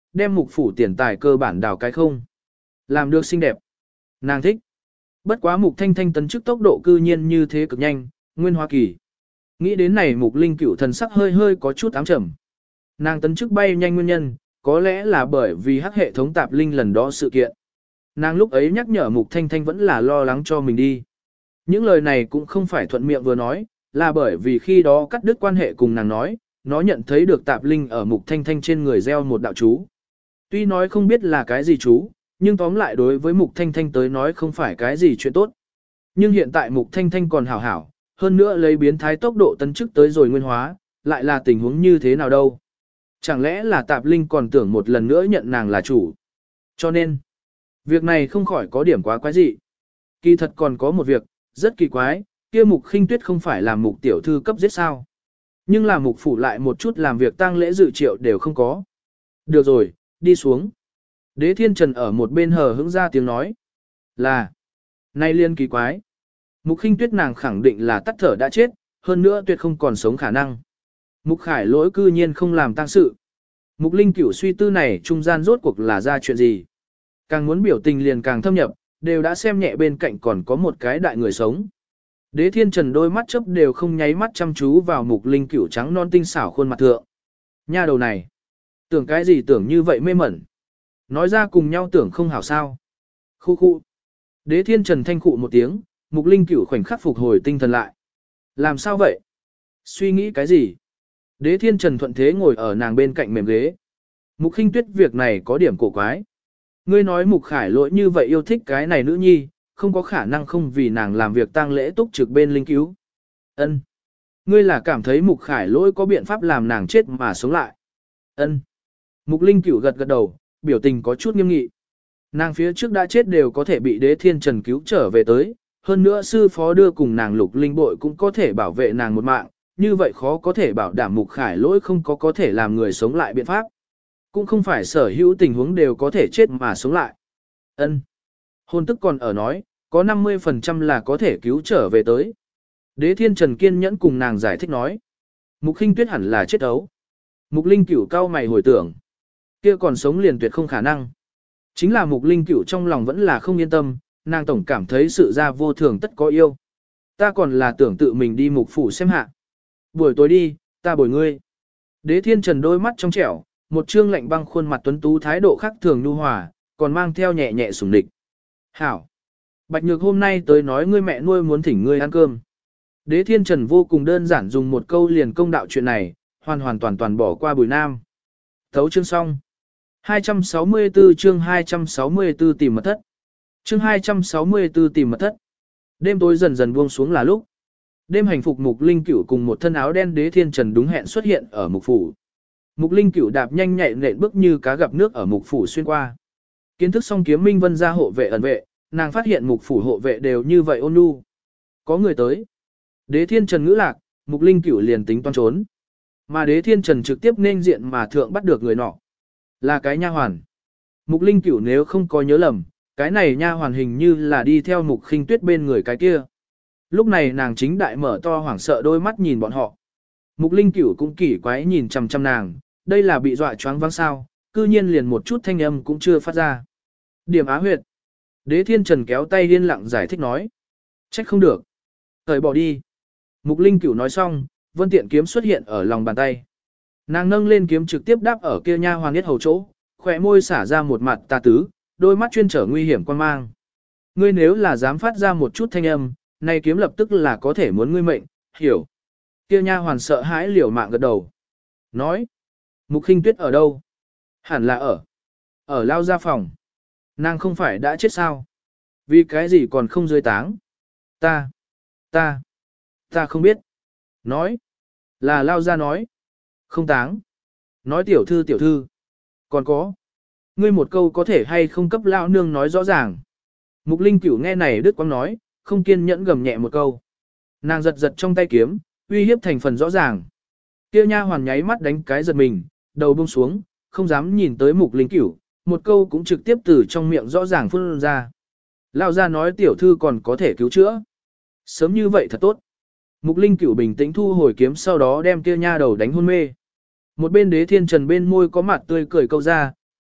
đem mục phủ tiền tài cơ bản đào cái không. Làm được xinh đẹp. Nàng thích. Bất quá mục thanh thanh tấn chức tốc độ cư nhiên như thế cực nhanh, nguyên hoa kỳ. Nghĩ đến này mục linh cửu thần sắc hơi hơi có chút ám trầm. Nàng tấn chức bay nhanh nguyên nhân, có lẽ là bởi vì hắc hệ thống tạp linh lần đó sự kiện. Nàng lúc ấy nhắc nhở mục thanh thanh vẫn là lo lắng cho mình đi. Những lời này cũng không phải thuận miệng vừa nói, là bởi vì khi đó cắt đứt quan hệ cùng nàng nói, nó nhận thấy được tạp linh ở mục thanh thanh trên người gieo một đạo chú. Tuy nói không biết là cái gì chú, nhưng tóm lại đối với mục thanh thanh tới nói không phải cái gì chuyện tốt. Nhưng hiện tại mục thanh thanh còn hảo hảo, hơn nữa lấy biến thái tốc độ tấn chức tới rồi nguyên hóa, lại là tình huống như thế nào đâu. Chẳng lẽ là tạp linh còn tưởng một lần nữa nhận nàng là chủ. Cho nên, việc này không khỏi có điểm quá quái dị. Kỳ thật còn có một việc, rất kỳ quái, kia mục khinh tuyết không phải là mục tiểu thư cấp giết sao. Nhưng là mục phủ lại một chút làm việc tang lễ dự triệu đều không có. Được rồi, đi xuống. Đế Thiên Trần ở một bên hờ hững ra tiếng nói. Là, nay liên kỳ quái. Mục khinh tuyết nàng khẳng định là tắt thở đã chết, hơn nữa tuyệt không còn sống khả năng. Mục khải lỗi cư nhiên không làm tang sự. Mục linh cửu suy tư này trung gian rốt cuộc là ra chuyện gì. Càng muốn biểu tình liền càng thâm nhập, đều đã xem nhẹ bên cạnh còn có một cái đại người sống. Đế Thiên Trần đôi mắt chớp đều không nháy mắt chăm chú vào mục linh cửu trắng non tinh xảo khuôn mặt thượng. Nha đầu này, tưởng cái gì tưởng như vậy mê mẩn. Nói ra cùng nhau tưởng không hảo sao. Khu khu. Đế Thiên Trần thanh khụ một tiếng, mục linh cửu khoảnh khắc phục hồi tinh thần lại. Làm sao vậy? Suy nghĩ cái gì? Đế Thiên Trần thuận thế ngồi ở nàng bên cạnh mềm ghế. Mục khinh tuyết việc này có điểm cổ quái. Ngươi nói mục khải lỗi như vậy yêu thích cái này nữ nhi, không có khả năng không vì nàng làm việc tang lễ túc trực bên linh cứu. Ân, ngươi là cảm thấy mục khải lỗi có biện pháp làm nàng chết mà sống lại. Ân. Mục linh cửu gật gật đầu, biểu tình có chút nghiêm nghị. Nàng phía trước đã chết đều có thể bị Đế Thiên Trần cứu trở về tới, hơn nữa sư phó đưa cùng nàng lục linh bội cũng có thể bảo vệ nàng một mạng, như vậy khó có thể bảo đảm mục khải lỗi không có có thể làm người sống lại biện pháp. Cũng không phải sở hữu tình huống đều có thể chết mà sống lại. Ân. Hôn tức còn ở nói, có năm mươi phần trăm là có thể cứu trở về tới. Đế Thiên Trần kiên nhẫn cùng nàng giải thích nói. Mục khinh tuyết hẳn là chết ấu. Mục linh cửu cao mày hồi tưởng. Kia còn sống liền tuyệt không khả năng. Chính là mục linh cửu trong lòng vẫn là không yên tâm, nàng tổng cảm thấy sự ra vô thường tất có yêu. Ta còn là tưởng tự mình đi mục phủ xem hạ. Buổi tối đi, ta bồi ngươi. Đế Thiên Trần đôi mắt trong trẻo, một trương lạnh băng khuôn mặt tuấn tú thái độ khác thường nhu hòa, còn mang theo nhẹ nhẹ sủng địch. Hảo. Bạch Nhược hôm nay tới nói ngươi mẹ nuôi muốn thỉnh ngươi ăn cơm. Đế Thiên Trần vô cùng đơn giản dùng một câu liền công đạo chuyện này, hoàn hoàn toàn toàn bỏ qua Bùi Nam. Thấu chương xong. hai trăm sáu mươi tư chương hai trăm sáu mươi tư tìm mật thất. Chương hai trăm sáu mươi tư tìm mật thất. Đêm tối dần dần buông xuống là lúc. Đêm hành phục Mục Linh Cửu cùng một thân áo đen Đế Thiên Trần đúng hẹn xuất hiện ở Mục phủ. Mục Linh Cửu đạp nhanh nhạy nện bước như cá gặp nước ở Mục phủ xuyên qua. Kiến thức xong Kiếm Minh Vân ra hộ vệ ẩn vệ, nàng phát hiện Mục phủ hộ vệ đều như vậy ôn nhu. Có người tới. Đế Thiên Trần ngữ lạc, Mục Linh Cửu liền tính toan trốn. Mà Đế Thiên Trần trực tiếp nên diện mà thượng bắt được người nọ. Là cái nha hoàn. Mục Linh Cửu nếu không có nhớ lầm, cái này nha hoàn hình như là đi theo Mục Khinh Tuyết bên người cái kia. Lúc này nàng chính đại mở to hoảng sợ đôi mắt nhìn bọn họ. Mục Linh Cửu cũng kỳ quái nhìn chằm chằm nàng, đây là bị dọa choáng váng sao, cư nhiên liền một chút thanh âm cũng chưa phát ra. Điểm á huyệt. Đế Thiên Trần kéo tay yên lặng giải thích nói. Trách không được. Thời bỏ đi. Mục Linh Cửu nói xong, Vân Tiện kiếm xuất hiện ở lòng bàn tay. Nàng nâng lên kiếm trực tiếp đáp ở kia nha hoàn yết hầu chỗ, khỏe môi xả ra một mặt tà tứ, đôi mắt chuyên trở nguy hiểm quan mang. Ngươi nếu là dám phát ra một chút thanh âm, này kiếm lập tức là có thể muốn ngươi mệnh, hiểu. Kia nha hoàn sợ hãi liều mạng gật đầu. Nói, Mục Khinh Tuyết ở đâu? Hẳn là ở. Ở lao ra phòng. Nàng không phải đã chết sao? Vì cái gì còn không dưới táng? Ta, ta, ta không biết. Nói, là lao ra nói. Không táng. Nói tiểu thư tiểu thư. Còn có. Ngươi một câu có thể hay không cấp lao nương nói rõ ràng. Mục Linh Cửu nghe này Đức Quang nói, không kiên nhẫn gầm nhẹ một câu. Nàng giật giật trong tay kiếm, uy hiếp thành phần rõ ràng. Kia nha hoàn nháy mắt đánh cái giật mình, đầu buông xuống, không dám nhìn tới Mục Linh Cửu, một câu cũng trực tiếp từ trong miệng rõ ràng phun ra. Lao ra nói tiểu thư còn có thể cứu chữa. Sớm như vậy thật tốt. Mục Linh Cửu bình tĩnh thu hồi kiếm sau đó đem kia nha đầu đánh hôn mê. Một bên Đế Thiên Trần bên môi có mặt tươi cười câu ra, tuấn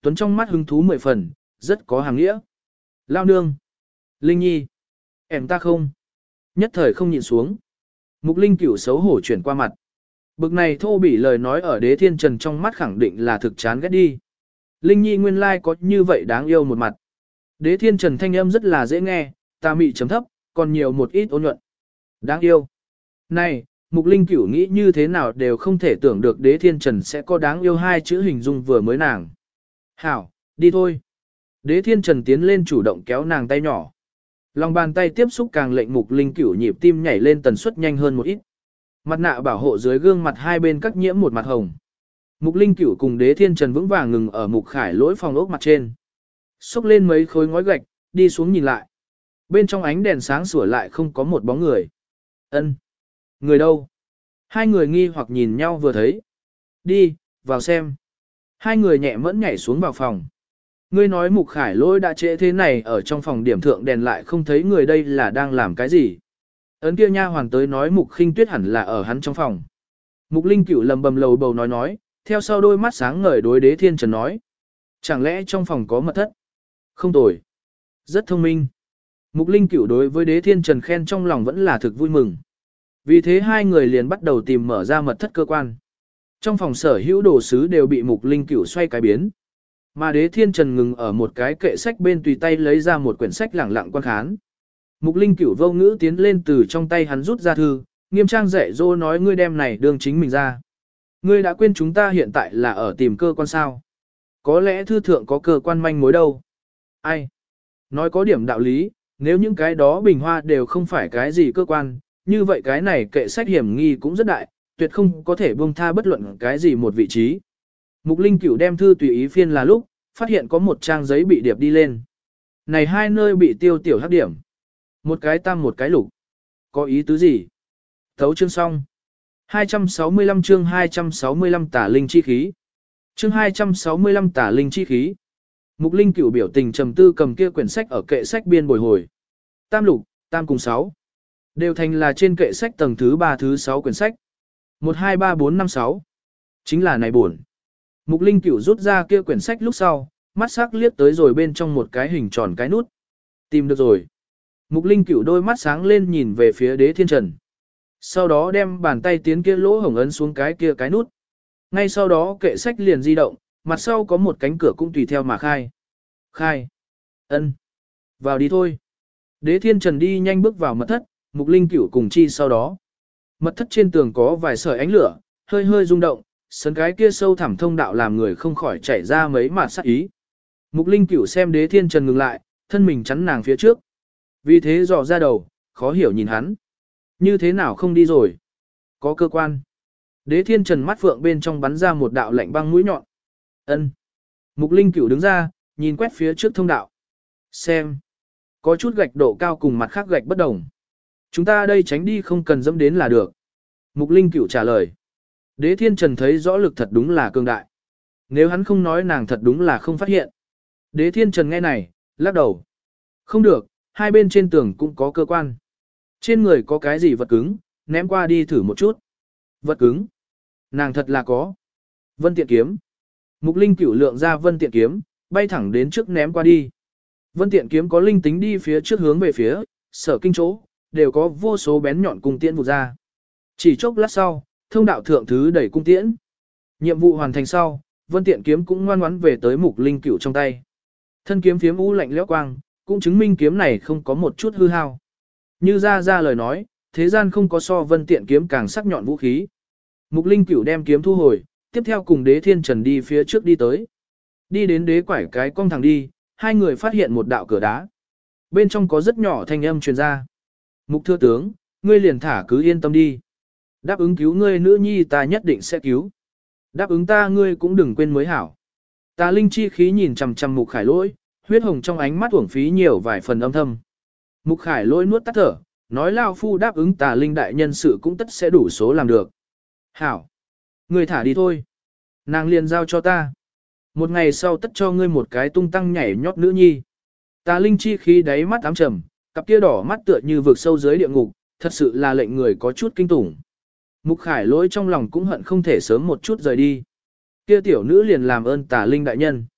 tuấn trong mắt hứng thú mười phần, rất có hàng nghĩa. Lao nương. Linh Nhi. Em ta không. Nhất thời không nhịn xuống. Mục Linh Cửu xấu hổ chuyển qua mặt. Bực này thô bỉ lời nói ở Đế Thiên Trần trong mắt khẳng định là thực chán ghét đi. Linh Nhi nguyên lai có như vậy đáng yêu một mặt. Đế Thiên Trần thanh âm rất là dễ nghe, ta mị chấm thấp, còn nhiều một ít ôn nhuận. Đáng yêu. Này, Mục Linh Cửu nghĩ như thế nào đều không thể tưởng được Đế Thiên Trần sẽ có đáng yêu hai chữ hình dung vừa mới nàng. Hảo, đi thôi. Đế Thiên Trần tiến lên chủ động kéo nàng tay nhỏ. Lòng bàn tay tiếp xúc càng lệnh Mục Linh Cửu nhịp tim nhảy lên tần suất nhanh hơn một ít. Mặt nạ bảo hộ dưới gương mặt hai bên các nhiễm một mặt hồng. Mục Linh Cửu cùng Đế Thiên Trần vững vàng ngừng ở Mục Khải lỗi phòng ốc mặt trên. Xúc lên mấy khối ngói gạch, đi xuống nhìn lại. Bên trong ánh đèn sáng sủa lại không có một bóng người. Ân, người đâu? Hai người nghi hoặc nhìn nhau vừa thấy. Đi, vào xem. Hai người nhẹ mẫn nhảy xuống vào phòng. Ngươi nói Mục Khải lỗi đã trễ thế này ở trong phòng điểm thượng đèn lại không thấy người đây là đang làm cái gì. Ấn kia nha hoàn tới nói Mục Khinh Tuyết hẳn là ở hắn trong phòng. Mục Linh Cửu lầm bầm lầu bầu nói nói, theo sau đôi mắt sáng ngời đối Đế Thiên Trần nói. Chẳng lẽ trong phòng có mật thất? Không tồi. Rất thông minh. Mục Linh Cửu đối với Đế Thiên Trần khen trong lòng vẫn là thực vui mừng. Vì thế hai người liền bắt đầu tìm mở ra mật thất cơ quan. Trong phòng sở hữu đồ sứ đều bị Mục Linh Cửu xoay cái biến. Mà Đế Thiên Trần ngừng ở một cái kệ sách bên tùy tay lấy ra một quyển sách lẳng lặng quan khán. Mục Linh Cửu vô ngữ tiến lên từ trong tay hắn rút ra thư, nghiêm trang dạy dỗ nói ngươi đem này đương chính mình ra. Ngươi đã quên chúng ta hiện tại là ở tìm cơ quan sao. Có lẽ thư thượng có cơ quan manh mối đâu. Ai? Nói có điểm đạo lý, nếu những cái đó bình hoa đều không phải cái gì cơ quan, như vậy cái này kệ sách hiểm nghi cũng rất đại, tuyệt không có thể buông tha bất luận cái gì một vị trí. Mục Linh Cửu đem thư tùy ý phiên là lúc, phát hiện có một trang giấy bị điệp đi lên. Này hai nơi bị tiêu tiểu hắc điểm. Một cái tam một cái lục. Có ý tứ gì? Thấu chương xong. hai trăm sáu mươi lăm chương hai trăm sáu mươi lăm tả linh chi khí. Chương hai trăm sáu mươi lăm tả linh chi khí. Mục Linh Cửu biểu tình trầm tư cầm kia quyển sách ở kệ sách biên bồi hồi. Tam lục, tam cùng sáu. Đều thành là trên kệ sách tầng thứ ba thứ sáu quyển sách. một, hai, ba, bốn, năm, sáu. Chính là này buồn. Mục Linh Cửu rút ra kia quyển sách lúc sau, mắt sắc liếc tới rồi bên trong một cái hình tròn cái nút. Tìm được rồi. Mục Linh Cửu đôi mắt sáng lên nhìn về phía Đế Thiên Trần. Sau đó đem bàn tay tiến kia lỗ hổng ấn xuống cái kia cái nút. Ngay sau đó kệ sách liền di động, mặt sau có một cánh cửa cũng tùy theo mà khai. Khai. Ân. Vào đi thôi. Đế Thiên Trần đi nhanh bước vào mật thất, Mục Linh Cửu cùng chi sau đó. Mật thất trên tường có vài sợi ánh lửa, hơi hơi rung động, sân cái kia sâu thẳm thông đạo làm người không khỏi chảy ra mấy mạt sắc ý. Mục Linh Cửu xem Đế Thiên Trần ngừng lại, thân mình chắn nàng phía trước. Vì thế dò ra đầu, khó hiểu nhìn hắn. Như thế nào không đi rồi? Có cơ quan. Đế Thiên Trần mắt phượng bên trong bắn ra một đạo lạnh băng mũi nhọn. Ân. Mục Linh Cửu đứng ra, nhìn quét phía trước thông đạo. Xem. Có chút gạch độ cao cùng mặt khác gạch bất đồng. Chúng ta đây tránh đi không cần dẫm đến là được. Mục Linh Cửu trả lời. Đế Thiên Trần thấy rõ lực thật đúng là cường đại. Nếu hắn không nói nàng thật đúng là không phát hiện. Đế Thiên Trần nghe này, lắc đầu. Không được, hai bên trên tường cũng có cơ quan. Trên người có cái gì vật cứng, ném qua đi thử một chút. Vật cứng. Nàng thật là có. Vân Tiện Kiếm. Mục Linh Cửu lượng ra Vân Tiện Kiếm, bay thẳng đến trước ném qua đi. Vân Tiện Kiếm có linh tính đi phía trước hướng về phía, sở kinh chỗ, đều có vô số bén nhọn cung tiễn vụt ra. Chỉ chốc lát sau, thông đạo thượng thứ đẩy cung tiễn. Nhiệm vụ hoàn thành sau, Vân Tiện Kiếm cũng ngoan ngoãn về tới Mục Linh Cửu trong tay. Thân kiếm phiếm u lạnh lẽo quang, cũng chứng minh kiếm này không có một chút hư hao. Như ra ra lời nói, thế gian không có so Vân Tiện Kiếm càng sắc nhọn vũ khí. Mục Linh Cửu đem kiếm thu hồi, tiếp theo cùng Đế Thiên Trần đi phía trước đi tới. Đi đến đế quải cái cong thẳng đi, hai người phát hiện một đạo cửa đá. Bên trong có rất nhỏ thanh âm truyền ra. Mục thưa tướng, ngươi liền thả cứ yên tâm đi. Đáp ứng cứu ngươi nữ nhi ta nhất định sẽ cứu. Đáp ứng ta ngươi cũng đừng quên mới hảo. Tà linh chi khí nhìn chằm chằm Mục Khải Lỗi, huyết hồng trong ánh mắt uổng phí nhiều vài phần âm thầm. Mục Khải Lỗi nuốt tắt thở, nói lao phu đáp ứng tà linh đại nhân sự cũng tất sẽ đủ số làm được. Hảo. Ngươi thả đi thôi. Nàng liền giao cho ta. Một ngày sau tất cho ngươi một cái tung tăng nhảy nhót nữ nhi. Tà linh chi khí đáy mắt ám trầm, cặp kia đỏ mắt tựa như vực sâu dưới địa ngục, thật sự là lệnh người có chút kinh tủng. Mục Khải Lỗi trong lòng cũng hận không thể sớm một chút rời đi. Kia tiểu nữ liền làm ơn tà linh đại nhân.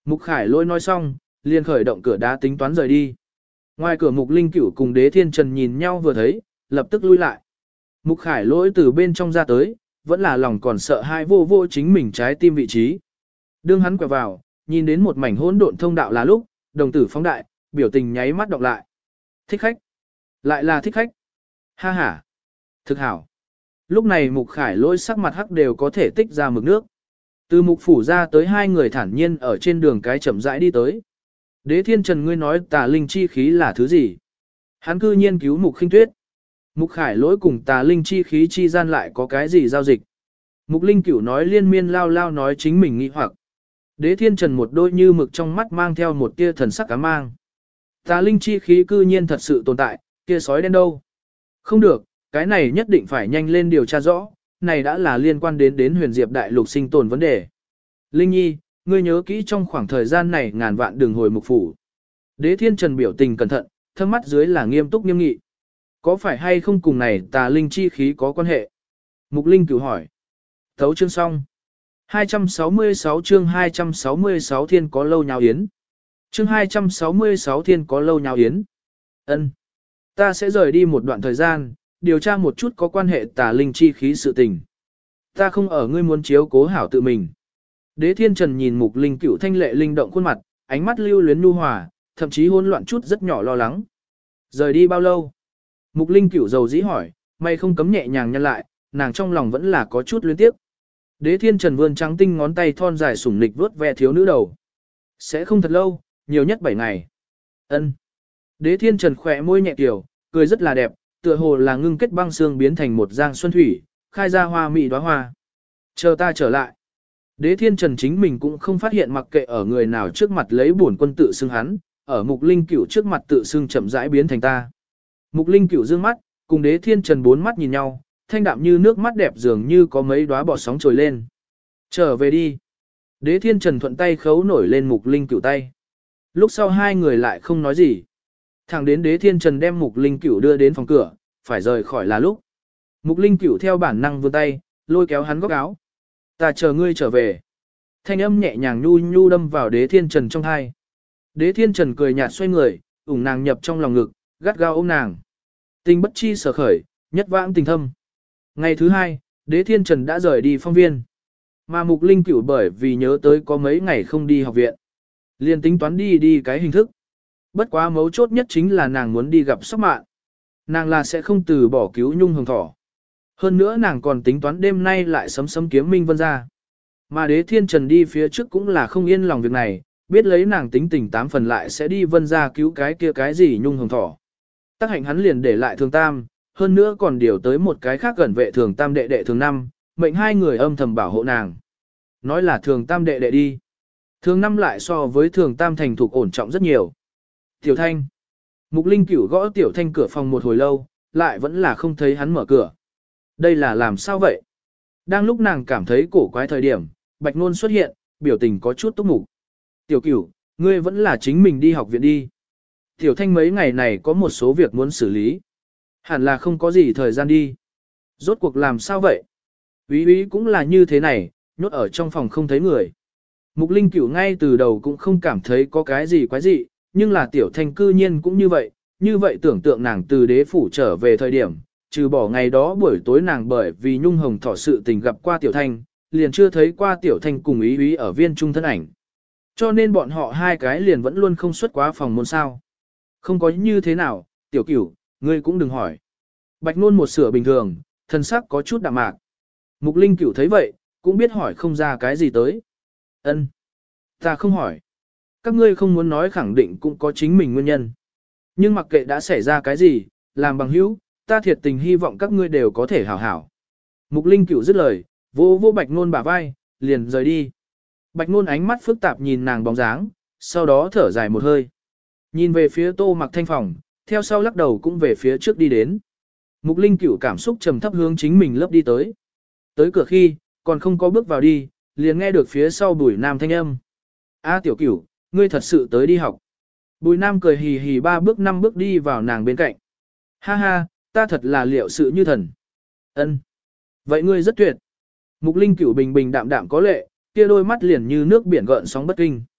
Mục Khải Lỗi nói xong, liền khởi động cửa đá tính toán rời đi. Ngoài cửa Mục Linh Cửu cùng Đế Thiên Trần nhìn nhau vừa thấy, lập tức lui lại. Mục Khải Lỗi từ bên trong ra tới, vẫn là lòng còn sợ hai vô vô chính mình trái tim vị trí. Đương hắn quẹo vào, nhìn đến một mảnh hỗn độn thông đạo là lúc, đồng tử phóng đại, biểu tình nháy mắt đọc lại. Thích khách. Lại là thích khách. Ha ha. Thực hảo. Lúc này Mục Khải Lỗi sắc mặt hắc đều có thể tích ra mực nước. Từ Mục phủ ra tới hai người thản nhiên ở trên đường cái chậm rãi đi tới. Đế Thiên Trần ngươi nói tà linh chi khí là thứ gì? Hắn cư nhiên cứu Mục Khinh Tuyết. Mục Khải Lỗi cùng tà linh chi khí chi gian lại có cái gì giao dịch? Mục Linh Cửu nói liên miên lao lao nói chính mình nghi hoặc. Đế Thiên Trần một đôi như mực trong mắt mang theo một tia thần sắc cá mang. Tà linh chi khí cư nhiên thật sự tồn tại, kia sói đen đâu? Không được, cái này nhất định phải nhanh lên điều tra rõ, này đã là liên quan đến đến huyền diệp đại lục sinh tồn vấn đề. Linh Nhi, ngươi nhớ kỹ trong khoảng thời gian này ngàn vạn đường hồi Mục phủ. Đế Thiên Trần biểu tình cẩn thận, thâm mắt dưới là nghiêm túc nghiêm nghị. Có phải hay không cùng này tà linh chi khí có quan hệ? Mục Linh Cửu hỏi. Thấu chương xong. hai trăm sáu mươi sáu chương hai trăm sáu mươi sáu thiên có lâu nhào yến. Chương hai trăm sáu mươi sáu thiên có lâu nhào yến. Ân, ta sẽ rời đi một đoạn thời gian, điều tra một chút có quan hệ tà linh chi khí sự tình. Ta không ở ngươi muốn chiếu cố hảo tự mình. Đế Thiên Trần nhìn Mục Linh Cửu thanh lệ linh động khuôn mặt, ánh mắt lưu luyến nhu hòa, thậm chí hỗn loạn chút rất nhỏ lo lắng. Rời đi bao lâu? Mục Linh Cửu dầu dĩ hỏi, mày không cấm nhẹ nhàng nhăn lại, nàng trong lòng vẫn là có chút luyến tiếc. Đế Thiên Trần vươn trắng tinh ngón tay thon dài sủng nịch vuốt ve thiếu nữ đầu. Sẽ không thật lâu, nhiều nhất bảy ngày. Ân. Đế Thiên Trần khỏe môi nhẹ tiểu, cười rất là đẹp, tựa hồ là ngưng kết băng xương biến thành một giang xuân thủy, khai ra hoa mị đóa hoa. Chờ ta trở lại. Đế Thiên Trần chính mình cũng không phát hiện mặc kệ ở người nào trước mặt lấy bổn quân tự xưng hắn, ở Mục Linh Cửu trước mặt tự xưng chậm rãi biến thành ta. Mục Linh Cửu dương mắt, cùng Đế Thiên Trần bốn mắt nhìn nhau, thanh đạm như nước mắt đẹp dường như có mấy đóa bọt sóng trồi lên. Trở về đi. Đế Thiên Trần thuận tay khấu nổi lên Mục Linh Cửu tay. Lúc sau hai người lại không nói gì. Thẳng đến Đế Thiên Trần đem Mục Linh Cửu đưa đến phòng cửa, phải rời khỏi là lúc. Mục Linh Cửu theo bản năng vươn tay, lôi kéo hắn góc áo. Ta chờ ngươi trở về. Thanh âm nhẹ nhàng nhu nhu đâm vào Đế Thiên Trần trong tai. Đế Thiên Trần cười nhạt xoay người, ủng nàng nhập trong lòng ngực, gắt gao ôm nàng. Tình bất chi sở khởi, nhất vãng tình thâm. Ngày thứ hai, Đế Thiên Trần đã rời đi phong viên. Mà Mục Linh Cửu bởi vì nhớ tới có mấy ngày không đi học viện. Liền tính toán đi đi cái hình thức. Bất quá mấu chốt nhất chính là nàng muốn đi gặp Sóc Mạn. Nàng là sẽ không từ bỏ cứu Nhung Hồng Thỏ. Hơn nữa nàng còn tính toán đêm nay lại sấm sấm kiếm Minh Vân ra. Mà Đế Thiên Trần đi phía trước cũng là không yên lòng việc này, biết lấy nàng tính tình tám phần lại sẽ đi Vân ra cứu cái kia cái gì Nhung Hồng Thỏ. Tác hạnh hắn liền để lại Thường Tam, hơn nữa còn điều tới một cái khác gần vệ Thường Tam đệ đệ Thường Năm, mệnh hai người âm thầm bảo hộ nàng. Nói là Thường Tam đệ đệ đi. Thường Năm lại so với Thường Tam thành thục ổn trọng rất nhiều. Tiểu Thanh. Mục Linh Cửu gõ Tiểu Thanh cửa phòng một hồi lâu, lại vẫn là không thấy hắn mở cửa. Đây là làm sao vậy? Đang lúc nàng cảm thấy cổ quái thời điểm, Bạch Nôn xuất hiện, biểu tình có chút túc mục. Tiểu Cửu, ngươi vẫn là chính mình đi học viện đi. Tiểu Thanh mấy ngày này có một số việc muốn xử lý. Hẳn là không có gì thời gian đi. Rốt cuộc làm sao vậy? Úy úy cũng là như thế này, nhốt ở trong phòng không thấy người. Mục Linh Cửu ngay từ đầu cũng không cảm thấy có cái gì quái gì, nhưng là Tiểu Thanh cư nhiên cũng như vậy, như vậy tưởng tượng nàng từ đế phủ trở về thời điểm, trừ bỏ ngày đó buổi tối nàng bởi vì Nhung Hồng Thỏ sự tình gặp qua Tiểu Thanh, liền chưa thấy qua Tiểu Thanh cùng ý ý ở viên trung thân ảnh. Cho nên bọn họ hai cái liền vẫn luôn không xuất quá phòng môn sao. Không có như thế nào, Tiểu Cửu, ngươi cũng đừng hỏi. Bạch Nôn một sửa bình thường, thân sắc có chút đạm mạc. Mục Linh Cửu thấy vậy, cũng biết hỏi không ra cái gì tới. Ân, ta không hỏi. Các ngươi không muốn nói khẳng định cũng có chính mình nguyên nhân. Nhưng mặc kệ đã xảy ra cái gì, làm bằng hữu, ta thiệt tình hy vọng các ngươi đều có thể hảo hảo. Mục Linh Cửu dứt lời, vô vô Bạch Nôn bả vai, liền rời đi. Bạch Nôn ánh mắt phức tạp nhìn nàng bóng dáng, sau đó thở dài một hơi. Nhìn về phía Tô Mặc Thanh phòng, theo sau lắc đầu cũng về phía trước đi đến. Mục Linh Cửu cảm xúc trầm thấp hướng chính mình lớp đi tới. Tới cửa khi, còn không có bước vào đi, liền nghe được phía sau Bùi Nam thanh âm. A Tiểu Cửu, ngươi thật sự tới đi học. Bùi Nam cười hì hì ba bước năm bước đi vào nàng bên cạnh. Ha ha, ta thật là liệu sự như thần. Ân, vậy ngươi rất tuyệt. Mục Linh Cửu bình bình đạm đạm có lệ, kia đôi mắt liền như nước biển gợn sóng bất kinh.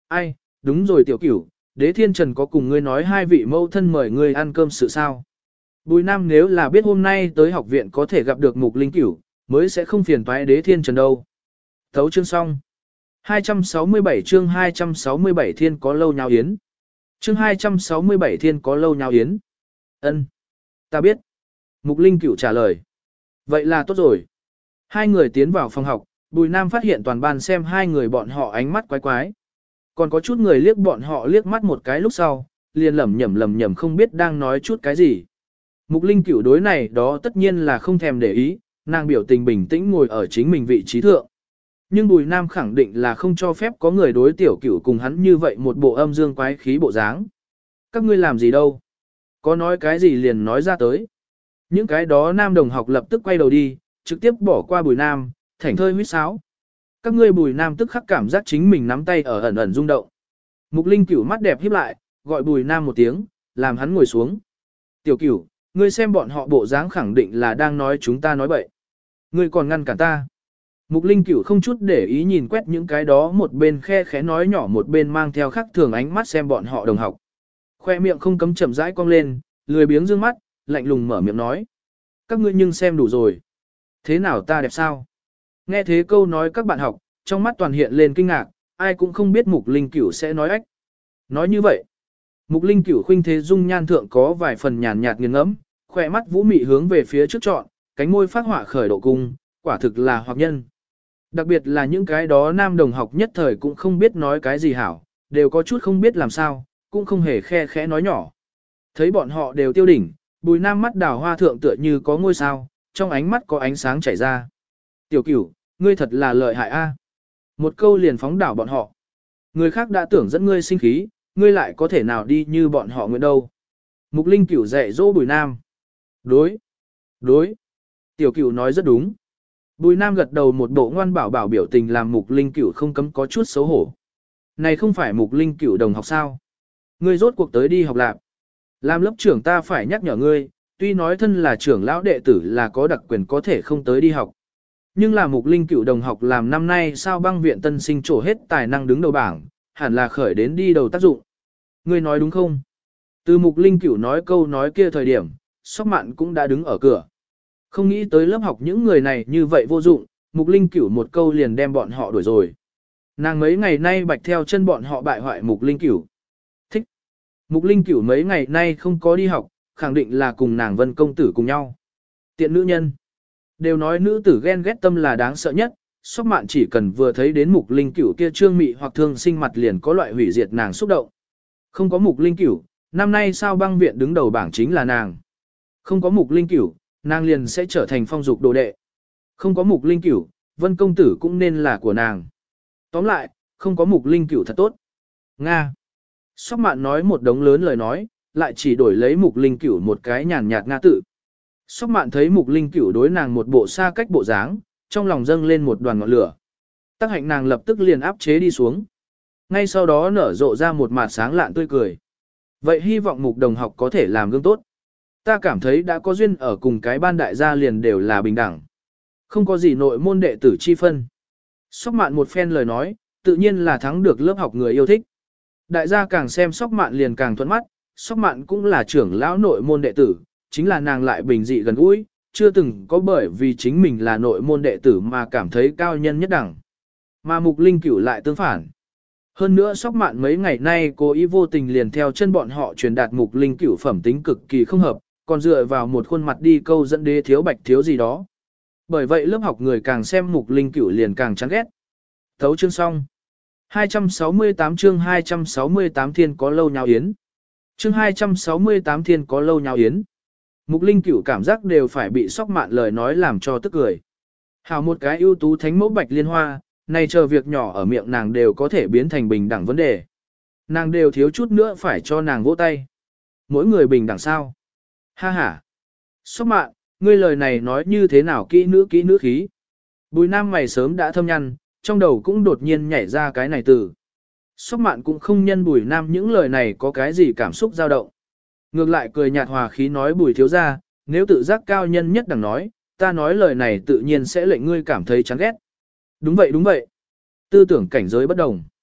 ai, đúng rồi tiểu cửu, đế thiên trần có cùng ngươi nói hai vị mẫu thân mời ngươi ăn cơm sự sao. Bùi Nam nếu là biết hôm nay tới học viện có thể gặp được mục linh cửu, mới sẽ không phiền toái đế thiên trần đâu. Thấu chương xong. hai trăm sáu mươi bảy chương hai trăm sáu mươi bảy thiên có lâu nhào yến. Chương hai trăm sáu mươi bảy thiên có lâu nhào yến. Ân, ta biết. Mục linh cửu trả lời. Vậy là tốt rồi. Hai người tiến vào phòng học, Bùi Nam phát hiện toàn ban xem hai người bọn họ ánh mắt quái quái. Còn có chút người liếc bọn họ liếc mắt một cái lúc sau, liền lẩm nhẩm lẩm nhẩm không biết đang nói chút cái gì. Mục linh cửu đối này đó tất nhiên là không thèm để ý, nàng biểu tình bình tĩnh ngồi ở chính mình vị trí thượng. Nhưng Bùi Nam khẳng định là không cho phép có người đối tiểu cửu cùng hắn như vậy một bộ âm dương quái khí bộ dáng. Các ngươi làm gì đâu? Có nói cái gì liền nói ra tới. Những cái đó nam đồng học lập tức quay đầu đi, trực tiếp bỏ qua Bùi Nam, thảnh thơi huýt sáo. Các ngươi Bùi Nam tức khắc cảm giác chính mình nắm tay ở ẩn ẩn rung động. Mục linh cửu mắt đẹp híp lại, gọi Bùi Nam một tiếng, làm hắn ngồi xuống. Tiểu cửu, ngươi xem bọn họ bộ dáng khẳng định là đang nói chúng ta nói bậy. Ngươi còn ngăn cản ta. Mục linh cửu không chút để ý nhìn quét những cái đó một bên khe khẽ nói nhỏ một bên mang theo khắc thường ánh mắt xem bọn họ đồng học. Khoe miệng không cấm chậm rãi cong lên, lười biếng dương mắt, lạnh lùng mở miệng nói. Các ngươi nhưng xem đủ rồi. Thế nào ta đẹp sao? Nghe thế câu nói các bạn học, trong mắt toàn hiện lên kinh ngạc, ai cũng không biết Mục Linh Cửu sẽ nói ách. Nói như vậy, Mục Linh Cửu khuynh thế dung nhan thượng có vài phần nhàn nhạt nghiêng ngẫm, khỏe mắt vũ mị hướng về phía trước trọn, cánh môi phát họa khởi độ cung, quả thực là hoặc nhân. Đặc biệt là những cái đó nam đồng học nhất thời cũng không biết nói cái gì hảo, đều có chút không biết làm sao, cũng không hề khe khẽ nói nhỏ. Thấy bọn họ đều tiêu đỉnh, Bùi Nam mắt đào hoa thượng tựa như có ngôi sao, trong ánh mắt có ánh sáng chảy ra. Tiểu Cửu, ngươi thật là lợi hại a. Một câu liền phóng đảo bọn họ. Người khác đã tưởng dẫn ngươi sinh khí, ngươi lại có thể nào đi như bọn họ nguyện đâu. Mục Linh Cửu dạy dỗ Bùi Nam. Đối. Đối. Tiểu Cửu nói rất đúng. Bùi Nam gật đầu một bộ ngoan bảo bảo biểu tình làm Mục Linh Cửu không cấm có chút xấu hổ. Này không phải Mục Linh Cửu đồng học sao? Ngươi rốt cuộc tới đi học lạc. Làm lớp trưởng ta phải nhắc nhở ngươi, tuy nói thân là trưởng lão đệ tử là có đặc quyền có thể không tới đi học. Nhưng là Mục Linh Cửu đồng học làm năm nay sao băng viện tân sinh trổ hết tài năng đứng đầu bảng, hẳn là khởi đến đi đầu tác dụng. Ngươi nói đúng không? Từ Mục Linh Cửu nói câu nói kia thời điểm, Sóc Mạn cũng đã đứng ở cửa. Không nghĩ tới lớp học những người này như vậy vô dụng, Mục Linh Cửu một câu liền đem bọn họ đuổi rồi. Nàng mấy ngày nay bạch theo chân bọn họ bại hoại Mục Linh Cửu. Thích. Mục Linh Cửu mấy ngày nay không có đi học, khẳng định là cùng nàng Vân công tử cùng nhau. Tiện nữ nhân. Đều nói nữ tử ghen ghét tâm là đáng sợ nhất, Sóc Mạn chỉ cần vừa thấy đến Mục Linh Cửu kia trương mị hoặc thương sinh mặt liền có loại hủy diệt nàng xúc động. Không có Mục Linh Cửu, năm nay sao băng viện đứng đầu bảng chính là nàng. Không có Mục Linh Cửu, nàng liền sẽ trở thành phong dục đồ đệ. Không có Mục Linh Cửu, Vân công tử cũng nên là của nàng. Tóm lại, không có Mục Linh Cửu thật tốt. Nga. Sóc Mạn nói một đống lớn lời nói, lại chỉ đổi lấy Mục Linh Cửu một cái nhàn nhạt Nga tự. Sóc Mạn thấy Mục Linh Cửu đối nàng một bộ xa cách bộ dáng, trong lòng dâng lên một đoàn ngọn lửa. Tác hạnh nàng lập tức liền áp chế đi xuống. Ngay sau đó nở rộ ra một mặt sáng lạn tươi cười. Vậy hy vọng Mục đồng học có thể làm gương tốt. Ta cảm thấy đã có duyên ở cùng cái ban đại gia liền đều là bình đẳng. Không có gì nội môn đệ tử chi phân. Sóc Mạn một phen lời nói, tự nhiên là thắng được lớp học người yêu thích. Đại gia càng xem Sóc Mạn liền càng thuận mắt, Sóc Mạn cũng là trưởng lão nội môn đệ tử, chính là nàng lại bình dị gần gũi, chưa từng có bởi vì chính mình là nội môn đệ tử mà cảm thấy cao nhân nhất đẳng. Mà Mục Linh Cửu lại tương phản. Hơn nữa Sóc Mạn mấy ngày nay cố ý vô tình liền theo chân bọn họ truyền đạt Mục Linh Cửu phẩm tính cực kỳ không hợp, còn dựa vào một khuôn mặt đi câu dẫn đế thiếu bạch thiếu gì đó. Bởi vậy lớp học người càng xem Mục Linh Cửu liền càng chán ghét. Thấu chương xong. hai trăm sáu mươi tám chương hai trăm sáu mươi tám thiên có lâu nhào yến. Chương hai trăm sáu mươi tám thiên có lâu nhào yến. Mục Linh Cửu cảm giác đều phải bị Sóc Mạn lời nói làm cho tức cười. Hào một cái ưu tú thánh mẫu bạch liên hoa, này chờ việc nhỏ ở miệng nàng đều có thể biến thành bình đẳng vấn đề. Nàng đều thiếu chút nữa phải cho nàng vỗ tay. Mỗi người bình đẳng sao? Ha ha. Sóc Mạn, ngươi lời này nói như thế nào kỹ nữ kỹ nữ khí. Bùi Nam mày sớm đã thâm nhăn, trong đầu cũng đột nhiên nhảy ra cái này từ. Sóc Mạn cũng không nhân Bùi Nam những lời này có cái gì cảm xúc dao động. Ngược lại cười nhạt hòa khí nói Bùi thiếu gia, nếu tự giác cao nhân nhất đẳng nói, ta nói lời này tự nhiên sẽ lệnh ngươi cảm thấy chán ghét. Đúng vậy đúng vậy. Tư tưởng cảnh giới bất đồng.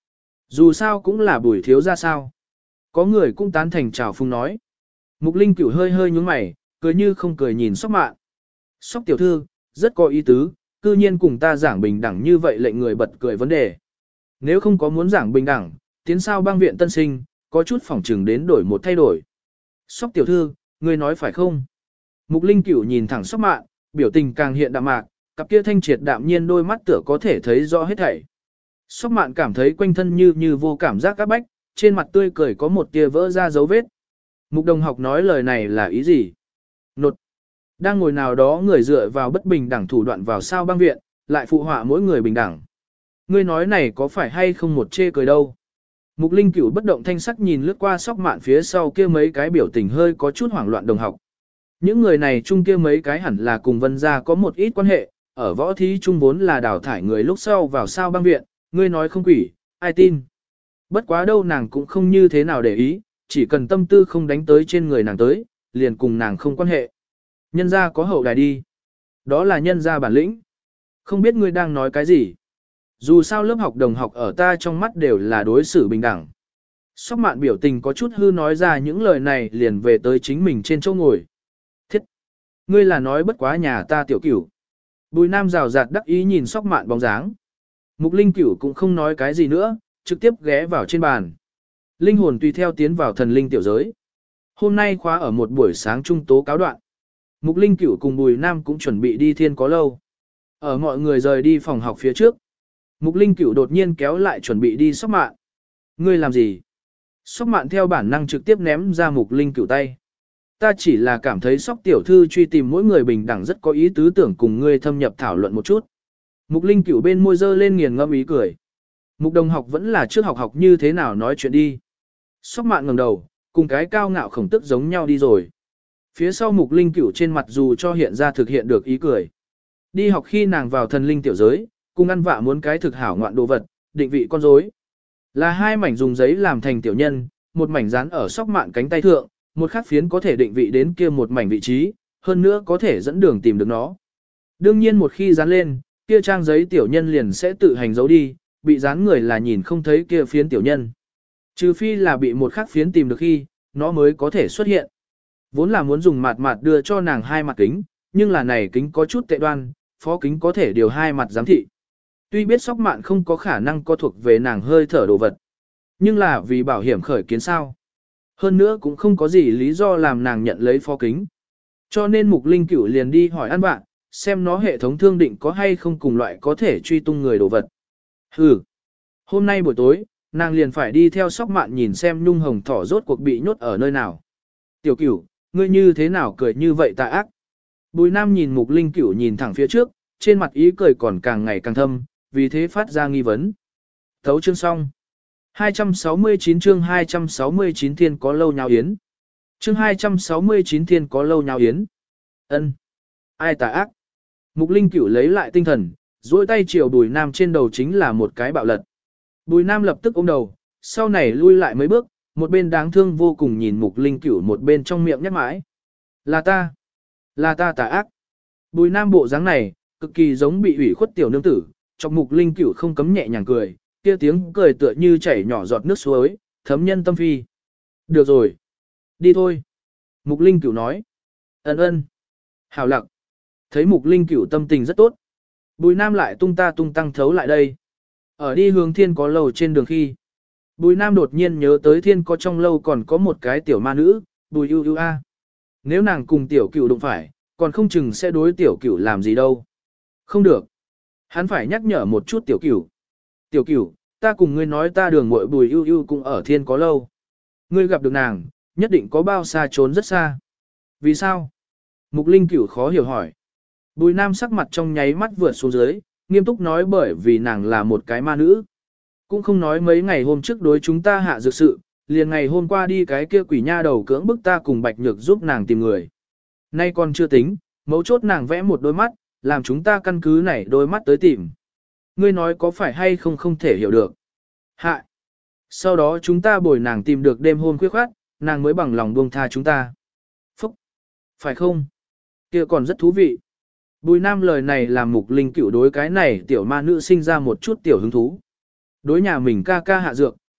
Dù sao cũng là Bùi thiếu gia sao. Có người cũng tán thành chào phung nói. Mục Linh Cửu hơi hơi nhướng mày, cười như không cười nhìn Sóc Mạn. Sóc tiểu thư, rất có ý tứ, cư nhiên cùng ta giảng bình đẳng như vậy lệnh người bật cười vấn đề. Nếu không có muốn giảng bình đẳng, tiến sao bang viện tân sinh, có chút phỏng chừng đến đổi một thay đổi. Sóc tiểu thư, ngươi nói phải không? Mục Linh Cửu nhìn thẳng Sóc Mạn, biểu tình càng hiện đạm mạc, cặp kia thanh triệt đạm nhiên đôi mắt tựa có thể thấy rõ hết thảy. Sóc Mạn cảm thấy quanh thân như như vô cảm giác các bách, trên mặt tươi cười có một tia vỡ ra dấu vết. Mục đồng học nói lời này là ý gì? Nột. Đang ngồi nào đó người dựa vào bất bình đẳng thủ đoạn vào sao bang viện, lại phụ họa mỗi người bình đẳng. Ngươi nói này có phải hay không một chê cười đâu? Mục Linh Cửu bất động thanh sắc nhìn lướt qua Sóc Mạn phía sau kia mấy cái biểu tình hơi có chút hoảng loạn đồng học. Những người này chung kia mấy cái hẳn là cùng Vân gia có một ít quan hệ, ở võ thí chung vốn là đào thải người lúc sau vào sao bang viện, ngươi nói không quỷ, ai tin? Bất quá đâu nàng cũng không như thế nào để ý, chỉ cần tâm tư không đánh tới trên người nàng tới, liền cùng nàng không quan hệ. Nhân gia có hậu đài đi. Đó là nhân gia bản lĩnh. Không biết ngươi đang nói cái gì. Dù sao lớp học đồng học ở ta trong mắt đều là đối xử bình đẳng. Sóc Mạn biểu tình có chút hư nói ra những lời này liền về tới chính mình trên chỗ ngồi. Thiết! Ngươi là nói bất quá nhà ta tiểu cửu. Bùi Nam rào rạt đắc ý nhìn Sóc Mạn bóng dáng. Mục Linh Cửu cũng không nói cái gì nữa, trực tiếp ghé vào trên bàn. Linh hồn tùy theo tiến vào thần linh tiểu giới. Hôm nay khóa ở một buổi sáng trung tố cáo đoạn. Mục Linh Cửu cùng Bùi Nam cũng chuẩn bị đi thiên có lâu. Ở mọi người rời đi phòng học phía trước. Mục Linh Cửu đột nhiên kéo lại chuẩn bị đi Sóc Mạn. Ngươi làm gì? Sóc Mạn theo bản năng trực tiếp ném ra Mục Linh Cửu tay. Ta chỉ là cảm thấy Sóc tiểu thư truy tìm mỗi người bình đẳng rất có ý tứ tưởng cùng ngươi thâm nhập thảo luận một chút. Mục Linh Cửu bên môi dơ lên nghiền ngẫm ý cười. Mục đồng học vẫn là trước học học như thế nào nói chuyện đi. Sóc Mạn ngẩng đầu, cùng cái cao ngạo khổng tức giống nhau đi rồi. Phía sau Mục Linh Cửu trên mặt dù cho hiện ra thực hiện được ý cười. Đi học khi nàng vào thần linh tiểu giới, cùng ăn vạ muốn cái thực hảo ngoạn đồ vật, định vị con rối. Là hai mảnh dùng giấy làm thành tiểu nhân, một mảnh dán ở Sóc Mạn cánh tay thượng, một khác phiến có thể định vị đến kia một mảnh vị trí, hơn nữa có thể dẫn đường tìm được nó. Đương nhiên một khi dán lên, kia trang giấy tiểu nhân liền sẽ tự hành giấu đi, bị dán người là nhìn không thấy kia phiến tiểu nhân. Trừ phi là bị một khắc phiến tìm được khi, nó mới có thể xuất hiện. Vốn là muốn dùng mặt mặt đưa cho nàng hai mặt kính, nhưng là này kính có chút tệ đoan, phó kính có thể điều hai mặt giám thị. Tuy biết Sóc Mạn không có khả năng có thuộc về nàng hơi thở đồ vật, nhưng là vì bảo hiểm khởi kiến sao. Hơn nữa cũng không có gì lý do làm nàng nhận lấy phó kính. Cho nên Mục Linh Cửu liền đi hỏi ăn bạn, xem nó hệ thống thương định có hay không cùng loại có thể truy tung người đồ vật. Hừ. Hôm nay buổi tối, nàng liền phải đi theo Sóc Mạn nhìn xem Nhung Hồng Thỏ rốt cuộc bị nhốt ở nơi nào. Tiểu Cửu, ngươi như thế nào cười như vậy tà ác? Bùi Nam nhìn Mục Linh Cửu nhìn thẳng phía trước, trên mặt ý cười còn càng ngày càng thâm, vì thế phát ra nghi vấn. Thấu chương xong. hai trăm sáu mươi chín chương hai trăm sáu mươi chín thiên có lâu nhào yến. Chương hai trăm sáu mươi chín thiên có lâu nhào yến. Ân. Ai tà ác? Mục Linh Cửu lấy lại tinh thần, duỗi tay chiều Bùi Nam trên đầu chính là một cái bạo lật. Bùi Nam lập tức ôm đầu, sau này lui lại mấy bước, một bên đáng thương vô cùng nhìn Mục Linh Cửu một bên trong miệng nhắc mãi. Là ta. Là ta tà ác. Bùi Nam bộ dáng này, cực kỳ giống bị ủy khuất tiểu nương tử, trong Mục Linh Cửu không cấm nhẹ nhàng cười, kia tiếng cười tựa như chảy nhỏ giọt nước suối, thấm nhân tâm phi. Được rồi. Đi thôi. Mục Linh Cửu nói. Ấn ơn. Hảo lặng. Thấy Mục Linh Cửu tâm tình rất tốt. Bùi Nam lại tung ta tung tăng thấu lại đây. Ở đi hướng thiên có lâu trên đường khi. Bùi Nam đột nhiên nhớ tới thiên có trong lâu còn có một cái tiểu ma nữ, Bùi ưu ưu a. Nếu nàng cùng tiểu cửu đụng phải, còn không chừng sẽ đối tiểu cửu làm gì đâu. Không được. Hắn phải nhắc nhở một chút tiểu cửu. Tiểu cửu, ta cùng ngươi nói ta đường muội Bùi ưu ưu cũng ở thiên có lâu. Ngươi gặp được nàng, nhất định có bao xa trốn rất xa. Vì sao? Mục Linh Cửu khó hiểu hỏi. Bùi Nam sắc mặt trong nháy mắt vượt xuống dưới, nghiêm túc nói bởi vì nàng là một cái ma nữ. Cũng không nói mấy ngày hôm trước đối chúng ta hạ dược sự, liền ngày hôm qua đi cái kia quỷ nha đầu cưỡng bức ta cùng Bạch Nhược giúp nàng tìm người. Nay còn chưa tính, mấu chốt nàng vẽ một đôi mắt, làm chúng ta căn cứ này đôi mắt tới tìm. Ngươi nói có phải hay không không thể hiểu được. Hạ. Sau đó chúng ta bồi nàng tìm được đêm hôm khuya khoát, nàng mới bằng lòng buông tha chúng ta. Phúc. Phải không? Kia còn rất thú vị. Bùi Nam lời này làm Mục Linh Cửu đối cái này tiểu ma nữ sinh ra một chút tiểu hứng thú. Đối nhà mình ca ca hạ dược,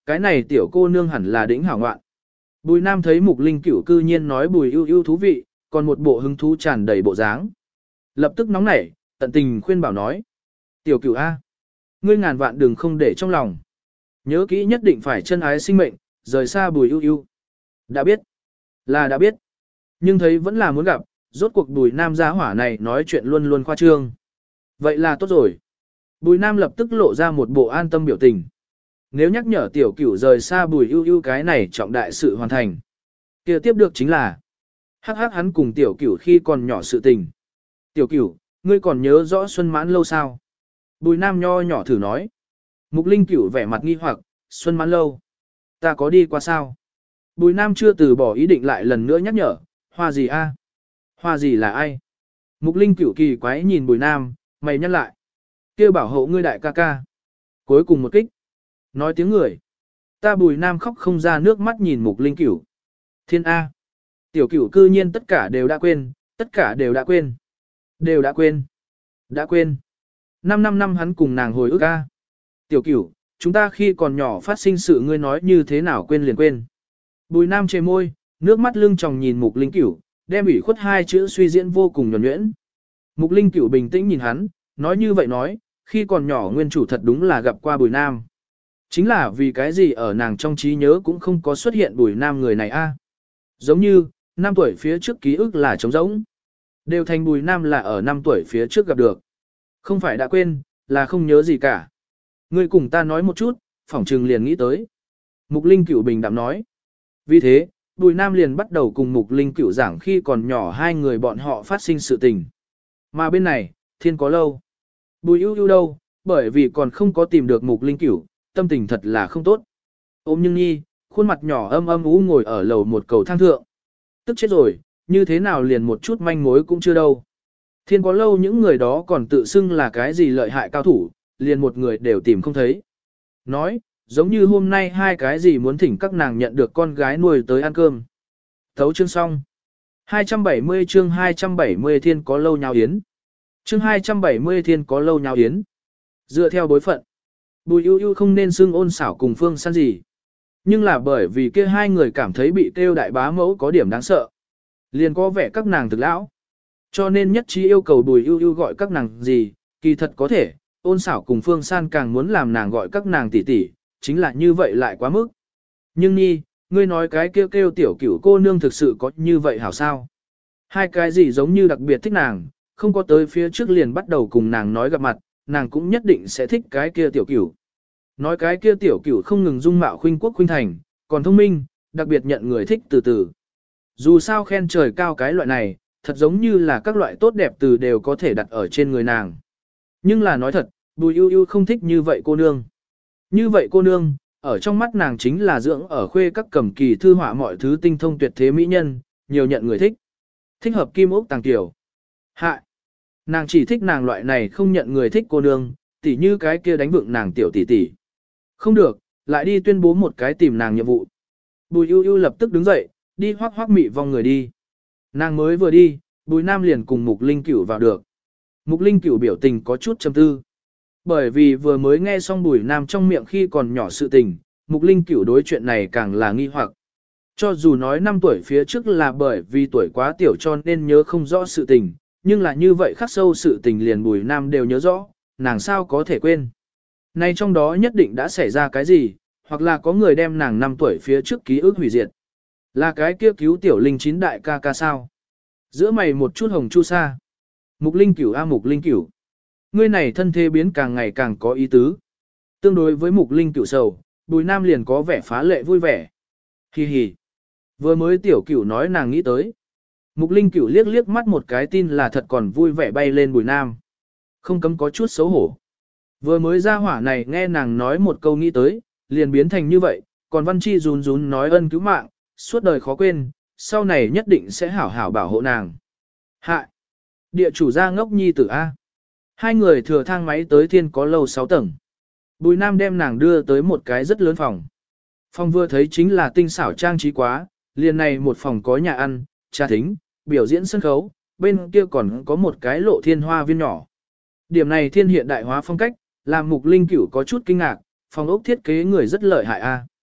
cái này tiểu cô nương hẳn là đỉnh hảo ngoạn. Bùi Nam thấy Mục Linh Cửu cư nhiên nói Bùi Ưu Ưu thú vị, còn một bộ hứng thú tràn đầy bộ dáng. Lập tức nóng nảy, tận tình khuyên bảo nói. Tiểu Cửu A, ngươi ngàn vạn đừng không để trong lòng. Nhớ kỹ nhất định phải chân ái sinh mệnh, rời xa Bùi Ưu Ưu. Đã biết, là đã biết. Nhưng thấy vẫn là muốn gặp, rốt cuộc Bùi Nam gia hỏa này nói chuyện luôn luôn khoa trương. Vậy là tốt rồi. Bùi Nam lập tức lộ ra một bộ an tâm biểu tình. Nếu nhắc nhở tiểu cửu rời xa Bùi Ưu Ưu cái này trọng đại sự hoàn thành. Kia tiếp được chính là hắc hắc hắn cùng tiểu cửu khi còn nhỏ sự tình. Tiểu cửu, ngươi còn nhớ rõ Xuân Mãn lâu sao? Bùi Nam nho nhỏ thử nói. Mục Linh Cửu vẻ mặt nghi hoặc, Xuân Mãn lâu. Ta có đi qua sao? Bùi Nam chưa từ bỏ ý định lại lần nữa nhắc nhở, hoa gì a? Hoa gì là ai? Mục Linh Cửu kỳ quái nhìn Bùi Nam, mày nhắc lại. Kêu bảo hộ ngươi đại ca ca. Cuối cùng một kích. Nói tiếng người. Ta Bùi Nam khóc không ra nước mắt nhìn Mục Linh Cửu. Thiên A. Tiểu Cửu cư nhiên tất cả đều đã quên, tất cả đều đã quên. Đều đã quên. Đã quên. Năm năm năm hắn cùng nàng hồi ức A. Tiểu Cửu, chúng ta khi còn nhỏ phát sinh sự ngươi nói như thế nào quên liền quên. Bùi Nam chề môi, nước mắt lưng tròng nhìn Mục Linh Cửu, đem ủy khuất hai chữ suy diễn vô cùng nhuần nhuyễn. Mục Linh Cửu bình tĩnh nhìn hắn, nói như vậy nói, khi còn nhỏ nguyên chủ thật đúng là gặp qua Bùi Nam. Chính là vì cái gì ở nàng trong trí nhớ cũng không có xuất hiện Bùi Nam người này a. Giống như, năm tuổi phía trước ký ức là trống rỗng. Đều thành Bùi Nam là ở năm tuổi phía trước gặp được. Không phải đã quên, là không nhớ gì cả. Ngươi cùng ta nói một chút, phỏng trừng liền nghĩ tới. Mục Linh Cửu bình đạm nói. Vì thế, Bùi Nam liền bắt đầu cùng Mục Linh Cửu giảng khi còn nhỏ hai người bọn họ phát sinh sự tình. Mà bên này, thiên có lâu. Bùi Ưu Ưu đâu, bởi vì còn không có tìm được Mục Linh Cửu, tâm tình thật là không tốt. Ôm Nhưng Nhi, khuôn mặt nhỏ âm âm ú ngồi ở lầu một cầu thang thượng. Tức chết rồi, như thế nào liền một chút manh mối cũng chưa đâu. Thiên có lâu những người đó còn tự xưng là cái gì lợi hại cao thủ, liền một người đều tìm không thấy. Nói, giống như hôm nay hai cái gì muốn thỉnh các nàng nhận được con gái nuôi tới ăn cơm. Thấu chương xong. hai trăm bảy mươi chương hai trăm bảy mươi thiên có lâu nháo yến. Chương hai trăm bảy mươi thiên có lâu nháo yến. Dựa theo bối phận, Bùi Ưu Ưu không nên xưng ôn xảo cùng Phương San gì. Nhưng là bởi vì kia hai người cảm thấy bị kêu đại bá mẫu có điểm đáng sợ. Liền có vẻ các nàng thực lão. Cho nên nhất trí yêu cầu Bùi Ưu Ưu gọi các nàng gì, kỳ thật có thể, ôn xảo cùng Phương San càng muốn làm nàng gọi các nàng tỷ tỷ, chính là như vậy lại quá mức. Nhưng Nhi, ngươi nói cái kêu kêu tiểu cửu cô nương thực sự có như vậy hảo sao? Hai cái gì giống như đặc biệt thích nàng, không có tới phía trước liền bắt đầu cùng nàng nói gặp mặt, nàng cũng nhất định sẽ thích cái kia tiểu cửu. Nói cái kia tiểu cửu không ngừng dung mạo khuynh quốc khuynh thành, còn thông minh, đặc biệt nhận người thích từ từ. Dù sao khen trời cao cái loại này, thật giống như là các loại tốt đẹp từ đều có thể đặt ở trên người nàng. Nhưng là nói thật, Bùi Ưu Ưu không thích như vậy cô nương. Như vậy cô nương, ở trong mắt nàng chính là dưỡng ở khuê các cầm kỳ thư họa mọi thứ tinh thông tuyệt thế mỹ nhân, nhiều nhận người thích. Thích hợp kim ốc tàng tiểu. Hạ! Nàng chỉ thích nàng loại này không nhận người thích cô nương, tỉ như cái kia đánh vượng nàng tiểu tỷ tỷ. Không được, lại đi tuyên bố một cái tìm nàng nhiệm vụ. Bùi Ưu Ưu lập tức đứng dậy, đi hoác hoác mị vòng người đi. Nàng mới vừa đi, Bùi Nam liền cùng Mục Linh Cửu vào được. Mục Linh Cửu biểu tình có chút trầm tư. Bởi vì vừa mới nghe xong Bùi Nam trong miệng khi còn nhỏ sự tình, Mục Linh Cửu đối chuyện này càng là nghi hoặc. Cho dù nói năm tuổi phía trước là bởi vì tuổi quá tiểu cho nên nhớ không rõ sự tình, nhưng là như vậy khắc sâu sự tình liền Bùi Nam đều nhớ rõ, nàng sao có thể quên. Nay trong đó nhất định đã xảy ra cái gì, hoặc là có người đem nàng năm tuổi phía trước ký ức hủy diệt. Là cái kia cứu tiểu linh chín đại ca ca sao. Giữa mày một chút hồng chu sa. Mục Linh Cửu a Mục Linh Cửu. Ngươi này thân thế biến càng ngày càng có ý tứ. Tương đối với Mục Linh Cửu sầu, Bùi Nam liền có vẻ phá lệ vui vẻ. Hi hi. Vừa mới tiểu Cửu nói nàng nghĩ tới. Mục Linh Cửu liếc liếc mắt một cái tin là thật còn vui vẻ bay lên Bùi Nam. Không cấm có chút xấu hổ. Vừa mới ra hỏa này nghe nàng nói một câu nghĩ tới, liền biến thành như vậy, còn Văn Chi run run nói ân cứu mạng, suốt đời khó quên, sau này nhất định sẽ hảo hảo bảo hộ nàng. Hạ! Địa chủ gia ngốc nhi tử A. Hai người thừa thang máy tới thiên có lâu sáu tầng. Bùi Nam đem nàng đưa tới một cái rất lớn phòng. Phòng vừa thấy chính là tinh xảo trang trí quá, liền này một phòng có nhà ăn, trà thính, biểu diễn sân khấu, bên kia còn có một cái lộ thiên hoa viên nhỏ. Điểm này thiên hiện đại hóa phong cách, làm Mục Linh Cửu có chút kinh ngạc, phòng ốc thiết kế người rất lợi hại A.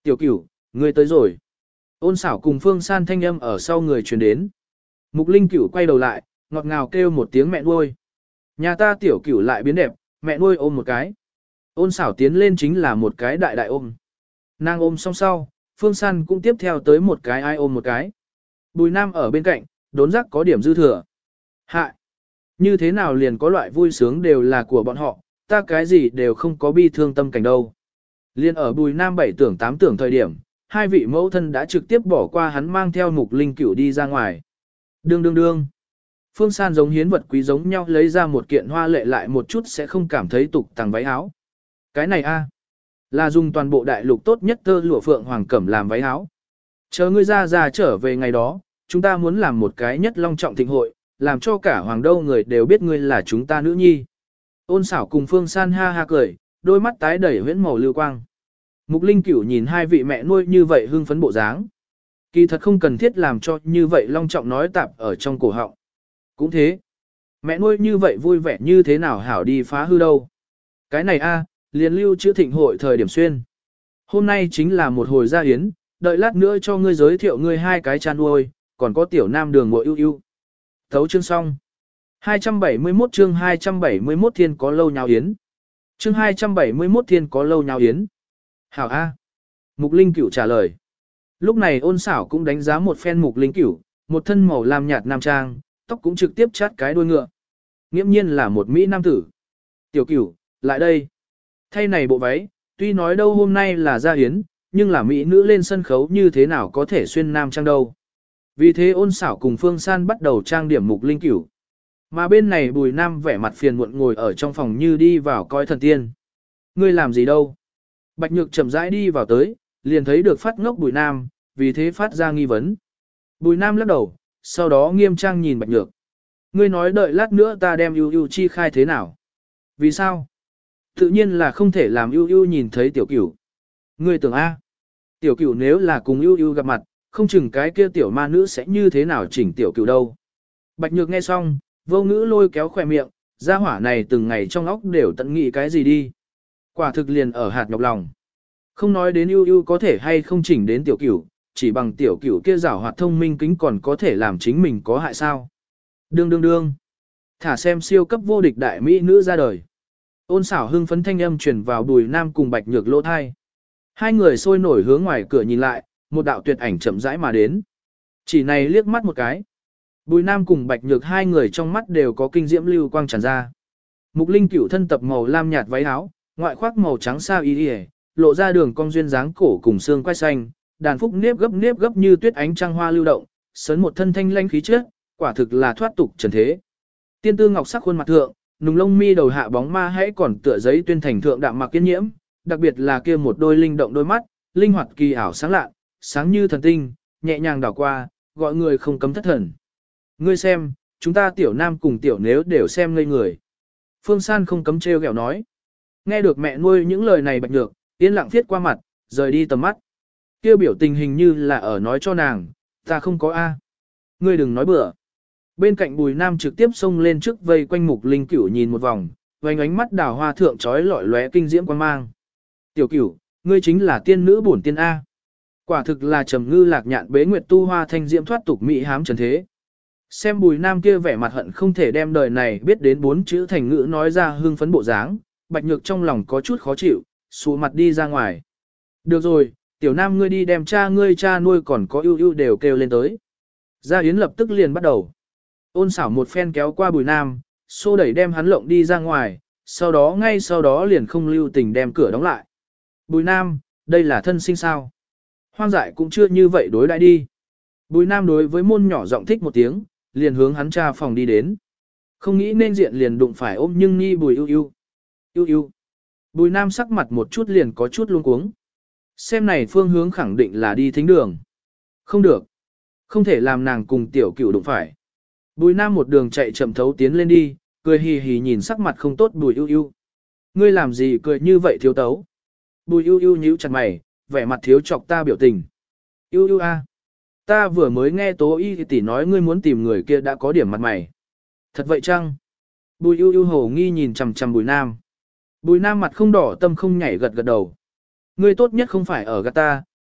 Tiểu cửu, ngươi tới rồi. Ôn xảo cùng Phương San thanh âm ở sau người truyền đến. Mục Linh Cửu quay đầu lại, ngọt ngào kêu một tiếng mẹ nuôi. Nhà ta tiểu cửu lại biến đẹp, mẹ nuôi ôm một cái. Ôn xảo tiến lên chính là một cái đại đại ôm. Nàng ôm xong sau, Phương San cũng tiếp theo tới một cái ai ôm một cái. Bùi Nam ở bên cạnh, đốn giác có điểm dư thừa. Hạ! Như thế nào liền có loại vui sướng đều là của bọn họ, ta cái gì đều không có bi thương tâm cảnh đâu. Liên ở Bùi Nam bảy tưởng tám tưởng thời điểm, hai vị mẫu thân đã trực tiếp bỏ qua hắn mang theo Mục Linh Cửu đi ra ngoài. Đương đương đương. Phương San giống hiến vật quý giống nhau lấy ra một kiện hoa lệ lại một chút sẽ không cảm thấy tục tàng váy áo. Cái này a, là dùng toàn bộ đại lục tốt nhất tơ lụa phượng hoàng cẩm làm váy áo. Chờ ngươi ra ra trở về ngày đó, chúng ta muốn làm một cái nhất long trọng thịnh hội, làm cho cả hoàng đô người đều biết ngươi là chúng ta nữ nhi. Ôn xảo cùng Phương San ha ha cười, đôi mắt tái đầy huyễn màu lưu quang. Mục Linh Cửu nhìn hai vị mẹ nuôi như vậy hưng phấn bộ dáng. Kỳ thật không cần thiết làm cho như vậy long trọng nói tạp ở trong cổ họng. Cũng thế. Mẹ nuôi như vậy vui vẻ như thế nào hảo đi phá hư đâu. Cái này a, liền lưu chữa thịnh hội thời điểm xuyên. Hôm nay chính là một hồi gia yến, đợi lát nữa cho ngươi giới thiệu ngươi hai cái chan nuôi, còn có tiểu nam đường mộ ưu ưu. Thấu chương xong. hai trăm bảy mươi mốt chương hai trăm bảy mươi mốt thiên có lâu nhào yến. Chương hai trăm bảy mươi mốt thiên có lâu nhào yến. Hảo A. Mục Linh Cửu trả lời. Lúc này ôn xảo cũng đánh giá một phen Mục Linh Cửu, một thân màu lam nhạt nam trang, tóc cũng trực tiếp chát cái đuôi ngựa. Nghiễm nhiên là một Mỹ nam tử. Tiểu Cửu, lại đây. Thay này bộ váy, tuy nói đâu hôm nay là gia yến, nhưng là Mỹ nữ lên sân khấu như thế nào có thể xuyên nam trang đâu. Vì thế ôn xảo cùng Phương San bắt đầu trang điểm Mục Linh Cửu. Mà bên này Bùi Nam vẻ mặt phiền muộn ngồi ở trong phòng như đi vào coi thần tiên. Ngươi làm gì đâu? Bạch Nhược chậm rãi đi vào tới, liền thấy được phát ngốc Bùi Nam, vì thế phát ra nghi vấn. Bùi Nam lắc đầu, sau đó nghiêm trang nhìn Bạch Nhược. Ngươi nói đợi lát nữa ta đem ưu ưu chi khai thế nào? Vì sao? Tự nhiên là không thể làm ưu ưu nhìn thấy tiểu cửu. Ngươi tưởng A. Tiểu cửu nếu là cùng ưu ưu gặp mặt, không chừng cái kia tiểu ma nữ sẽ như thế nào chỉnh tiểu cửu đâu. Bạch Nhược nghe xong, vô ngữ lôi kéo khỏe miệng, gia hỏa này từng ngày trong óc đều tận nghĩ cái gì đi. Quả thực liền ở hạt nhọc lòng. Không nói đến ưu ưu có thể hay không chỉnh đến tiểu cửu, chỉ bằng tiểu cửu kia giảo hoạt thông minh kính còn có thể làm chính mình có hại sao. Đương đương đương. Thả xem siêu cấp vô địch đại mỹ nữ ra đời. Ôn xảo hưng phấn thanh âm truyền vào Bùi Nam cùng Bạch Nhược lỗ thai. Hai người sôi nổi hướng ngoài cửa nhìn lại, một đạo tuyệt ảnh chậm rãi mà đến. Chỉ này liếc mắt một cái. Bùi Nam cùng Bạch Nhược hai người trong mắt đều có kinh diễm lưu quang tràn ra. Mục Linh Cửu thân tập màu lam nhạt váy áo, ngoại khoác màu trắng sao y y, lộ ra đường cong duyên dáng cổ cùng xương quai xanh, đàn phúc nếp gấp nếp gấp như tuyết ánh trăng hoa lưu động, sấn một thân thanh lanh khí chất, quả thực là thoát tục trần thế. Tiên tư ngọc sắc khuôn mặt thượng, nùng lông mi đầu hạ bóng ma hãy còn tựa giấy tuyên thành thượng đạm mặc kiên nhiễm, đặc biệt là kia một đôi linh động đôi mắt, linh hoạt kỳ ảo sáng lạ, sáng như thần tinh, nhẹ nhàng đảo qua, gọi người không cấm thất thần. Ngươi xem, chúng ta tiểu nam cùng tiểu nếu đều xem ngây người. Phương San không cấm trêu ghẹo nói. Nghe được mẹ nuôi những lời này Bạch Nhược, yên lặng viết qua mặt, rời đi tầm mắt. Kêu biểu tình hình như là ở nói cho nàng, ta không có A. Ngươi đừng nói bừa. Bên cạnh Bùi Nam trực tiếp xông lên trước vây quanh Mục Linh Cửu nhìn một vòng, vành ánh mắt đào hoa thượng trói lọi lóe kinh diễm quan mang. Tiểu Cửu, ngươi chính là tiên nữ bổn tiên A. Quả thực là trầm ngư lạc nhạn bế nguyệt tu hoa thanh diễm thoát tục mỹ hám trần thế. Xem Bùi Nam kia vẻ mặt hận không thể đem đời này biết đến bốn chữ thành ngữ nói ra hương phấn bộ dáng, Bạch Nhược trong lòng có chút khó chịu, xù mặt đi ra ngoài. Được rồi, tiểu Nam ngươi đi đem cha ngươi cha nuôi còn có ưu ưu đều kêu lên tới. Gia Yến lập tức liền bắt đầu. Ôn xảo một phen kéo qua Bùi Nam, xô đẩy đem hắn lộng đi ra ngoài, sau đó ngay sau đó liền không lưu tình đem cửa đóng lại. Bùi Nam, đây là thân sinh sao? Hoang dại cũng chưa như vậy đối đãi đi. Bùi Nam đối với môn nhỏ giọng thích một tiếng, liền hướng hắn cha phòng đi đến. Không nghĩ nên diện liền đụng phải ôm nhưng ni Bùi ưu ưu. Ưu ưu. Bùi Nam sắc mặt một chút liền có chút luống cuống. Xem này phương hướng khẳng định là đi thính đường. Không được. Không thể làm nàng cùng tiểu cửu đụng phải. Bùi Nam một đường chạy chậm thấu tiến lên đi, cười hì hì nhìn sắc mặt không tốt Bùi ưu ưu. Ngươi làm gì cười như vậy thiếu tấu? Bùi ưu ưu nhíu chặt mày, vẻ mặt thiếu chọc ta biểu tình. Ưu ưu a, ta vừa mới nghe Tố Y tỷ nói ngươi muốn tìm người kia đã có điểm mặt mày. Thật vậy chăng? Bùi ưu ưu hồ nghi nhìn chằm chằm Bùi Nam. Bùi Nam mặt không đỏ tâm không nhảy gật gật đầu. Ngươi tốt nhất không phải ở gạt ta,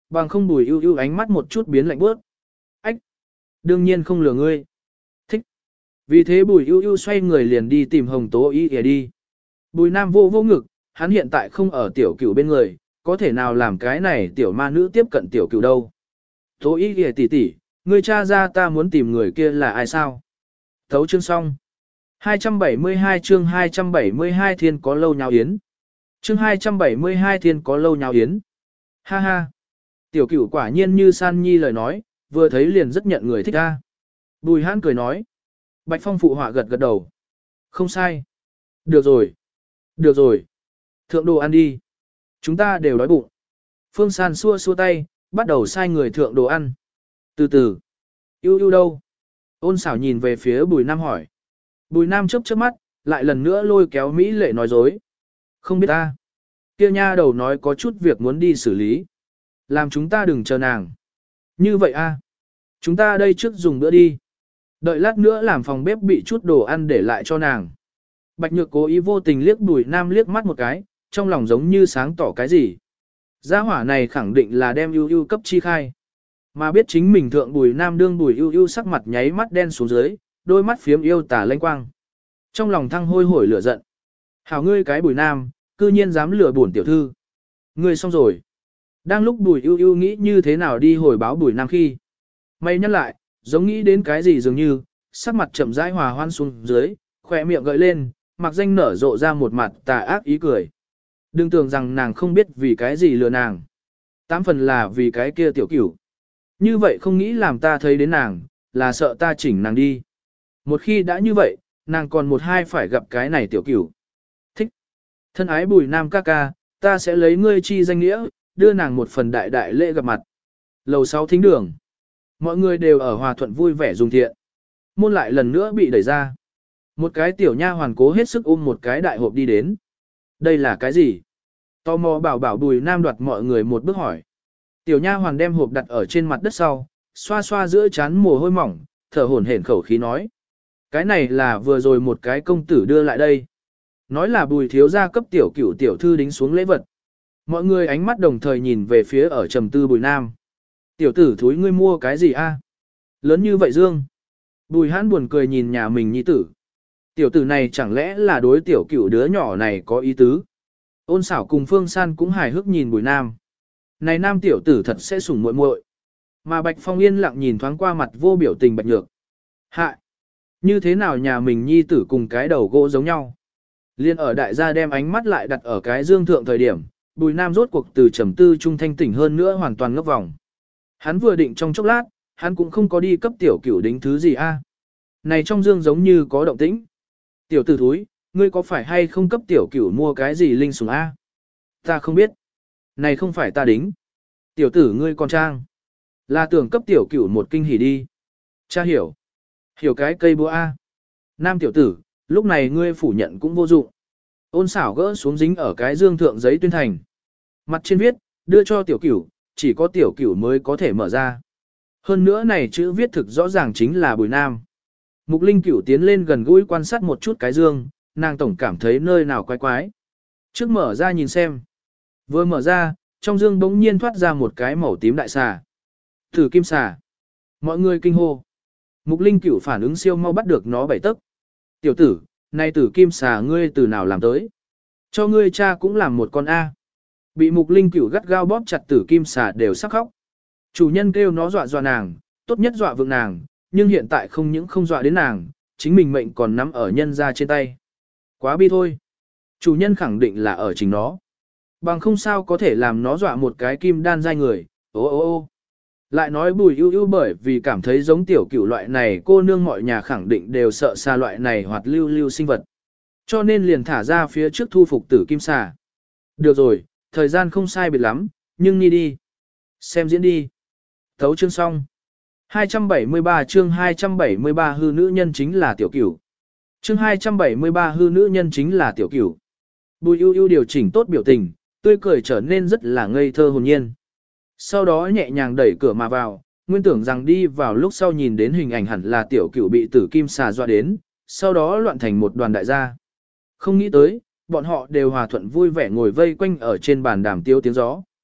bằng không Bùi Ưu Ưu ánh mắt một chút biến lạnh bước. Ách! Đương nhiên không lừa ngươi. Thích! Vì thế Bùi Ưu Ưu xoay người liền đi tìm Hồng Tố Y ỉa đi. Bùi Nam vô vô ngực, hắn hiện tại không ở tiểu cửu bên người, có thể nào làm cái này tiểu ma nữ tiếp cận tiểu cửu đâu. Tố Y ỉa tỷ tỷ, ngươi cha ra ta muốn tìm người kia là ai sao? Thấu chương xong. hai trăm bảy mươi hai chương hai trăm bảy mươi hai thiên có lâu nháo yến. Chương hai trăm bảy mươi hai thiên có lâu nháo yến. Ha ha. Tiểu cửu quả nhiên như San Nhi lời nói, vừa thấy liền rất nhận người thích ta. Bùi Hãn cười nói. Bạch Phong phụ họa gật gật đầu. Không sai. Được rồi. Được rồi. Thượng đồ ăn đi. Chúng ta đều đói bụng. Phương San xua xua tay, bắt đầu sai người thượng đồ ăn. Từ từ. Yêu yêu đâu? Ôn xảo nhìn về phía Bùi Nam hỏi. Bùi Nam chớp chớp mắt, lại lần nữa lôi kéo Mỹ Lệ nói dối. Không biết ta. Kia nha đầu nói có chút việc muốn đi xử lý. Làm chúng ta đừng chờ nàng. Như vậy a, chúng ta đây trước dùng bữa đi. Đợi lát nữa làm phòng bếp bị chút đồ ăn để lại cho nàng. Bạch Nhược cố ý vô tình liếc Bùi Nam liếc mắt một cái, trong lòng giống như sáng tỏ cái gì. Gia hỏa này khẳng định là đem ưu ưu cấp chi khai. Mà biết chính mình thượng Bùi Nam đương Bùi ưu ưu sắc mặt nháy mắt đen xuống dưới, đôi mắt phiếm yêu tà lanh quang. Trong lòng thăng hôi hổi lửa giận. Hảo ngươi cái Bùi Nam, cư nhiên dám lừa bổn tiểu thư. Ngươi xong rồi. Đang lúc Bùi ưu ưu nghĩ như thế nào đi hồi báo Bùi Nam khi. Mày nhắc lại, giống nghĩ đến cái gì dường như, sắc mặt chậm rãi hòa hoan xuống dưới, khỏe miệng gợi lên, mặc danh nở rộ ra một mặt tà ác ý cười. Đừng tưởng rằng nàng không biết vì cái gì lừa nàng. Tám phần là vì cái kia tiểu cửu. Như vậy không nghĩ làm ta thấy đến nàng, là sợ ta chỉnh nàng đi. Một khi đã như vậy, nàng còn một hai phải gặp cái này tiểu cửu. Thích. Thân ái Bùi Nam ca ca, ta sẽ lấy ngươi chi danh nghĩa, đưa nàng một phần đại đại lễ gặp mặt. Lầu sáu thính đường. Mọi người đều ở hòa thuận vui vẻ dùng thiện. Môn lại lần nữa bị đẩy ra. Một cái tiểu nha hoàn cố hết sức ôm một cái đại hộp đi đến. Đây là cái gì? Tò mò bảo bảo Bùi Nam đoạt mọi người một bước hỏi. Tiểu nha hoàn đem hộp đặt ở trên mặt đất sau, xoa xoa giữa trán mồ hôi mỏng, thở hổn hển khẩu khí nói. Cái này là vừa rồi một cái công tử đưa lại đây. Nói là Bùi thiếu gia cấp tiểu cửu tiểu thư đính xuống lễ vật. Mọi người ánh mắt đồng thời nhìn về phía ở trầm tư Bùi Nam. Tiểu tử thúi ngươi mua cái gì a? Lớn như vậy Dương. Bùi Hãn buồn cười nhìn nhà mình nhi tử. Tiểu tử này chẳng lẽ là đối tiểu cửu đứa nhỏ này có ý tứ. Ôn xảo cùng Phương San cũng hài hước nhìn Bùi Nam. Này nam tiểu tử thật sẽ sủng muội muội. Mà Bạch Phong yên lặng nhìn thoáng qua mặt vô biểu tình Bạch Nhược. Hạ! Như thế nào nhà mình nhi tử cùng cái đầu gỗ giống nhau? Liên ở đại gia đem ánh mắt lại đặt ở cái dương thượng thời điểm, Bùi Nam rốt cuộc từ trầm tư trung thanh tỉnh hơn nữa hoàn toàn ngốc vòng. Hắn vừa định trong chốc lát, hắn cũng không có đi cấp tiểu cửu đính thứ gì a. Này trong dương giống như có động tĩnh. Tiểu tử thúi, ngươi có phải hay không cấp tiểu cửu mua cái gì linh sủng a? Ta không biết. Này không phải ta đính. Tiểu tử ngươi con trang. Là tưởng cấp tiểu cửu một kinh hỉ đi. Cha hiểu. Hiểu cái cây búa a. Nam tiểu tử, lúc này ngươi phủ nhận cũng vô dụng. Ôn xảo gỡ xuống dính ở cái dương thượng giấy tuyên thành. Mặt trên viết, đưa cho tiểu cửu, chỉ có tiểu cửu mới có thể mở ra. Hơn nữa này chữ viết thực rõ ràng chính là Bùi Nam. Mục Linh Cửu tiến lên gần gũi quan sát một chút cái dương, nàng tổng cảm thấy nơi nào quái quái. Trước mở ra nhìn xem. Vừa mở ra, trong dương bỗng nhiên thoát ra một cái màu tím đại xà. Thử kim xà. Mọi người kinh hô. Mục Linh Cửu phản ứng siêu mau bắt được nó bảy tấc. Tiểu tử, này tử kim xà ngươi từ nào làm tới? Cho ngươi cha cũng làm một con A. Bị Mục Linh Cửu gắt gao bóp chặt tử kim xà đều sắp khóc. Chủ nhân kêu nó dọa dọa nàng, tốt nhất dọa vượng nàng, nhưng hiện tại không những không dọa đến nàng, chính mình mệnh còn nắm ở nhân ra trên tay. Quá bi thôi. Chủ nhân khẳng định là ở chính nó. Bằng không sao có thể làm nó dọa một cái kim đan giai người. Ô ô ô. Lại nói Bùi Ưu Ưu bởi vì cảm thấy giống tiểu cửu loại này cô nương mọi nhà khẳng định đều sợ xa loại này hoặc lưu lưu sinh vật. Cho nên liền thả ra phía trước thu phục tử kim xà. Được rồi, thời gian không sai biệt lắm, nhưng đi đi. Xem diễn đi. Thấu chương xong. hai trăm bảy mươi ba chương hai trăm bảy mươi ba hư nữ nhân chính là tiểu cửu. Chương hai trăm bảy mươi ba hư nữ nhân chính là tiểu cửu. Bùi Ưu Ưu điều chỉnh tốt biểu tình, tươi cười trở nên rất là ngây thơ hồn nhiên. Sau đó nhẹ nhàng đẩy cửa mà vào, nguyên tưởng rằng đi vào lúc sau nhìn đến hình ảnh hẳn là tiểu cửu bị tử kim xà dọa đến, sau đó loạn thành một đoàn đại gia. Không nghĩ tới, bọn họ đều hòa thuận vui vẻ ngồi vây quanh ở trên bàn đàm tiêu tiếng gió.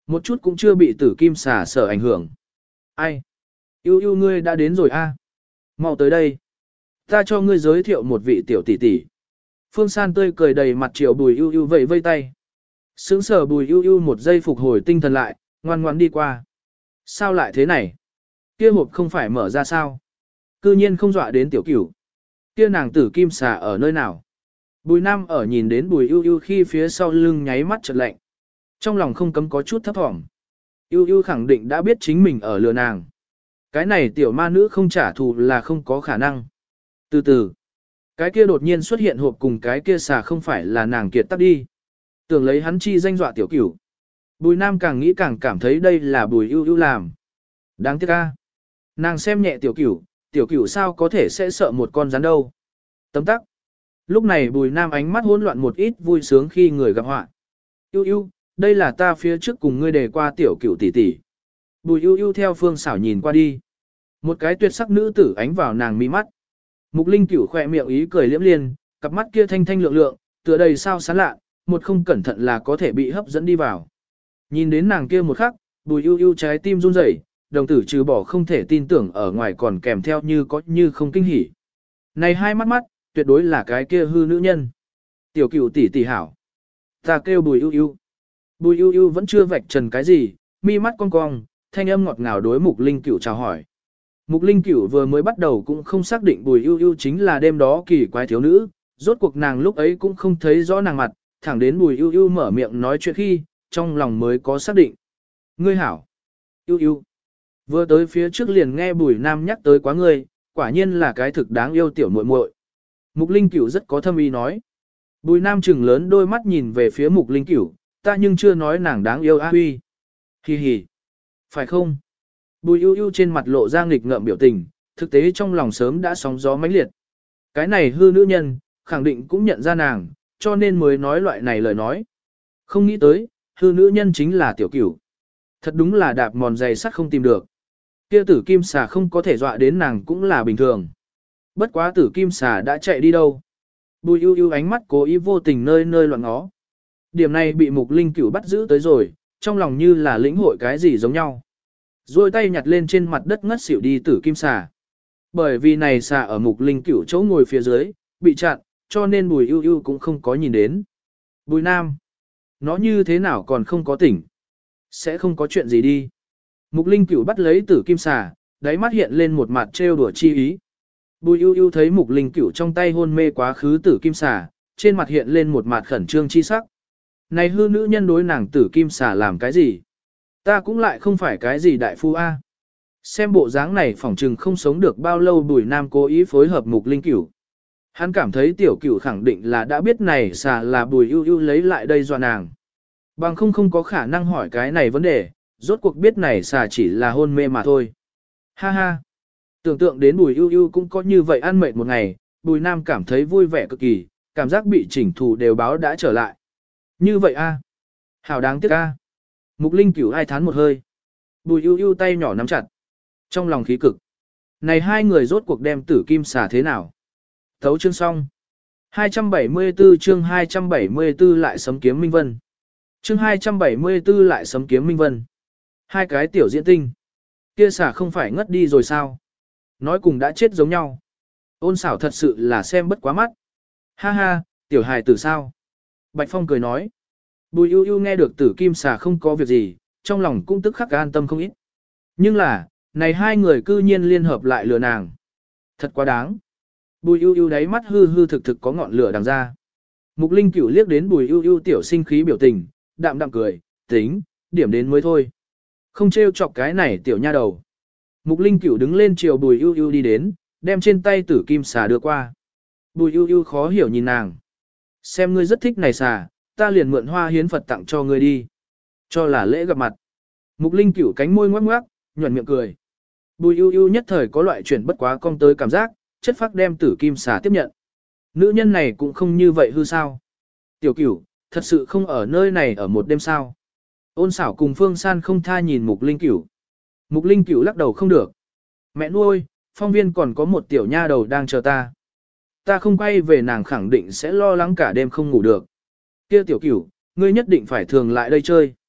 Một chút cũng chưa bị tử kim xà sở ảnh hưởng. Ai? Yêu yêu ngươi đã đến rồi a. Mau tới đây. Ta cho ngươi giới thiệu một vị tiểu tỷ tỷ. Phương San tươi cười đầy mặt Triệu Bùi yêu yêu vẫy vây tay. Sướng sở Bùi yêu yêu một giây phục hồi tinh thần lại, ngoan ngoãn đi qua. Sao lại thế này? Kia hộp không phải mở ra sao? Cư nhiên không dọa đến tiểu cửu. Kia nàng tử kim xà ở nơi nào? Bùi Nam ở nhìn đến Bùi yêu yêu khi phía sau lưng nháy mắt chợt lạnh. Trong lòng không cấm có chút thấp thỏm. Yêu yêu khẳng định đã biết chính mình ở lừa nàng. Cái này tiểu ma nữ không trả thù là không có khả năng. Từ từ, cái kia đột nhiên xuất hiện hộp cùng cái kia xà không phải là nàng kiệt tác đi. Tưởng lấy hắn chi danh dọa tiểu cửu. Bùi Nam càng nghĩ càng cảm thấy đây là Bùi yêu yêu làm. Đáng tiếc a. Nàng xem nhẹ tiểu cửu, tiểu cửu sao có thể sẽ sợ một con rắn đâu. Tấm tắc. Lúc này Bùi Nam ánh mắt hỗn loạn một ít vui sướng khi người gặp họa. Yêu yêu, đây là ta phía trước cùng ngươi đề qua tiểu cửu tỷ tỷ. Bùi yêu yêu theo Phương Xảo nhìn qua đi. Một cái tuyệt sắc nữ tử ánh vào nàng mi mắt. Mục Linh Cửu khỏe miệng ý cười liễm liên, cặp mắt kia thanh thanh lượng lượng, tựa đầy sao sáng lạ, một không cẩn thận là có thể bị hấp dẫn đi vào. Nhìn đến nàng kia một khắc, Bùi yêu yêu trái tim run rẩy, đồng tử trừ bỏ không thể tin tưởng ở ngoài còn kèm theo như có như không kinh hỉ. Này hai mắt mắt, tuyệt đối là cái kia hư nữ nhân. Tiểu Cửu tỷ tỷ hảo. Ta kêu Bùi yêu yêu. Bùi yêu yêu vẫn chưa vạch trần cái gì, mi mắt cong cong, thanh âm ngọt ngào đối Mục Linh Cửu chào hỏi. Mục Linh Cửu vừa mới bắt đầu cũng không xác định Bùi yêu yêu chính là đêm đó kỳ quái thiếu nữ, rốt cuộc nàng lúc ấy cũng không thấy rõ nàng mặt, thẳng đến Bùi yêu yêu mở miệng nói chuyện khi, trong lòng mới có xác định. Ngươi hảo. Yêu yêu. Vừa tới phía trước liền nghe Bùi Nam nhắc tới quá ngươi, quả nhiên là cái thực đáng yêu tiểu muội muội. Mục Linh Cửu rất có thâm ý nói. Bùi Nam trừng lớn đôi mắt nhìn về phía Mục Linh Cửu, ta nhưng chưa nói nàng đáng yêu a huy. Hi hi. Phải không? Bùi yêu yêu trên mặt lộ ra nghịch ngợm biểu tình, thực tế trong lòng sớm đã sóng gió mãnh liệt. Cái này hư nữ nhân, khẳng định cũng nhận ra nàng, cho nên mới nói loại này lời nói. Không nghĩ tới, hư nữ nhân chính là tiểu cửu. Thật đúng là đạp mòn giày sắt không tìm được. Kia tử kim xà không có thể dọa đến nàng cũng là bình thường. Bất quá tử kim xà đã chạy đi đâu. Bùi yêu yêu ánh mắt cố ý vô tình nơi nơi loạn ngó. Điểm này bị Mục Linh Cửu bắt giữ tới rồi, trong lòng như là lĩnh hội cái gì giống nhau. Rồi tay nhặt lên trên mặt đất ngất xỉu đi tử kim xà. Bởi vì này xà ở Mục Linh Cửu chỗ ngồi phía dưới, bị chặn, cho nên Bùi yêu yêu cũng không có nhìn đến. Bùi Nam, nó như thế nào còn không có tỉnh? Sẽ không có chuyện gì đi. Mục Linh Cửu bắt lấy tử kim xà, đáy mắt hiện lên một mặt trêu đùa chi ý. Bùi yêu yêu thấy Mục Linh Cửu trong tay hôn mê quá khứ tử kim xà, trên mặt hiện lên một mặt khẩn trương chi sắc. Này hư nữ nhân đối nàng tử kim xà làm cái gì? Ta cũng lại không phải cái gì đại phu a. Xem bộ dáng này phỏng trừng không sống được bao lâu. Bùi Nam cố ý phối hợp Mục Linh Cửu. Hắn cảm thấy tiểu cửu khẳng định là đã biết này xà là Bùi yêu yêu lấy lại đây dọa nàng. Bằng không không có khả năng hỏi cái này vấn đề, rốt cuộc biết này xà chỉ là hôn mê mà thôi. Ha ha. Tưởng tượng đến Bùi yêu yêu cũng có như vậy ăn mệt một ngày, Bùi Nam cảm thấy vui vẻ cực kỳ, cảm giác bị chỉnh thù đều báo đã trở lại. Như vậy a, hảo đáng tiếc a. Mục Linh Cửu ai thán một hơi. Bùi yêu yêu tay nhỏ nắm chặt. Trong lòng khí cực. Này hai người rốt cuộc đem tử kim xà thế nào? Thấu chương xong. hai trăm bảy mươi tư chương hai trăm bảy mươi tư lại sấm kiếm Minh Vân. Chương hai trăm bảy mươi tư lại sấm kiếm Minh Vân. Hai cái tiểu diễn tinh. Kia xà không phải ngất đi rồi sao? Nói cùng đã chết giống nhau. Ôn xảo thật sự là xem bất quá mắt. Ha ha, tiểu hài tử sao? Bạch Phong cười nói. Bùi yêu yêu nghe được tử kim xà không có việc gì, trong lòng cũng tức khắc an tâm không ít. Nhưng là, này hai người cư nhiên liên hợp lại lừa nàng. Thật quá đáng. Bùi yêu yêu đáy mắt hư hư thực thực có ngọn lửa đằng ra. Mục Linh Cửu liếc đến Bùi yêu yêu tiểu sinh khí biểu tình, đạm đạm cười, tính, điểm đến mới thôi. Không trêu chọc cái này tiểu nha đầu. Mục Linh Cửu đứng lên chiều Bùi yêu yêu đi đến, đem trên tay tử kim xà đưa qua. Bùi yêu yêu khó hiểu nhìn nàng. Xem ngươi rất thích này xà, ta liền mượn hoa hiến Phật tặng cho ngươi đi. Cho là lễ gặp mặt. Mục Linh Cửu cánh môi ngoắc ngoắc, nhuận miệng cười. Bùi yêu yêu nhất thời có loại chuyển bất quá cong tới cảm giác, chất phác đem tử kim xà tiếp nhận. Nữ nhân này cũng không như vậy hư sao. Tiểu Cửu, thật sự không ở nơi này ở một đêm sao. Ôn xảo cùng Phương San không tha nhìn Mục Linh Cửu. Mục Linh Cửu lắc đầu không được. Mẹ nuôi, phong viên còn có một tiểu nha đầu đang chờ ta. Ta không quay về nàng khẳng định sẽ lo lắng cả đêm không ngủ được. Kia tiểu Cửu, ngươi nhất định phải thường lại đây chơi.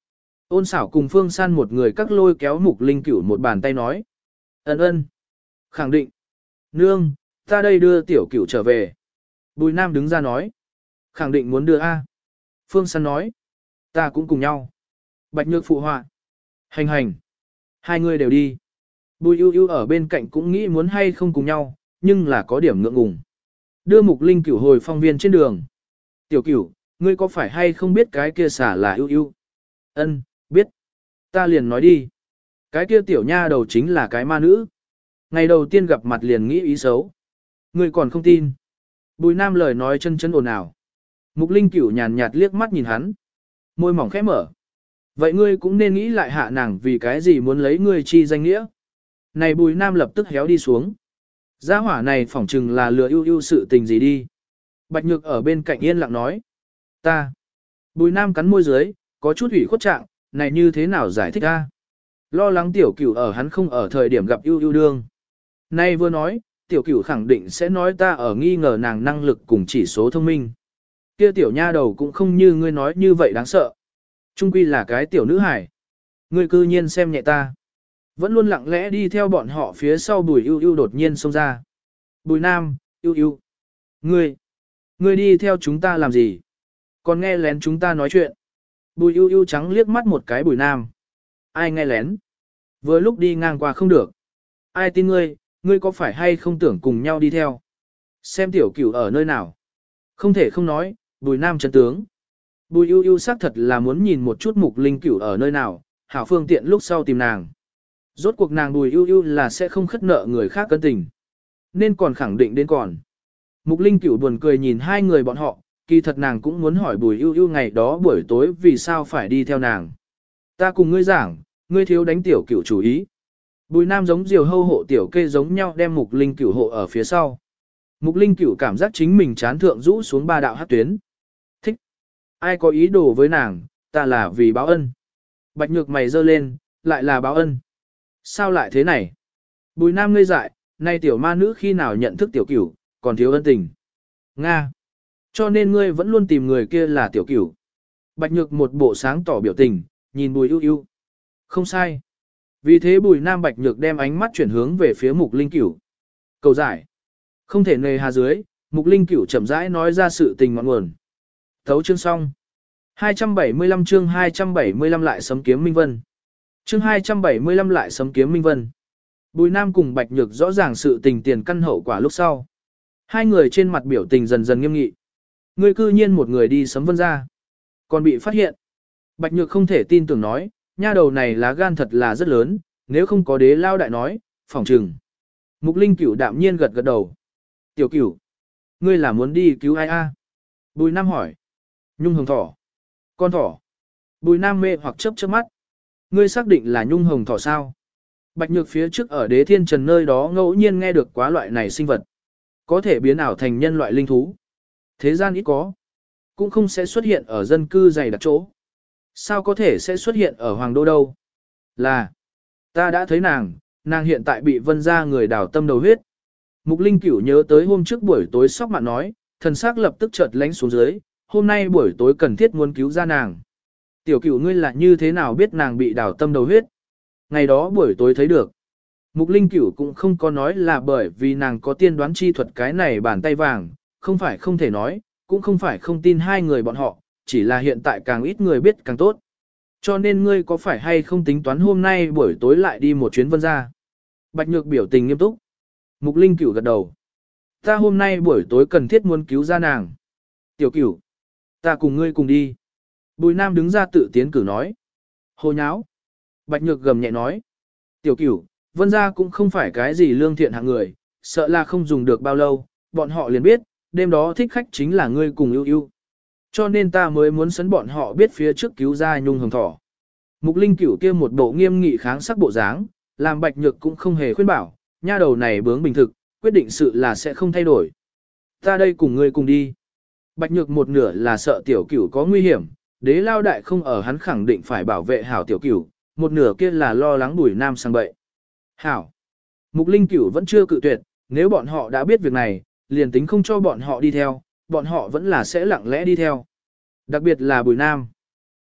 Ôn xảo cùng Phương San một người các lôi kéo Mục Linh Cửu một bàn tay nói. Ấn ơn. Khẳng định. Nương, ta đây đưa tiểu cửu trở về. Bùi Nam đứng ra nói. Khẳng định muốn đưa A. Phương San nói. Ta cũng cùng nhau. Bạch Nhược phụ họa. Hành hành. Hai người đều đi. Bùi ưu ưu ở bên cạnh cũng nghĩ muốn hay không cùng nhau, nhưng là có điểm ngượng ngùng. Đưa Mục Linh Cửu hồi phong viên trên đường. Tiểu Cửu, ngươi có phải hay không biết cái kia xả là ưu ưu? Ân, biết. Ta liền nói đi. Cái kia tiểu nha đầu chính là cái ma nữ. Ngày đầu tiên gặp mặt liền nghĩ ý xấu. Ngươi còn không tin. Bùi Nam lời nói chân chân ồn ào. Mục Linh Cửu nhàn nhạt liếc mắt nhìn hắn. Môi mỏng khẽ mở. Vậy ngươi cũng nên nghĩ lại hạ nàng vì cái gì muốn lấy ngươi chi danh nghĩa. Này Bùi Nam lập tức héo đi xuống. Gia hỏa này phỏng chừng là lừa ưu ưu sự tình gì đi. Bạch Nhược ở bên cạnh yên lặng nói. Ta. Bùi Nam cắn môi dưới, có chút ủy khuất trạng, này như thế nào giải thích a? Lo lắng tiểu cửu ở hắn không ở thời điểm gặp ưu ưu đương. Nay vừa nói, tiểu cửu khẳng định sẽ nói ta ở nghi ngờ nàng năng lực cùng chỉ số thông minh. Kia tiểu nha đầu cũng không như ngươi nói như vậy đáng sợ. Trung quy là cái tiểu nữ hải. Ngươi cư nhiên xem nhẹ ta. Vẫn luôn lặng lẽ đi theo bọn họ phía sau Bùi ưu ưu đột nhiên xông ra. Bùi Nam, ưu ưu. Ngươi, ngươi đi theo chúng ta làm gì? Còn nghe lén chúng ta nói chuyện. Bùi ưu ưu trắng liếc mắt một cái Bùi Nam. Ai nghe lén? Vừa lúc đi ngang qua không được. Ai tin ngươi, ngươi có phải hay không tưởng cùng nhau đi theo? Xem tiểu cửu ở nơi nào? Không thể không nói, Bùi Nam chân tướng. Bùi ưu ưu xác thật là muốn nhìn một chút Mục Linh Cửu ở nơi nào, hảo phương tiện lúc sau tìm nàng. Rốt cuộc nàng Bùi ưu ưu là sẽ không khất nợ người khác cân tình. Nên còn khẳng định đến còn. Mục Linh Cửu buồn cười nhìn hai người bọn họ, kỳ thật nàng cũng muốn hỏi Bùi ưu ưu ngày đó buổi tối vì sao phải đi theo nàng. Ta cùng ngươi giảng, ngươi thiếu đánh tiểu Cửu chủ ý. Bùi Nam giống diều hâu hộ tiểu kê giống nhau đem Mục Linh Cửu hộ ở phía sau. Mục Linh Cửu cảm giác chính mình chán thượng rũ xuống ba đạo hát tuyến. Thích. Ai có ý đồ với nàng, ta là vì báo ân. Bạch Nhược mày giơ lên, lại là báo ân. Sao lại thế này? Bùi Nam ngây dại, nay tiểu ma nữ khi nào nhận thức tiểu Cửu, còn thiếu ân tình. Nga. Cho nên ngươi vẫn luôn tìm người kia là tiểu Cửu. Bạch Nhược một bộ sáng tỏ biểu tình, nhìn Bùi ưu ưu. Không sai. Vì thế Bùi Nam Bạch Nhược đem ánh mắt chuyển hướng về phía Mục Linh Cửu. Cầu giải. Không thể nề hà dưới, Mục Linh Cửu chậm rãi nói ra sự tình ngọn nguồn. Thấu chương xong. hai trăm bảy mươi lăm chương hai trăm bảy mươi lăm lại sấm kiếm Minh Vân. Chương hai trăm bảy mươi lăm lại sấm kiếm Minh Vân. Bùi Nam cùng Bạch Nhược rõ ràng sự tình tiền căn hậu quả lúc sau. Hai người trên mặt biểu tình dần dần nghiêm nghị. Ngươi cư nhiên một người đi sấm vân ra. Còn bị phát hiện. Bạch Nhược không thể tin tưởng nói, nha đầu này lá gan thật là rất lớn, nếu không có đế lao đại nói, phỏng trừng. Mục Linh Cửu đạm nhiên gật gật đầu. Tiểu Cửu, ngươi là muốn đi cứu ai a? Bùi Nam hỏi. Nhung hồng thỏ. Con thỏ. Bùi Nam mê hoặc chớp chớp mắt. Ngươi xác định là nhung hồng thỏ sao? Bạch Nhược phía trước ở Đế Thiên Trần nơi đó ngẫu nhiên nghe được quá loại này sinh vật. Có thể biến ảo thành nhân loại linh thú. Thế gian ít có. Cũng không sẽ xuất hiện ở dân cư dày đặc chỗ. Sao có thể sẽ xuất hiện ở Hoàng Đô đâu? Là. Ta đã thấy nàng, nàng hiện tại bị vân ra người đào tâm đầu huyết. Mục Linh Cửu nhớ tới hôm trước buổi tối sóc mạn nói, thần sắc lập tức chợt lánh xuống dưới, hôm nay buổi tối cần thiết muốn cứu ra nàng. Tiểu Cửu ngươi là như thế nào biết nàng bị đào tâm đầu huyết? Ngày đó buổi tối thấy được. Mục Linh Cửu cũng không có nói là bởi vì nàng có tiên đoán chi thuật cái này bàn tay vàng, không phải không thể nói, cũng không phải không tin hai người bọn họ, chỉ là hiện tại càng ít người biết càng tốt. Cho nên ngươi có phải hay không tính toán hôm nay buổi tối lại đi một chuyến vân ra? Bạch Nhược biểu tình nghiêm túc. Mục Linh Cửu gật đầu. Ta hôm nay buổi tối cần thiết muốn cứu ra nàng. Tiểu Cửu, ta cùng ngươi cùng đi. Bùi Nam đứng ra tự tiến cử nói. Hồ nháo. Bạch Nhược gầm nhẹ nói. Tiểu Cửu, vân gia cũng không phải cái gì lương thiện hạng người, sợ là không dùng được bao lâu, bọn họ liền biết, đêm đó thích khách chính là ngươi cùng ưu ưu. Cho nên ta mới muốn sấn bọn họ biết phía trước cứu ra nhung hồng thỏ. Mục Linh Cửu kia một bộ nghiêm nghị kháng sắc bộ dáng, làm Bạch Nhược cũng không hề khuyên bảo, nha đầu này bướng bình thực, quyết định sự là sẽ không thay đổi. Ta đây cùng ngươi cùng đi. Bạch Nhược một nửa là sợ tiểu Cửu có nguy hiểm, đế lao đại không ở hắn khẳng định phải bảo vệ hảo tiểu Cửu, một nửa kia là lo lắng Bùi Nam sang bậy. Hảo. Mục Linh Cửu vẫn chưa cự tuyệt, nếu bọn họ đã biết việc này, liền tính không cho bọn họ đi theo, bọn họ vẫn là sẽ lặng lẽ đi theo. Đặc biệt là Bùi Nam.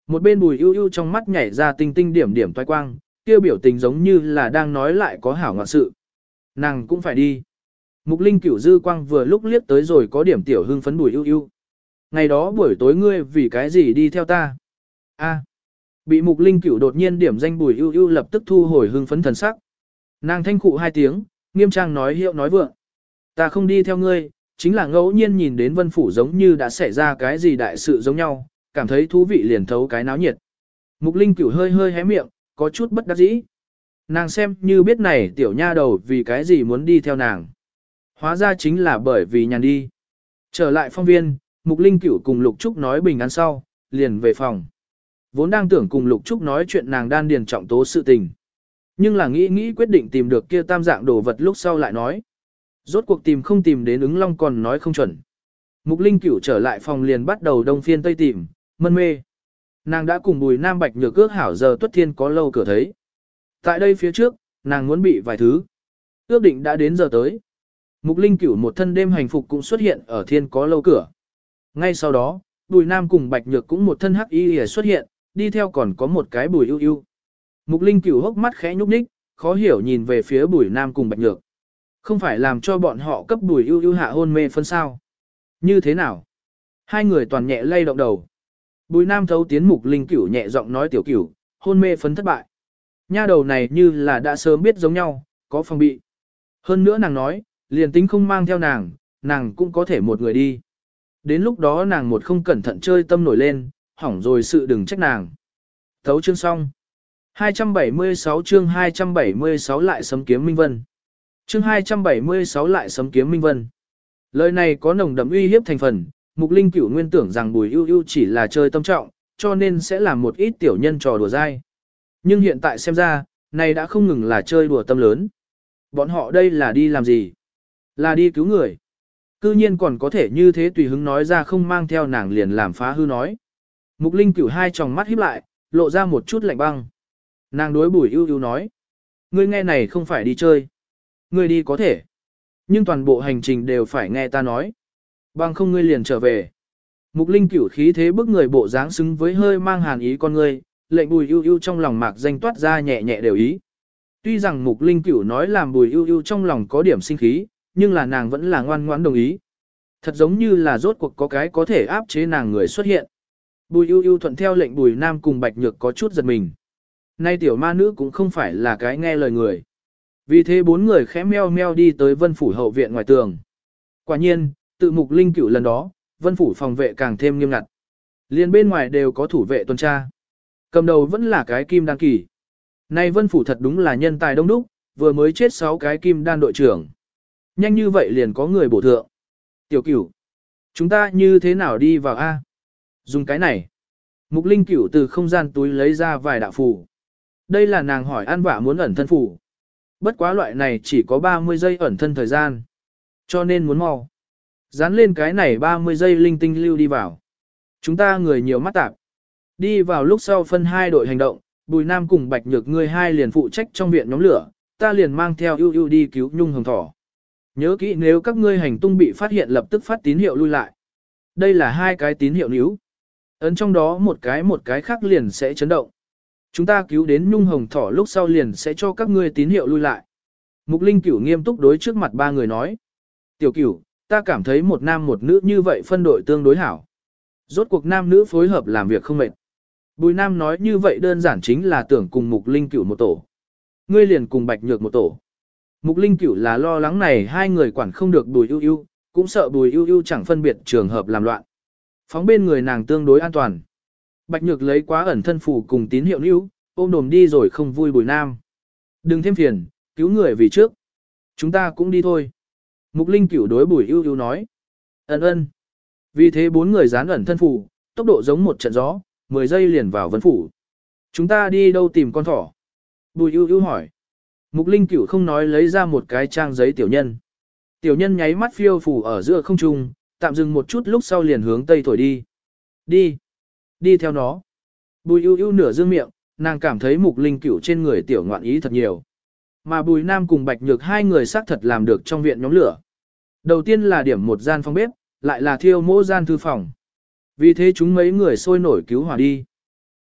Một bên Bùi Ưu Ưu trong mắt nhảy ra tinh tinh điểm điểm toái quang, kia biểu tình giống như là đang nói lại có hảo ngoạn sự. Nàng cũng phải đi. Mục Linh Cửu dư quang vừa lúc liếc tới rồi có điểm tiểu hưng phấn Bùi Ưu Ưu. Ngày đó buổi tối ngươi vì cái gì đi theo ta? A. Bị Mục Linh Cửu đột nhiên điểm danh Bùi Ưu Ưu lập tức thu hồi hưng phấn thần sắc. Nàng thanh khụ hai tiếng, nghiêm trang nói hiệu nói vượng. Ta không đi theo ngươi, chính là ngẫu nhiên nhìn đến Vân Phủ giống như đã xảy ra cái gì đại sự giống nhau, cảm thấy thú vị liền thấu cái náo nhiệt. Mục Linh Cửu hơi hơi hé miệng, có chút bất đắc dĩ. Nàng xem như biết này tiểu nha đầu vì cái gì muốn đi theo nàng. Hóa ra chính là bởi vì nhàn đi. Trở lại phong viên, Mục Linh Cửu cùng Lục Trúc nói bình an sau, liền về phòng. Vốn đang tưởng cùng Lục Trúc nói chuyện nàng đan điền trọng tố sự tình. Nhưng là nghĩ nghĩ quyết định tìm được kia tam dạng đồ vật lúc sau lại nói. Rốt cuộc tìm không tìm đến ứng long còn nói không chuẩn. Mục Linh Cửu trở lại phòng liền bắt đầu đông phiên tây tìm, mân mê. Nàng đã cùng Bùi Nam Bạch Nhược ước hảo giờ Tuất Thiên có lâu cửa thấy. Tại đây phía trước, nàng muốn bị vài thứ. Ước định đã đến giờ tới. Mục Linh Cửu một thân đêm hành phục cũng xuất hiện ở Thiên có lâu cửa. Ngay sau đó, Bùi Nam cùng Bạch Nhược cũng một thân hắc y xuất hiện, đi theo còn có một cái Bùi Ưu Ưu. Mục Linh Cửu hốc mắt khẽ nhúc nhích, khó hiểu nhìn về phía Bùi Nam cùng Bạch Nhược. Không phải làm cho bọn họ cấp Bùi Ưu Ưu hạ hôn mê phân sao? Như thế nào? Hai người toàn nhẹ lay động đầu. Bùi Nam thấu tiến Mục Linh Cửu nhẹ giọng nói tiểu cửu, hôn mê phấn thất bại. Nha đầu này như là đã sớm biết giống nhau, có phòng bị. Hơn nữa nàng nói, liền tính không mang theo nàng, nàng cũng có thể một người đi. Đến lúc đó nàng một không cẩn thận chơi tâm nổi lên, hỏng rồi sự đừng trách nàng. Thấu chương xong. hai trăm bảy mươi sáu chương hai trăm bảy mươi sáu lại sấm kiếm Minh Vân. Chương hai trăm bảy mươi sáu lại sấm kiếm Minh Vân. Lời này có nồng đậm uy hiếp thành phần, Mục Linh Cửu nguyên tưởng rằng Bùi Ưu Ưu chỉ là chơi tâm trọng, cho nên sẽ làm một ít tiểu nhân trò đùa dai. Nhưng hiện tại xem ra, này đã không ngừng là chơi đùa tâm lớn. Bọn họ đây là đi làm gì? Là đi cứu người. Cư nhiên còn có thể như thế tùy hứng nói ra không mang theo nàng liền làm phá hư nói. Mục Linh Cửu hai tròng mắt híp lại, lộ ra một chút lạnh băng. Nàng đối Bùi Ưu Ưu nói. Ngươi nghe này không phải đi chơi. Ngươi đi có thể. Nhưng toàn bộ hành trình đều phải nghe ta nói. Bằng không ngươi liền trở về. Mục Linh Cửu khí thế bức người bộ dáng xứng với hơi mang hàn ý con ngươi, lệnh Bùi Ưu Ưu trong lòng mạc danh toát ra nhẹ nhẹ đều ý. Tuy rằng Mục Linh Cửu nói làm Bùi Ưu Ưu trong lòng có điểm sinh khí, nhưng là nàng vẫn là ngoan ngoãn đồng ý. Thật giống như là rốt cuộc có cái có thể áp chế nàng người xuất hiện. Bùi Ưu Ưu thuận theo lệnh Bùi Nam cùng Bạch Nhược có chút giật mình. Nay tiểu ma nữ cũng không phải là cái nghe lời người. Vì thế bốn người khẽ meo meo đi tới Vân Phủ hậu viện ngoài tường. Quả nhiên, tự Mục Linh Cửu lần đó, Vân Phủ phòng vệ càng thêm nghiêm ngặt. Liên bên ngoài đều có thủ vệ tuần tra. Cầm đầu vẫn là cái kim đan kỳ. Nay Vân Phủ thật đúng là nhân tài đông đúc, vừa mới chết sáu cái kim đan đội trưởng. Nhanh như vậy liền có người bổ thượng. Tiểu Cửu, chúng ta như thế nào đi vào A? Dùng cái này. Mục Linh Cửu từ không gian túi lấy ra vài đạo phù. Đây là nàng hỏi An Vả muốn ẩn thân phù. Bất quá loại này chỉ có ba mươi giây ẩn thân thời gian. Cho nên muốn mau. Dán lên cái này ba mươi giây linh tinh lưu đi vào. Chúng ta người nhiều mắt tạp. Đi vào lúc sau phân hai đội hành động, Bùi Nam cùng Bạch Nhược người hai liền phụ trách trong viện nhóm lửa, ta liền mang theo ưu ưu đi cứu Nhung Hồng Thỏ. Nhớ kỹ nếu các ngươi hành tung bị phát hiện lập tức phát tín hiệu lui lại. Đây là hai cái tín hiệu níu. Ấn trong đó một cái một cái khác liền sẽ chấn động. Chúng ta cứu đến Nhung Hồng Thỏ lúc sau liền sẽ cho các ngươi tín hiệu lui lại. Mục Linh Cửu nghiêm túc đối trước mặt ba người nói. Tiểu Cửu, ta cảm thấy một nam một nữ như vậy phân đội tương đối hảo. Rốt cuộc nam nữ phối hợp làm việc không mệt. Bùi Nam nói như vậy đơn giản chính là tưởng cùng Mục Linh Cửu một tổ. Ngươi liền cùng Bạch Nhược một tổ. Mục Linh Cửu là lo lắng này hai người quản không được Bùi Ưu Ưu, cũng sợ Bùi Ưu Ưu chẳng phân biệt trường hợp làm loạn. Phóng bên người nàng tương đối an toàn. Bạch Nhược lấy quá ẩn thân phù cùng tín hiệu níu, ôm đồm đi rồi không vui Bùi Nam. Đừng thêm phiền, cứu người vì trước. Chúng ta cũng đi thôi. Mục Linh Cửu đối Bùi Ưu Ưu nói. Ấn ơn. Vì thế bốn người dán ẩn thân phù, tốc độ giống một trận gió, mười giây liền vào Vân Phủ. Chúng ta đi đâu tìm con thỏ? Bùi Ưu Ưu hỏi. Mục Linh Cửu không nói lấy ra một cái trang giấy tiểu nhân. Tiểu nhân nháy mắt phiêu phù ở giữa không trung, tạm dừng một chút lúc sau liền hướng tây thổi đi. Đi. Đi theo nó. Bùi Ưu Ưu nửa dương miệng, nàng cảm thấy Mục Linh Cửu trên người tiểu ngoạn ý thật nhiều. Mà Bùi Nam cùng Bạch Nhược hai người xác thật làm được trong viện nhóm lửa. Đầu tiên là điểm một gian phòng bếp, lại là thiêu mỗ gian thư phòng. Vì thế chúng mấy người sôi nổi cứu hỏa đi.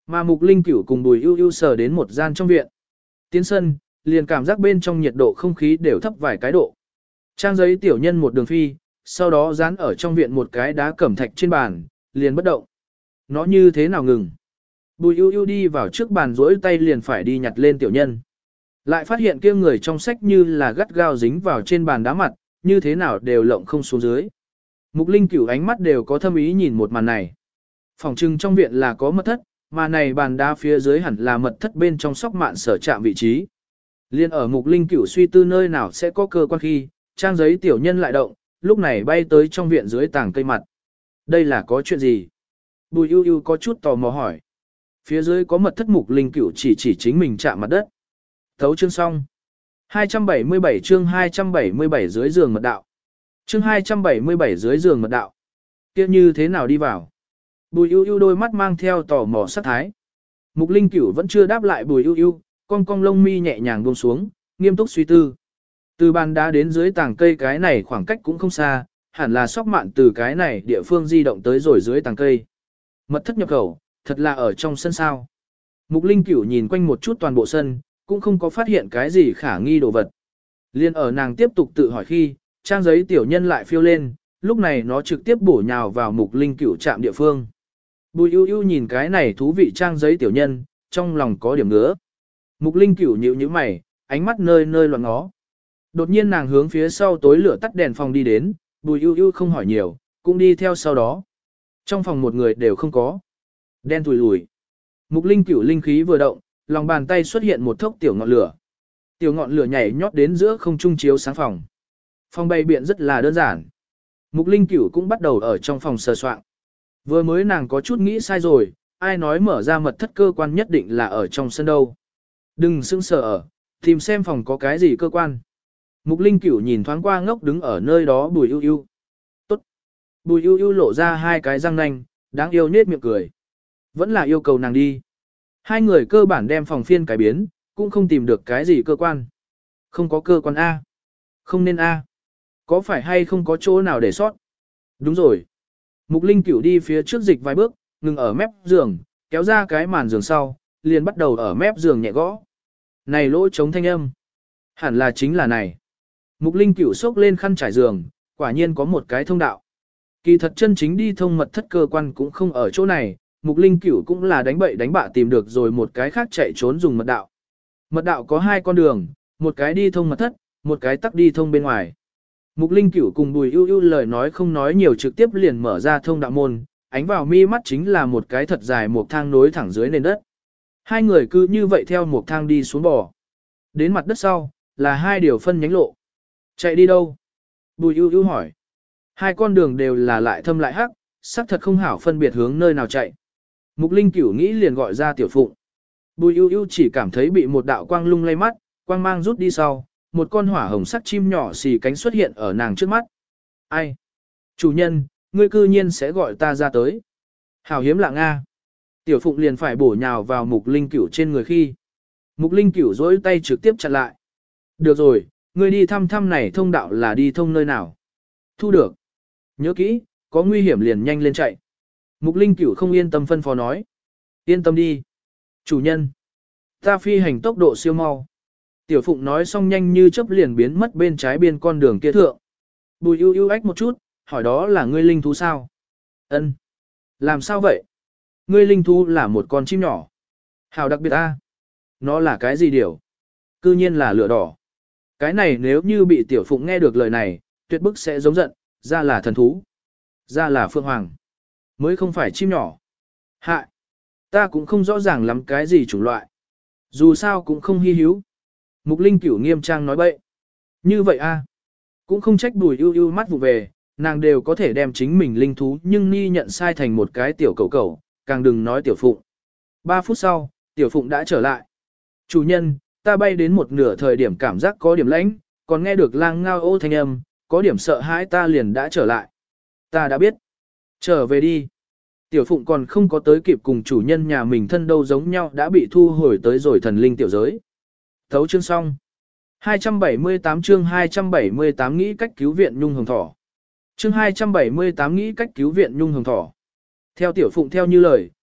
Mà Mục Linh Cửu cùng Bùi Ưu Ưu sờ đến một gian trong viện. Tiến sân, liền cảm giác bên trong nhiệt độ không khí đều thấp vài cái độ. Trang giấy tiểu nhân một đường phi, sau đó dán ở trong viện một cái đá cẩm thạch trên bàn, liền bất động. Nó như thế nào ngừng? Bùi Ưu Ưu đi vào trước bàn rỗi tay liền phải đi nhặt lên tiểu nhân. Lại phát hiện kia người trong sách như là gắt gao dính vào trên bàn đá mặt, như thế nào đều lộng không xuống dưới. Mục Linh Cửu ánh mắt đều có thâm ý nhìn một màn này. Phòng trưng trong viện là có mật thất, mà này bàn đá phía dưới hẳn là mật thất bên trong sóc mạn sở chạm vị trí. Liên ở Mục Linh Cửu suy tư nơi nào sẽ có cơ quan khi, trang giấy tiểu nhân lại động, lúc này bay tới trong viện dưới tảng cây mặt. Đây là có chuyện gì? Bùi Ưu Ưu có chút tò mò hỏi. Phía dưới có mật thất. Mục Linh Cửu chỉ chỉ chính mình chạm mặt đất. Thấu chương xong. hai trăm bảy mươi bảy chương hai trăm bảy mươi bảy dưới giường mật đạo. Chương hai trăm bảy mươi bảy dưới giường mật đạo. Kia như thế nào đi vào? Bùi Ưu Ưu đôi mắt mang theo tò mò sát thái. Mục Linh Cửu vẫn chưa đáp lại Bùi Ưu Ưu, cong cong lông mi nhẹ nhàng buông xuống, nghiêm túc suy tư. Từ bàn đá đến dưới tảng cây cái này khoảng cách cũng không xa, hẳn là sóc mạn từ cái này địa phương di động tới rồi dưới tảng cây. Mật thất nhập khẩu, thật là ở trong sân sao. Mục Linh Cửu nhìn quanh một chút toàn bộ sân, cũng không có phát hiện cái gì khả nghi đồ vật. Liên ở nàng tiếp tục tự hỏi khi, trang giấy tiểu nhân lại phiêu lên, lúc này nó trực tiếp bổ nhào vào Mục Linh Cửu chạm địa phương. Bùi Ưu Ưu nhìn cái này thú vị trang giấy tiểu nhân, trong lòng có điểm ngứa. Mục Linh Cửu nhíu nhíu mày, ánh mắt nơi nơi loạn ngó. Đột nhiên nàng hướng phía sau tối lửa tắt đèn phòng đi đến, Bùi Ưu Ưu không hỏi nhiều, cũng đi theo sau đó. Trong phòng một người đều không có. Đen tủi lùi. Mục Linh Cửu linh khí vừa động, lòng bàn tay xuất hiện một thốc tiểu ngọn lửa. Tiểu ngọn lửa nhảy nhót đến giữa không trung chiếu sáng phòng. Phòng bày biện rất là đơn giản. Mục Linh Cửu cũng bắt đầu ở trong phòng sờ soạng. Vừa mới nàng có chút nghĩ sai rồi, ai nói mở ra mật thất cơ quan nhất định là ở trong sân đâu. Đừng sững sờ ở, tìm xem phòng có cái gì cơ quan. Mục Linh Cửu nhìn thoáng qua ngốc đứng ở nơi đó Bùi Ưu Ưu. Tốt. Bùi Ưu Ưu lộ ra hai cái răng nanh, đáng yêu nết miệng cười. Vẫn là yêu cầu nàng đi. Hai người cơ bản đem phòng phiên cái biến, cũng không tìm được cái gì cơ quan. Không có cơ quan A. Không nên A. Có phải hay không có chỗ nào để sót? Đúng rồi. Mục Linh Cửu đi phía trước dịch vài bước, ngừng ở mép giường, kéo ra cái màn giường sau, liền bắt đầu ở mép giường nhẹ gõ. Này lỗ chống thanh âm. Hẳn là chính là này. Mục Linh Cửu xốc lên khăn trải giường, quả nhiên có một cái thông đạo. Kỳ thật chân chính đi thông mật thất cơ quan cũng không ở chỗ này, Mục Linh Cửu cũng là đánh bậy đánh bạ tìm được rồi một cái khác chạy trốn dùng mật đạo. Mật đạo có hai con đường, một cái đi thông mật thất, một cái tắc đi thông bên ngoài. Mục Linh Cửu cùng Bùi Ưu Ưu lời nói không nói nhiều trực tiếp liền mở ra thông đạo môn, ánh vào mi mắt chính là một cái thật dài một thang nối thẳng dưới nền đất. Hai người cứ như vậy theo một thang đi xuống bò. Đến mặt đất sau, là hai điều phân nhánh lộ. Chạy đi đâu? Bùi Ưu Ưu hỏi. Hai con đường đều là lại thâm lại hắc, xác thật không hảo phân biệt hướng nơi nào chạy. Mục Linh Cửu nghĩ liền gọi ra Tiểu Phụng. Bùi Ưu Ưu chỉ cảm thấy bị một đạo quang lung lay mắt, quang mang rút đi sau, một con hỏa hồng sắc chim nhỏ xì cánh xuất hiện ở nàng trước mắt. Ai? Chủ nhân, ngươi cư nhiên sẽ gọi ta ra tới. Hảo hiếm lạ Nga. Tiểu Phụng liền phải bổ nhào vào Mục Linh Cửu trên người khi. Mục Linh Cửu dối tay trực tiếp chặn lại. Được rồi, ngươi đi thăm thăm này thông đạo là đi thông nơi nào. Thu được. Nhớ kỹ, có nguy hiểm liền nhanh lên chạy. Mục Linh Cửu không yên tâm phân phó nói. Yên tâm đi. Chủ nhân. Ta phi hành tốc độ siêu mau. Tiểu Phụng nói xong nhanh như chớp liền biến mất bên trái biên con đường kia thượng. Bùi Ưu Ưu ách một chút, hỏi đó là ngươi linh thú sao? Ân. Làm sao vậy? Ngươi linh thú là một con chim nhỏ. Hào đặc biệt a. Nó là cái gì điều? Cư nhiên là lửa đỏ. Cái này nếu như bị Tiểu Phụng nghe được lời này, tuyệt bức sẽ giống giận, ra là thần thú. Ra là phượng hoàng. Mới không phải chim nhỏ. Hại. Ta cũng không rõ ràng lắm cái gì chủng loại. Dù sao cũng không hy hữu. Mục Linh Cửu nghiêm trang nói bậy. Như vậy a, cũng không trách Bùi Ưu Ưu mắt vụ về, nàng đều có thể đem chính mình linh thú nhưng ni nhận sai thành một cái tiểu cẩu cẩu, càng đừng nói Tiểu Phụng. Ba phút sau, Tiểu Phụng đã trở lại. Chủ nhân, ta bay đến một nửa thời điểm cảm giác có điểm lãnh, còn nghe được lang ngao ô thanh âm, có điểm sợ hãi ta liền đã trở lại. Ta đã biết. Trở về đi. Tiểu Phụng còn không có tới kịp cùng chủ nhân nhà mình thân đâu giống nhau đã bị thu hồi tới rồi thần linh tiểu giới. Thấu chương xong. hai trăm bảy mươi tám chương hai trăm bảy mươi tám nghĩ cách cứu viện Nhung Hồng Thỏ. Chương hai trăm bảy mươi tám nghĩ cách cứu viện Nhung Hồng Thỏ. Theo Tiểu Phụng theo như lời,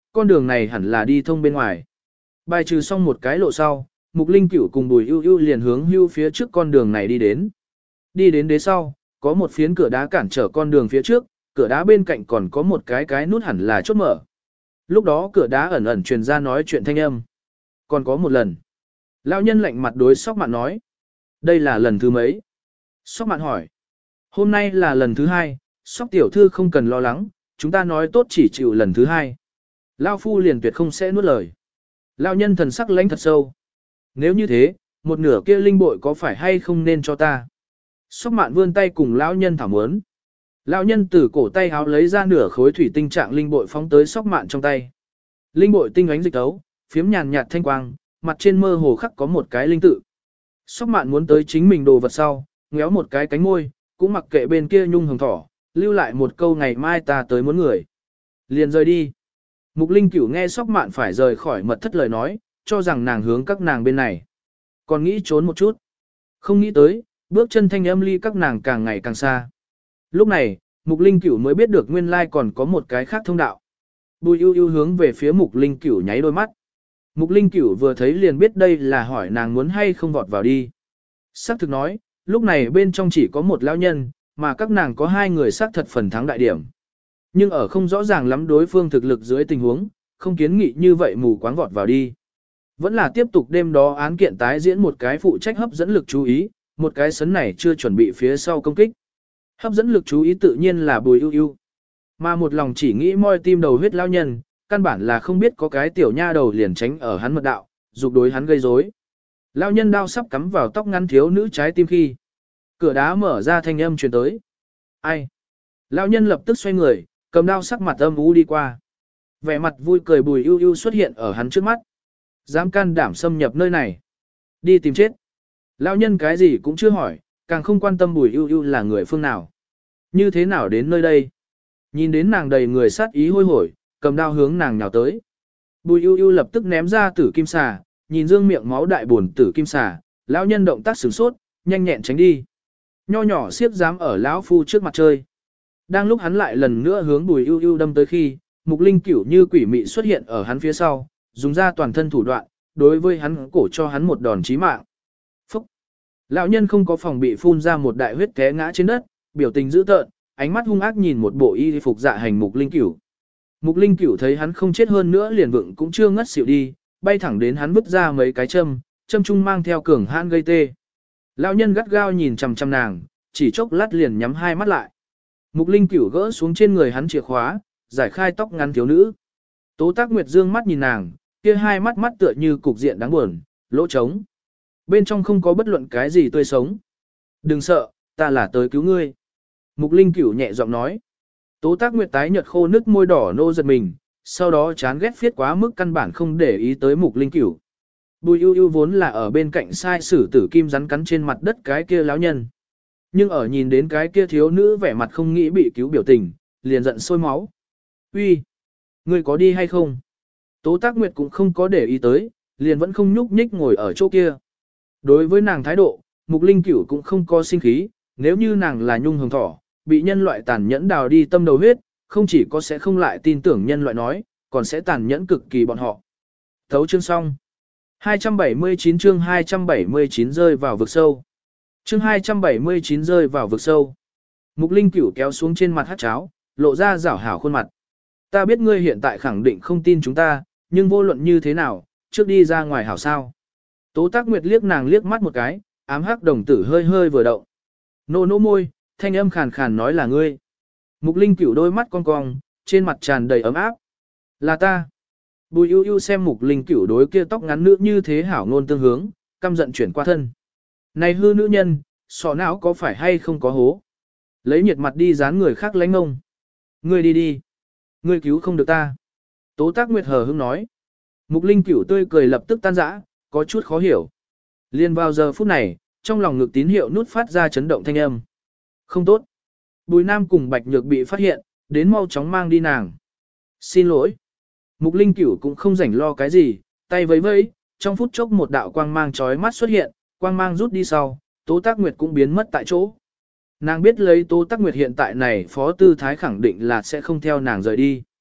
con đường này hẳn là đi thông bên ngoài. Bài trừ xong một cái lộ sau, Mục Linh Cửu cùng Bùi Ưu Ưu liền hướng hưu phía trước con đường này đi đến. Đi đến đế sau, có một phiến cửa đá cản trở con đường phía trước, cửa đá bên cạnh còn có một cái cái nút hẳn là chốt mở. Lúc đó cửa đá ẩn ẩn truyền ra nói chuyện thanh âm. Còn có một lần. Lão nhân lạnh mặt đối Sóc Mạn nói. Đây là lần thứ mấy? Sóc Mạn hỏi. Hôm nay là lần thứ hai, Sóc tiểu thư không cần lo lắng, chúng ta nói tốt chỉ chịu lần thứ hai. Lão phu liền tuyệt không sẽ nuốt lời. Lão nhân thần sắc lãnh thật sâu. Nếu như thế, một nửa kia linh bội có phải hay không nên cho ta? Sóc Mạn vươn tay cùng lão nhân thảo muốn. Lão nhân từ cổ tay háo lấy ra nửa khối thủy tinh trạng linh bội phóng tới Sóc Mạn trong tay. Linh bội tinh ánh dịch tấu, phiếm nhàn nhạt thanh quang, mặt trên mơ hồ khắc có một cái linh tự. Sóc Mạn muốn tới chính mình đồ vật sau, ngéo một cái cánh môi, cũng mặc kệ bên kia nhung hồng thỏ, lưu lại một câu ngày mai ta tới muốn người. Liền rời đi. Mục Linh Cửu nghe Sóc Mạn phải rời khỏi mật thất lời nói, cho rằng nàng hướng các nàng bên này. Còn nghĩ trốn một chút. Không nghĩ tới, bước chân thanh âm ly các nàng càng ngày càng xa. Lúc này, Mục Linh Cửu mới biết được nguyên lai còn có một cái khác thông đạo. Bùi Ưu Ưu hướng về phía Mục Linh Cửu nháy đôi mắt. Mục Linh Cửu vừa thấy liền biết đây là hỏi nàng muốn hay không vọt vào đi. Sắc thực nói, lúc này bên trong chỉ có một lão nhân, mà các nàng có hai người xác thật phần thắng đại điểm. Nhưng ở không rõ ràng lắm đối phương thực lực dưới tình huống, không kiến nghị như vậy mù quáng vọt vào đi. Vẫn là tiếp tục đêm đó án kiện tái diễn một cái phụ trách hấp dẫn lực chú ý, một cái sấn này chưa chuẩn bị phía sau công kích. Hấp dẫn lực chú ý tự nhiên là Bùi Ưu Ưu. Mà một lòng chỉ nghĩ moi tim đầu huyết lão nhân, căn bản là không biết có cái tiểu nha đầu liền tránh ở hắn mật đạo, dục đối hắn gây rối. Lão nhân đao sắp cắm vào tóc ngắn thiếu nữ trái tim khi. Cửa đá mở ra thanh âm truyền tới. Ai? Lão nhân lập tức xoay người, cầm đao sắc mặt âm u đi qua. Vẻ mặt vui cười Bùi Ưu Ưu xuất hiện ở hắn trước mắt. Dám can đảm xâm nhập nơi này. Đi tìm chết. Lão nhân cái gì cũng chưa hỏi, càng không quan tâm Bùi Ưu Ưu là người phương nào. Như thế nào đến nơi đây? Nhìn đến nàng đầy người sát ý hôi hổi, cầm đao hướng nàng nhào tới. Bùi Ưu Ưu lập tức ném ra tử kim xà, nhìn dương miệng máu đại buồn tử kim xà, lão nhân động tác sửng sốt, nhanh nhẹn tránh đi. Nho nhỏ siếp dám ở lão phu trước mặt chơi. Đang lúc hắn lại lần nữa hướng Bùi Ưu Ưu đâm tới khi, Mục Linh Cửu như quỷ mị xuất hiện ở hắn phía sau, dùng ra toàn thân thủ đoạn, đối với hắn cổ cho hắn một đòn chí mạng. Phúc! Lão nhân không có phòng bị phun ra một đại huyết té ngã trên đất, biểu tình dữ tợn, ánh mắt hung ác nhìn một bộ y phục dạ hành Mục Linh Cửu. Mục Linh Cửu thấy hắn không chết hơn nữa liền vựng cũng chưa ngất xỉu đi, bay thẳng đến hắn vứt ra mấy cái châm, châm trung mang theo cường hãn gây tê. Lão nhân gắt gao nhìn chằm chằm nàng, chỉ chốc lát liền nhắm hai mắt lại. Mục Linh Cửu gỡ xuống trên người hắn chìa khóa, giải khai tóc ngắn thiếu nữ. Tố Tác Nguyệt dương mắt nhìn nàng, kia hai mắt mắt tựa như cục diện đáng buồn, lỗ trống. Bên trong không có bất luận cái gì tươi sống. Đừng sợ, ta là tới cứu ngươi. Mục Linh Cửu nhẹ giọng nói. Tố Tác Nguyệt tái nhợt khô nước môi đỏ nô giật mình, sau đó chán ghét phiết quá mức căn bản không để ý tới Mục Linh Cửu. Bùi Ưu Ưu vốn là ở bên cạnh sai sử tử kim rắn cắn trên mặt đất cái kia lão nhân. Nhưng ở nhìn đến cái kia thiếu nữ vẻ mặt không nghĩ bị cứu biểu tình, liền giận sôi máu. Uy, ngươi có đi hay không? Tố Tác Nguyệt cũng không có để ý tới, liền vẫn không nhúc nhích ngồi ở chỗ kia. Đối với nàng thái độ, Mục Linh Cửu cũng không có sinh khí, nếu như nàng là nhung hồng thỏ, bị nhân loại tàn nhẫn đào đi tâm đầu huyết, không chỉ có sẽ không lại tin tưởng nhân loại nói, còn sẽ tàn nhẫn cực kỳ bọn họ. Thấu chương xong. hai trăm bảy mươi chín chương hai trăm bảy mươi chín rơi vào vực sâu. Chương hai trăm bảy mươi chín rơi vào vực sâu. Mục Linh Cửu kéo xuống trên mặt hát cháo, lộ ra rảo hảo khuôn mặt. Ta biết ngươi hiện tại khẳng định không tin chúng ta, nhưng vô luận như thế nào, trước đi ra ngoài hảo sao. Tố Tác Nguyệt liếc nàng liếc mắt một cái, ám hắc đồng tử hơi hơi vừa động. Nô nô môi, thanh âm khàn khàn nói là ngươi. Mục Linh Cửu đôi mắt cong cong, trên mặt tràn đầy ấm áp. Là ta. Bùi Ưu Ưu xem Mục Linh Cửu đối kia tóc ngắn nữ như thế hảo ngôn tương hướng, căm giận chuyển qua thân. Này hư nữ nhân, sọ não có phải hay không có hố? Lấy nhiệt mặt đi dán người khác lánh ngông. Ngươi đi đi. Ngươi cứu không được ta. Tố Tác Nguyệt hờ hững nói. Mục Linh Cửu tươi cười lập tức tan rã, có chút khó hiểu. Liên vào giờ phút này, trong lòng ngực tín hiệu nút phát ra chấn động thanh âm. Không tốt. Bùi Nam cùng Bạch Nhược bị phát hiện, đến mau chóng mang đi nàng. Xin lỗi. Mục Linh Cửu cũng không rảnh lo cái gì, tay vẫy vẫy, trong phút chốc một đạo quang mang chói mắt xuất hiện, quang mang rút đi sau, Tố Tác Nguyệt cũng biến mất tại chỗ. Nàng biết lấy Tố Tác Nguyệt hiện tại này phó tư thái khẳng định là sẽ không theo nàng rời đi.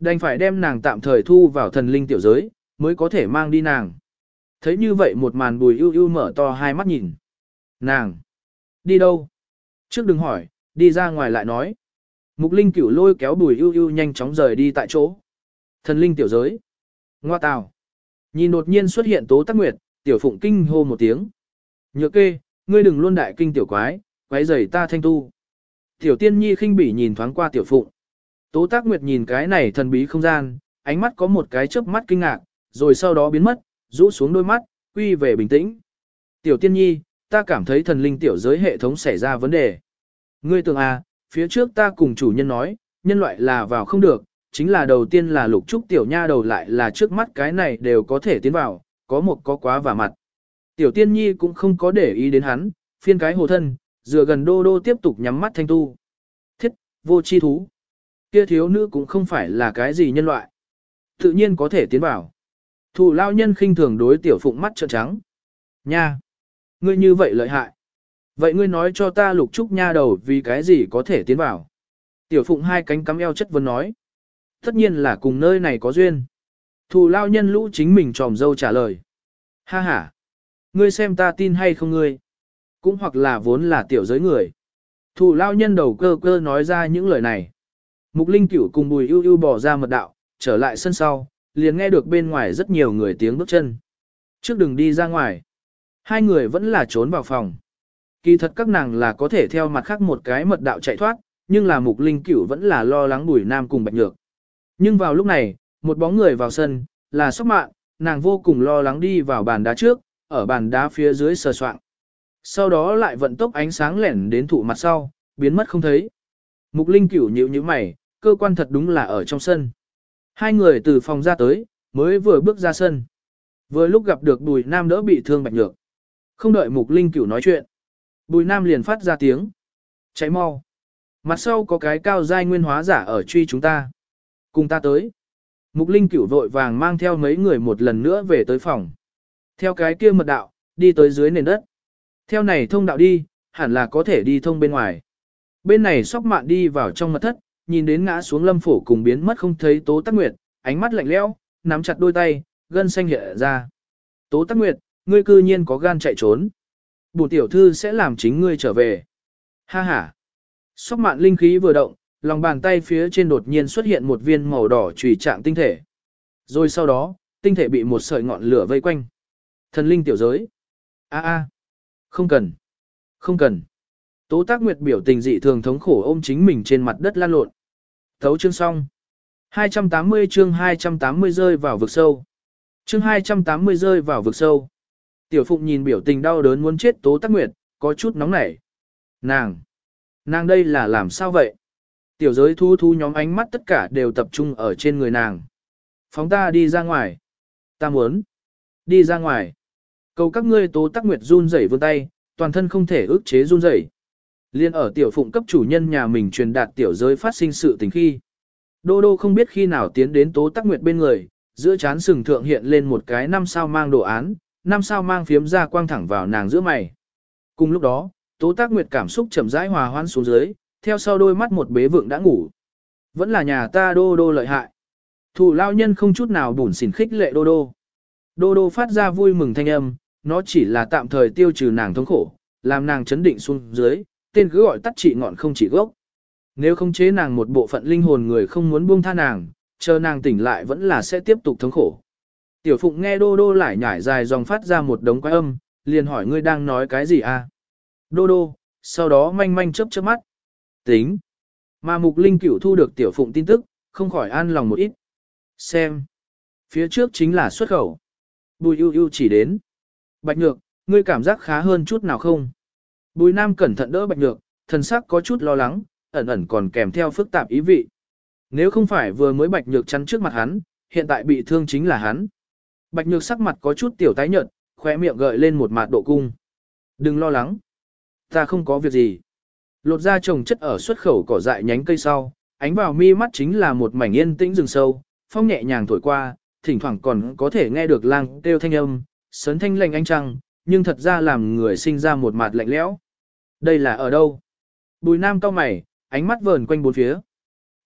Đành phải đem nàng tạm thời thu vào thần linh tiểu giới, mới có thể mang đi nàng. Thấy như vậy một màn Bùi ưu ưu mở to hai mắt nhìn. Nàng! Đi đâu? Trước đừng hỏi, đi ra ngoài lại nói. Mục linh cửu lôi kéo Bùi ưu ưu nhanh chóng rời đi tại chỗ. Thần linh tiểu giới. Ngoa tào. Nhìn đột nhiên xuất hiện Tố Tắc Nguyệt, tiểu phụng kinh hô một tiếng. Nhược kê, ngươi đừng luôn đại kinh tiểu quái, quái rầy ta thanh tu. Tiểu tiên nhi khinh bỉ nhìn thoáng qua tiểu phụng. Tố Tắc Nguyệt nhìn cái này thần bí không gian, ánh mắt có một cái chớp mắt kinh ngạc, rồi sau đó biến mất, rũ xuống đôi mắt, quy về bình tĩnh. Tiểu tiên nhi, ta cảm thấy thần linh tiểu giới hệ thống xảy ra vấn đề. Ngươi tưởng à, phía trước ta cùng chủ nhân nói, nhân loại là vào không được, chính là đầu tiên là lục trúc tiểu nha đầu lại là trước mắt cái này đều có thể tiến vào, có một có quá và mặt. Tiểu tiên nhi cũng không có để ý đến hắn, phiên cái hồ thân, dựa gần đô đô tiếp tục nhắm mắt thanh tu. Thiết, vô chi thú. Kia thiếu nữ cũng không phải là cái gì nhân loại. Tự nhiên có thể tiến vào. Thủ lao nhân khinh thường đối tiểu phụng mắt trợn trắng. Nha! Ngươi như vậy lợi hại. Vậy ngươi nói cho ta lục trúc nha đầu vì cái gì có thể tiến vào. Tiểu phụng hai cánh cắm eo chất vấn nói. Tất nhiên là cùng nơi này có duyên. Thủ lao nhân lũ chính mình tròm dâu trả lời. Ha ha! Ngươi xem ta tin hay không ngươi? Cũng hoặc là vốn là tiểu giới người. Thủ lao nhân đầu cơ cơ nói ra những lời này. Mục linh cửu cùng Bùi ưu ưu bỏ ra mật đạo, trở lại sân sau, liền nghe được bên ngoài rất nhiều người tiếng bước chân. Trước đừng đi ra ngoài. Hai người vẫn là trốn vào phòng. Kỳ thật các nàng là có thể theo mặt khác một cái mật đạo chạy thoát, nhưng là mục linh cửu vẫn là lo lắng Bùi Nam cùng Bạch Nhược. Nhưng vào lúc này, một bóng người vào sân, là Sóc Mạn, nàng vô cùng lo lắng đi vào bàn đá trước, ở bàn đá phía dưới sờ soạng. Sau đó lại vận tốc ánh sáng lẻn đến thụ mặt sau, biến mất không thấy. Mục linh cửu nhíu nhíu mày, cơ quan thật đúng là ở trong sân. Hai người từ phòng ra tới, mới vừa bước ra sân. Vừa lúc gặp được Bùi Nam đỡ bị thương Bạch Nhược. Không đợi Mục Linh Cửu nói chuyện, Bùi Nam liền phát ra tiếng. Cháy mau. Mặt sau có cái cao giai nguyên hóa giả ở truy chúng ta. Cùng ta tới. Mục Linh Cửu vội vàng mang theo mấy người một lần nữa về tới phòng. Theo cái kia mật đạo, đi tới dưới nền đất. Theo này thông đạo đi, hẳn là có thể đi thông bên ngoài. Bên này Sóc Mạn đi vào trong mật thất, nhìn đến ngã xuống Lâm Phổ cùng biến mất không thấy Tố Tắc Nguyệt, ánh mắt lạnh lẽo, nắm chặt đôi tay, gân xanh hiện ra. Tố Tắc Nguyệt, ngươi cư nhiên có gan chạy trốn. Bổn tiểu thư sẽ làm chính ngươi trở về. Ha ha. Sóc Mạn linh khí vừa động, lòng bàn tay phía trên đột nhiên xuất hiện một viên màu đỏ chùy trạng tinh thể. Rồi sau đó, tinh thể bị một sợi ngọn lửa vây quanh. Thần linh tiểu giới. A a. Không cần. Không cần. Tố Tắc Nguyệt biểu tình dị thường thống khổ ôm chính mình trên mặt đất lan lộn. Thấu chương xong. hai trăm tám mươi chương hai trăm tám mươi rơi vào vực sâu. Chương hai trăm tám mươi rơi vào vực sâu. Tiểu Phụng nhìn biểu tình đau đớn muốn chết Tố Tắc Nguyệt, có chút nóng nảy. Nàng! Nàng đây là làm sao vậy? Tiểu giới thu thu nhóm ánh mắt tất cả đều tập trung ở trên người nàng. Phóng ta đi ra ngoài. Ta muốn. Đi ra ngoài. Cầu các ngươi. Tố Tắc Nguyệt run rẩy vươn tay, toàn thân không thể ức chế run rẩy. Liên ở Tiểu Phụng cấp chủ nhân nhà mình truyền đạt tiểu giới phát sinh sự tình khi. Đô đô không biết khi nào tiến đến Tố Tắc Nguyệt bên người, giữa chán sừng thượng hiện lên một cái năm sao mang đồ án, năm sao mang phiếm ra quang thẳng vào nàng giữa mày. Cùng lúc đó, Tố Tắc Nguyệt cảm xúc chậm rãi hòa hoãn xuống dưới, theo sau đôi mắt một bế vượng đã ngủ. Vẫn là nhà ta đô đô lợi hại. Thủ lao nhân không chút nào bủn xỉn khích lệ đô đô. Đô đô phát ra vui mừng thanh âm, nó chỉ là tạm thời tiêu trừ nàng thống khổ, làm nàng chấn định xuống dưới, tên cứ gọi tắt trị ngọn không chỉ gốc. Nếu không chế nàng một bộ phận linh hồn người không muốn buông tha nàng, chờ nàng tỉnh lại vẫn là sẽ tiếp tục thống khổ. Tiểu Phụng nghe đô đô lại nhải dài dòng phát ra một đống quái âm, liền hỏi ngươi đang nói cái gì à? Đô đô, sau đó manh manh chớp chớp mắt. Tính. Mà Mục Linh Cửu thu được Tiểu Phụng tin tức, không khỏi an lòng một ít. Xem. Phía trước chính là xuất khẩu. Bùi ưu ưu chỉ đến. Bạch Nhược, ngươi cảm giác khá hơn chút nào không? Bùi Nam cẩn thận đỡ Bạch Nhược, thần sắc có chút lo lắng, ẩn ẩn còn kèm theo phức tạp ý vị. Nếu không phải vừa mới Bạch Nhược chắn trước mặt hắn, hiện tại bị thương chính là hắn. Bạch Nhược sắc mặt có chút tiểu tái nhợt, khóe miệng gợi lên một mạt độ cung. Đừng lo lắng. Ta không có việc gì. Lột ra trồng chất ở xuất khẩu cỏ dại nhánh cây sau, ánh vào mi mắt chính là một mảnh yên tĩnh rừng sâu, phong nhẹ nhàng thổi qua, thỉnh thoảng còn có thể nghe được lang kêu thanh âm, sớn thanh lành ánh trăng, nhưng thật ra làm người sinh ra một mạt lạnh lẽo. Đây là ở đâu? Bùi Nam cau mày, ánh mắt vờn quanh bốn phía. Đột,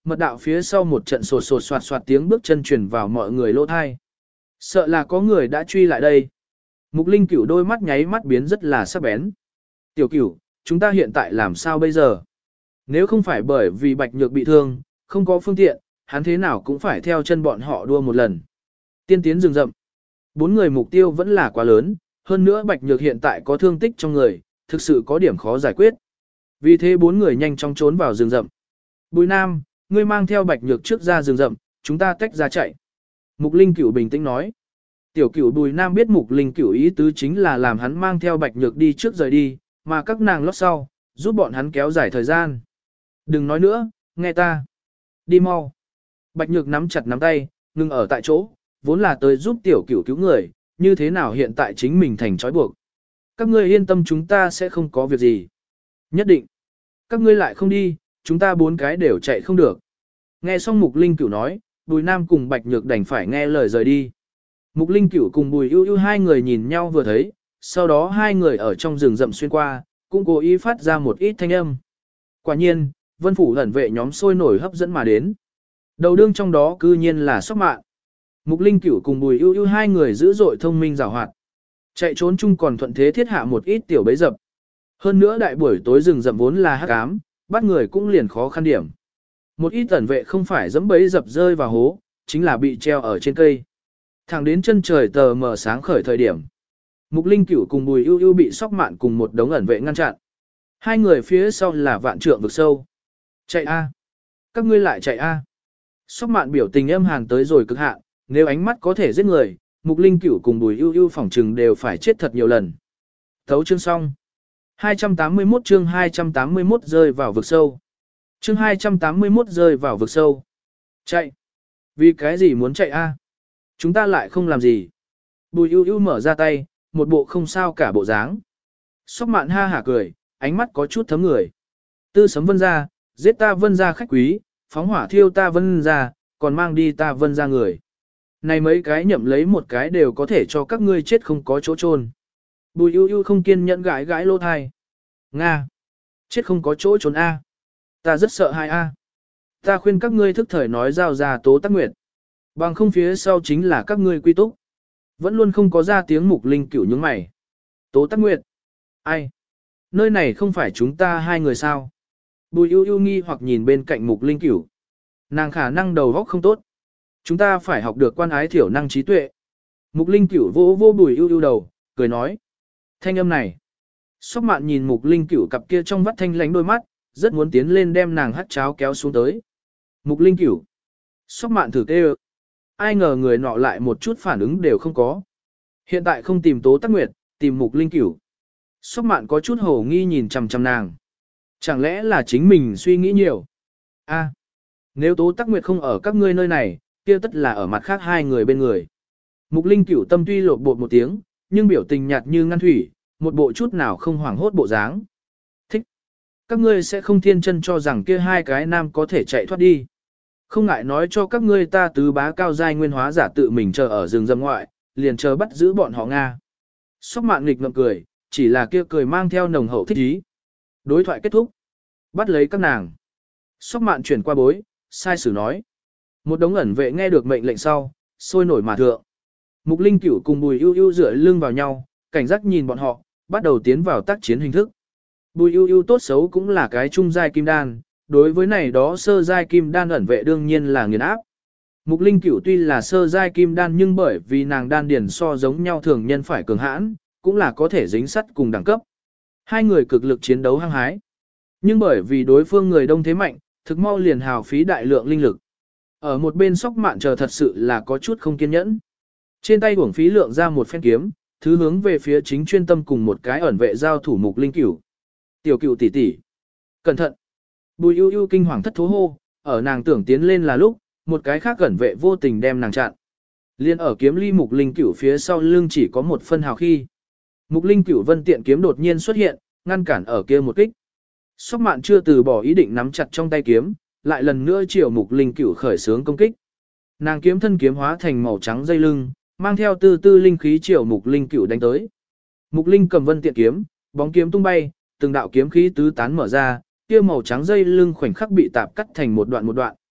mật đạo phía sau một trận sột sột soạt soạt tiếng bước chân truyền vào mọi người lỗ thai. Sợ là có người đã truy lại đây. Mục Linh Cửu đôi mắt nháy mắt biến rất là sắc bén. Tiểu Cửu, chúng ta hiện tại làm sao bây giờ? Nếu không phải bởi vì Bạch Nhược bị thương, không có phương tiện, hắn thế nào cũng phải theo chân bọn họ đua một lần. Tiên tiến rừng rậm. Bốn người mục tiêu vẫn là quá lớn, hơn nữa Bạch Nhược hiện tại có thương tích trong người, thực sự có điểm khó giải quyết. Vì thế bốn người nhanh chóng trốn vào rừng rậm. Bùi Nam, ngươi mang theo Bạch Nhược trước ra rừng rậm, chúng ta tách ra chạy. Mục Linh Cửu bình tĩnh nói. Tiểu Cửu Bùi Nam biết Mục Linh Cửu ý tứ chính là làm hắn mang theo Bạch Nhược đi trước rời đi, mà các nàng lót sau, giúp bọn hắn kéo dài thời gian. Đừng nói nữa, nghe ta. Đi mau. Bạch Nhược nắm chặt nắm tay, ngừng ở tại chỗ, vốn là tới giúp Tiểu Cửu cứu người, như thế nào hiện tại chính mình thành trói buộc. Các ngươi yên tâm, chúng ta sẽ không có việc gì. Nhất định. Các ngươi lại không đi, chúng ta bốn cái đều chạy không được. Nghe xong Mục Linh Cửu nói, Bùi Nam cùng Bạch Nhược đành phải nghe lời rời đi. Mục Linh Cửu cùng Bùi Ưu Ưu hai người nhìn nhau vừa thấy, sau đó hai người ở trong rừng rậm xuyên qua, cũng cố ý phát ra một ít thanh âm. Quả nhiên, Vân Phủ ẩn vệ nhóm sôi nổi hấp dẫn mà đến. Đầu đương trong đó cư nhiên là Sóc Mạn. Mục Linh Cửu cùng Bùi Ưu Ưu hai người dữ dội thông minh giàu hoạt. Chạy trốn chung còn thuận thế thiết hạ một ít tiểu bẫy dập. Hơn nữa đại buổi tối rừng rậm vốn là hắc ám, bắt người cũng liền khó khăn điểm. Một ít ẩn vệ không phải giẫm bẫy dập rơi vào hố, chính là bị treo ở trên cây. Thẳng đến chân trời tờ mờ sáng khởi thời điểm. Mục Linh Cửu cùng Bùi Ưu Ưu bị Sóc Mạn cùng một đống ẩn vệ ngăn chặn. Hai người phía sau là vạn trượng vực sâu. Chạy a, các ngươi lại chạy a. Sóc Mạn biểu tình âm hàn tới rồi cực hạn, nếu ánh mắt có thể giết người, Mục Linh Cửu cùng Bùi Ưu Ưu phỏng trừng đều phải chết thật nhiều lần. Thấu chương xong. hai trăm tám mươi mốt chương hai trăm tám mươi mốt rơi vào vực sâu. Chương hai trăm tám mươi mốt rơi vào vực sâu. Chạy. Vì cái gì muốn chạy a? Chúng ta lại không làm gì. Bùi Ưu Ưu mở ra tay, một bộ không sao cả bộ dáng. Sóc Mạn ha hả cười, ánh mắt có chút thấm người. Tư sấm Vân gia, giết ta Vân gia khách quý, phóng hỏa thiêu ta Vân gia, còn mang đi ta Vân gia người. Này mấy cái nhậm lấy một cái đều có thể cho các ngươi chết không có chỗ chôn. Bùi Ưu Ưu không kiên nhẫn gãi gãi lỗ thai. Nga. Chết không có chỗ trốn a. Ta rất sợ hai a. Ta khuyên các ngươi thức thời nói giao ra Tố Tắc Nguyệt. Bằng không phía sau chính là các ngươi quy túc. Vẫn luôn không có ra tiếng. Mục Linh Cửu nhướng mày. Tố Tắc Nguyệt. Ai? Nơi này không phải chúng ta hai người sao? Bùi Ưu Ưu nghi hoặc nhìn bên cạnh Mục Linh Cửu. Nàng khả năng đầu óc không tốt. Chúng ta phải học được quan ái thiểu năng trí tuệ. Mục Linh Cửu vỗ vỗ Bùi Ưu Ưu đầu, cười nói. Thanh âm này. Sóc Mạn nhìn Mục Linh Cửu cặp kia trong vắt thanh lánh đôi mắt, rất muốn tiến lên đem nàng hắt cháo kéo xuống tới. Mục Linh Cửu. Sóc Mạn thử kêu. Ai ngờ người nọ lại một chút phản ứng đều không có. Hiện tại không tìm Tố Tắc Nguyệt, tìm Mục Linh Cửu. Sóc Mạn có chút hồ nghi nhìn chằm chằm nàng. Chẳng lẽ là chính mình suy nghĩ nhiều? A, nếu Tố Tắc Nguyệt không ở các ngươi nơi này, kia tất là ở mặt khác hai người bên người. Mục Linh Cửu tâm tuy lột bột một tiếng, nhưng biểu tình nhạt như ngăn thủy, một bộ chút nào không hoảng hốt bộ dáng. Thích. Các ngươi sẽ không thiên chân cho rằng kia hai cái nam có thể chạy thoát đi. Không ngại nói cho các ngươi ta tứ bá cao giai nguyên hóa giả tự mình chờ ở rừng rậm ngoại, liền chờ bắt giữ bọn họ Nga. Sóc Mạn nghịch ngợm cười, chỉ là kia cười mang theo nồng hậu thích ý. Đối thoại kết thúc. Bắt lấy các nàng. Sóc Mạn chuyển qua bối, sai sử nói. Một đống ẩn vệ nghe được mệnh lệnh sau, sôi nổi mà thượng. Mục Linh Cửu cùng Bùi Ưu Ưu dựa lưng vào nhau, cảnh giác nhìn bọn họ, bắt đầu tiến vào tác chiến hình thức. Bùi Ưu Ưu tốt xấu cũng là cái trung giai kim đan, đối với này đó sơ giai kim đan ẩn vệ đương nhiên là nghiền áp. Mục Linh Cửu tuy là sơ giai kim đan nhưng bởi vì nàng đan điển so giống nhau thường nhân phải cường hãn, cũng là có thể dính sắt cùng đẳng cấp. Hai người cực lực chiến đấu hăng hái. Nhưng bởi vì đối phương người đông thế mạnh, thực mau liền hào phí đại lượng linh lực. Ở một bên Sóc Mạn chờ thật sự là có chút không kiên nhẫn. Trên tay uổng phí lượng ra một phen kiếm, thứ hướng về phía chính chuyên tâm cùng một cái ẩn vệ giao thủ Mục Linh Cửu. Tiểu Cửu tỷ tỷ, cẩn thận. Bùi Ưu Ưu kinh hoàng thất thố hô, ở nàng tưởng tiến lên là lúc, một cái khác ẩn vệ vô tình đem nàng chặn. Liên ở kiếm ly Mục Linh Cửu phía sau lưng chỉ có một phân hào khi. Mục Linh Cửu vân tiện kiếm đột nhiên xuất hiện, ngăn cản ở kia một kích. Sóc Mạn chưa từ bỏ ý định nắm chặt trong tay kiếm, lại lần nữa chiều Mục Linh Cửu khởi xướng công kích. Nàng kiếm thân kiếm hóa thành màu trắng dây lưng, mang theo tư tư linh khí chiều Mục Linh Cửu đánh tới. Mục Linh cầm vân tiện kiếm, bóng kiếm tung bay, từng đạo kiếm khí tứ tán mở ra, kia màu trắng dây lưng khoảnh khắc bị tạp cắt thành một đoạn một đoạn,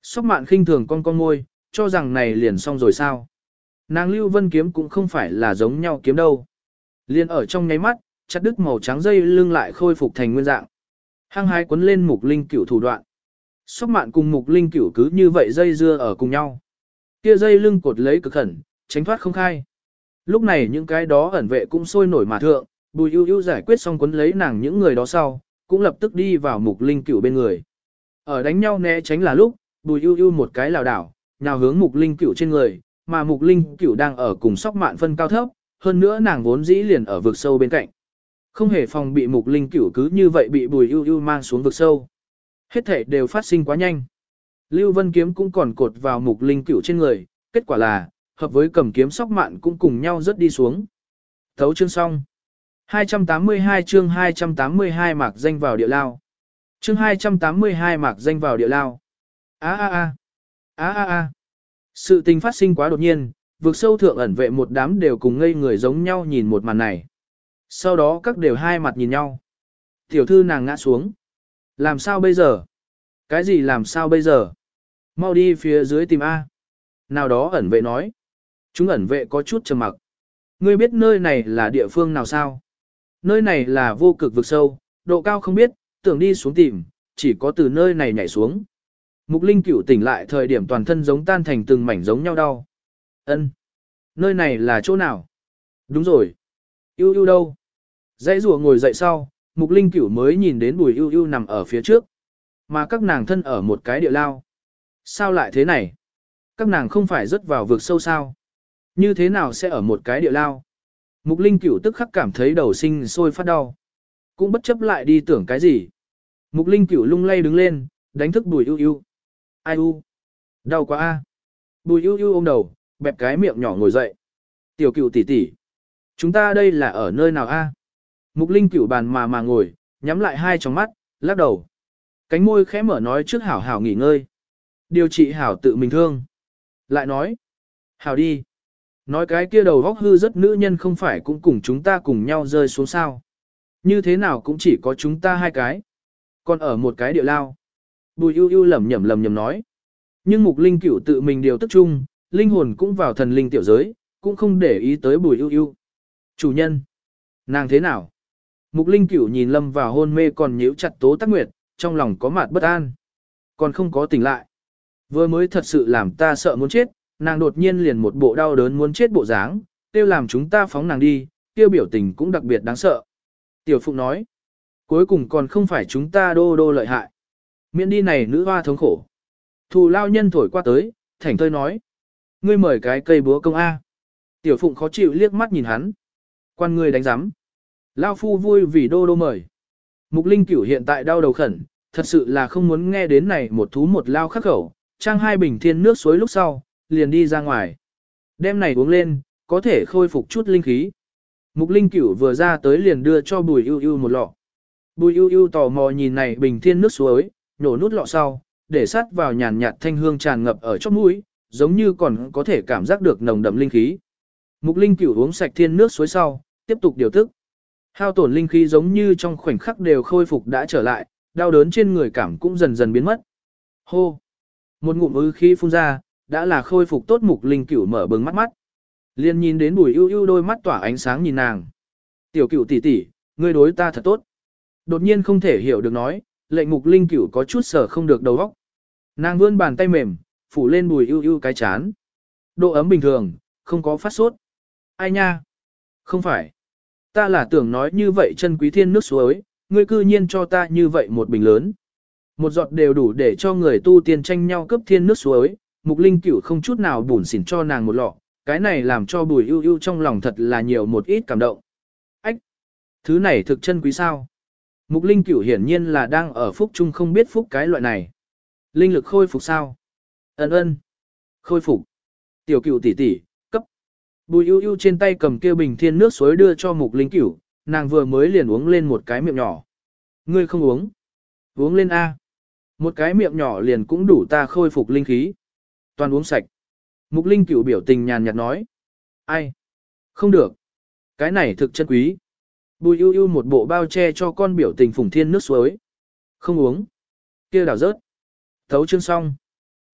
Sóc Mạn khinh thường con con môi, cho rằng này liền xong rồi sao. Nàng Lưu Vân kiếm cũng không phải là giống nhau kiếm đâu. Liền ở trong nháy mắt, chặt đứt màu trắng dây lưng lại khôi phục thành nguyên dạng. Hăng hái quấn lên Mục Linh Cửu thủ đoạn. Sóc Mạn cùng Mục Linh Cửu cứ như vậy dây dưa ở cùng nhau. Kia dây lưng cột lấy cực khẩn, tránh thoát không khai. Lúc này những cái đó ẩn vệ cũng sôi nổi mà thượng, Bùi Ưu Ưu giải quyết xong quấn lấy nàng những người đó sau, cũng lập tức đi vào Mục Linh Cửu bên người. Ở đánh nhau né tránh là lúc, Bùi Ưu Ưu một cái lảo đảo, nhào hướng Mục Linh Cửu trên người, mà Mục Linh Cửu đang ở cùng Sóc Mạn phân cao thấp, hơn nữa nàng vốn dĩ liền ở vực sâu bên cạnh. Không hề phòng bị Mục Linh Cửu cứ như vậy bị Bùi Ưu Ưu mang xuống vực sâu. Hết thảy đều phát sinh quá nhanh. Lưu Vân kiếm cũng còn cột vào Mục Linh Cửu trên người, kết quả là, hợp với cầm kiếm Sóc Mạn cũng cùng nhau rớt đi xuống. Thấu chương xong. hai trăm tám mươi hai chương hai trăm tám mươi hai mạc danh vào địa lao. Chương hai trăm tám mươi hai mạc danh vào địa lao. A a a. A a a. Sự tình phát sinh quá đột nhiên, vực sâu thượng ẩn vệ một đám đều cùng ngây người giống nhau nhìn một màn này. Sau đó các đều hai mặt nhìn nhau. Tiểu thư nàng ngã xuống. Làm sao bây giờ? Cái gì làm sao bây giờ? Mau đi phía dưới tìm A. Nào đó ẩn vệ nói. Chúng ẩn vệ có chút trầm mặc. Ngươi biết nơi này là địa phương nào sao? Nơi này là vô cực vực sâu, độ cao không biết, tưởng đi xuống tìm, chỉ có từ nơi này nhảy xuống. Mục Linh Cửu tỉnh lại thời điểm toàn thân giống tan thành từng mảnh giống nhau đau. Ân, nơi này là chỗ nào? Đúng rồi. Ưu Ưu đâu? Dãy rùa ngồi dậy sau, Mục Linh Cửu mới nhìn đến Bùi Ưu Ưu nằm ở phía trước, mà các nàng thân ở một cái địa lao. Sao lại thế này? Các nàng không phải rớt vào vực sâu sao? Như thế nào sẽ ở một cái địa lao? Mục Linh Cửu tức khắc cảm thấy đầu sinh sôi phát đau. Cũng bất chấp lại đi tưởng cái gì. Mục Linh Cửu lung lay đứng lên, đánh thức Bùi Ưu Ưu. Ai u? Đau quá a. Bùi Ưu Ưu ôm đầu, bẹp cái miệng nhỏ ngồi dậy. Tiểu Cửu tỷ tỷ, chúng ta đây là ở nơi nào a? Mục Linh Cửu bàn mà mà ngồi, nhắm lại hai tròng mắt, lắc đầu. Cánh môi khẽ mở nói trước hảo hảo nghỉ ngơi. Điều trị hảo tự mình thương. Lại nói. Hảo đi. Nói cái kia đầu góc hư rất nữ nhân không phải cũng cùng chúng ta cùng nhau rơi xuống sao. Như thế nào cũng chỉ có chúng ta hai cái. Còn ở một cái địa lao. Bùi Ưu Ưu lẩm nhẩm lẩm nhẩm nói. Nhưng Mục Linh Cửu tự mình điều tức chung, linh hồn cũng vào thần linh tiểu giới, cũng không để ý tới Bùi Ưu Ưu. Chủ nhân. Nàng thế nào? Mục Linh Cửu nhìn lâm vào hôn mê còn nhíu chặt Tố Tắc Nguyệt, trong lòng có mạt bất an. Còn không có tỉnh lại. Vừa mới thật sự làm ta sợ muốn chết, nàng đột nhiên liền một bộ đau đớn muốn chết bộ dáng, tiêu làm chúng ta phóng nàng đi, tiêu biểu tình cũng đặc biệt đáng sợ. Tiểu Phụng nói, cuối cùng còn không phải chúng ta đô đô lợi hại. Miễn đi này nữ hoa thống khổ. Thù lao nhân thổi qua tới, thảnh thơi nói, ngươi mời cái cây búa công A. Tiểu Phụng khó chịu liếc mắt nhìn hắn. Quan ngươi đánh giám. Lao phu vui vì đô đô mời. Mục Linh Cửu hiện tại đau đầu khẩn, thật sự là không muốn nghe đến này một thú một lao khắc khẩu, trang hai bình thiên nước suối lúc sau, liền đi ra ngoài. Đêm này uống lên, có thể khôi phục chút linh khí. Mục Linh Cửu vừa ra tới liền đưa cho Bùi Ưu Ưu một lọ. Bùi Ưu Ưu tò mò nhìn này bình thiên nước suối, nhổ nút lọ sau, để sát vào nhàn nhạt thanh hương tràn ngập ở chóp mũi, giống như còn có thể cảm giác được nồng đậm linh khí. Mục Linh Cửu uống sạch thiên nước suối sau, tiếp tục điều tức. Hao tổn linh khí giống như trong khoảnh khắc đều khôi phục đã trở lại, đau đớn trên người cảm cũng dần dần biến mất. Hô! Một ngụm ứ khí phun ra, đã là khôi phục tốt. Mục Linh Cửu mở bừng mắt mắt. Liên nhìn đến Bùi Ưu Ưu đôi mắt tỏa ánh sáng nhìn nàng. Tiểu Cửu tỷ tỷ, ngươi đối ta thật tốt. Đột nhiên không thể hiểu được nói, lệnh Mục Linh Cửu có chút sở không được đầu óc. Nàng vươn bàn tay mềm, phủ lên Bùi Ưu Ưu cái chán. Độ ấm bình thường, không có phát sốt. Ai nha? Không phải. Ta là tưởng nói như vậy chân quý thiên nước suối, ngươi cư nhiên cho ta như vậy một bình lớn. Một giọt đều đủ để cho người tu tiên tranh nhau cấp thiên nước suối, Mục Linh Cửu không chút nào bủn xỉn cho nàng một lọ, cái này làm cho Bùi Ưu Ưu trong lòng thật là nhiều một ít cảm động. Ách! Thứ này thực chân quý sao? Mục Linh Cửu hiển nhiên là đang ở phúc chung không biết phúc cái loại này. Linh lực khôi phục sao? Ân ân. Khôi phục. Tiểu Cửu tỷ tỷ, cấp. Bùi Ưu Ưu trên tay cầm kia bình thiên nước suối đưa cho Mục Linh Cửu, nàng vừa mới liền uống lên một cái miệng nhỏ. Ngươi không uống. Uống lên A. Một cái miệng nhỏ liền cũng đủ ta khôi phục linh khí. Toàn uống sạch. Mục Linh Cửu biểu tình nhàn nhạt nói. Ai? Không được. Cái này thực chân quý. Bùi Ưu Ưu một bộ bao che cho con biểu tình phủng thiên nước suối. Không uống. Kia đảo rớt. Thấu chương xong.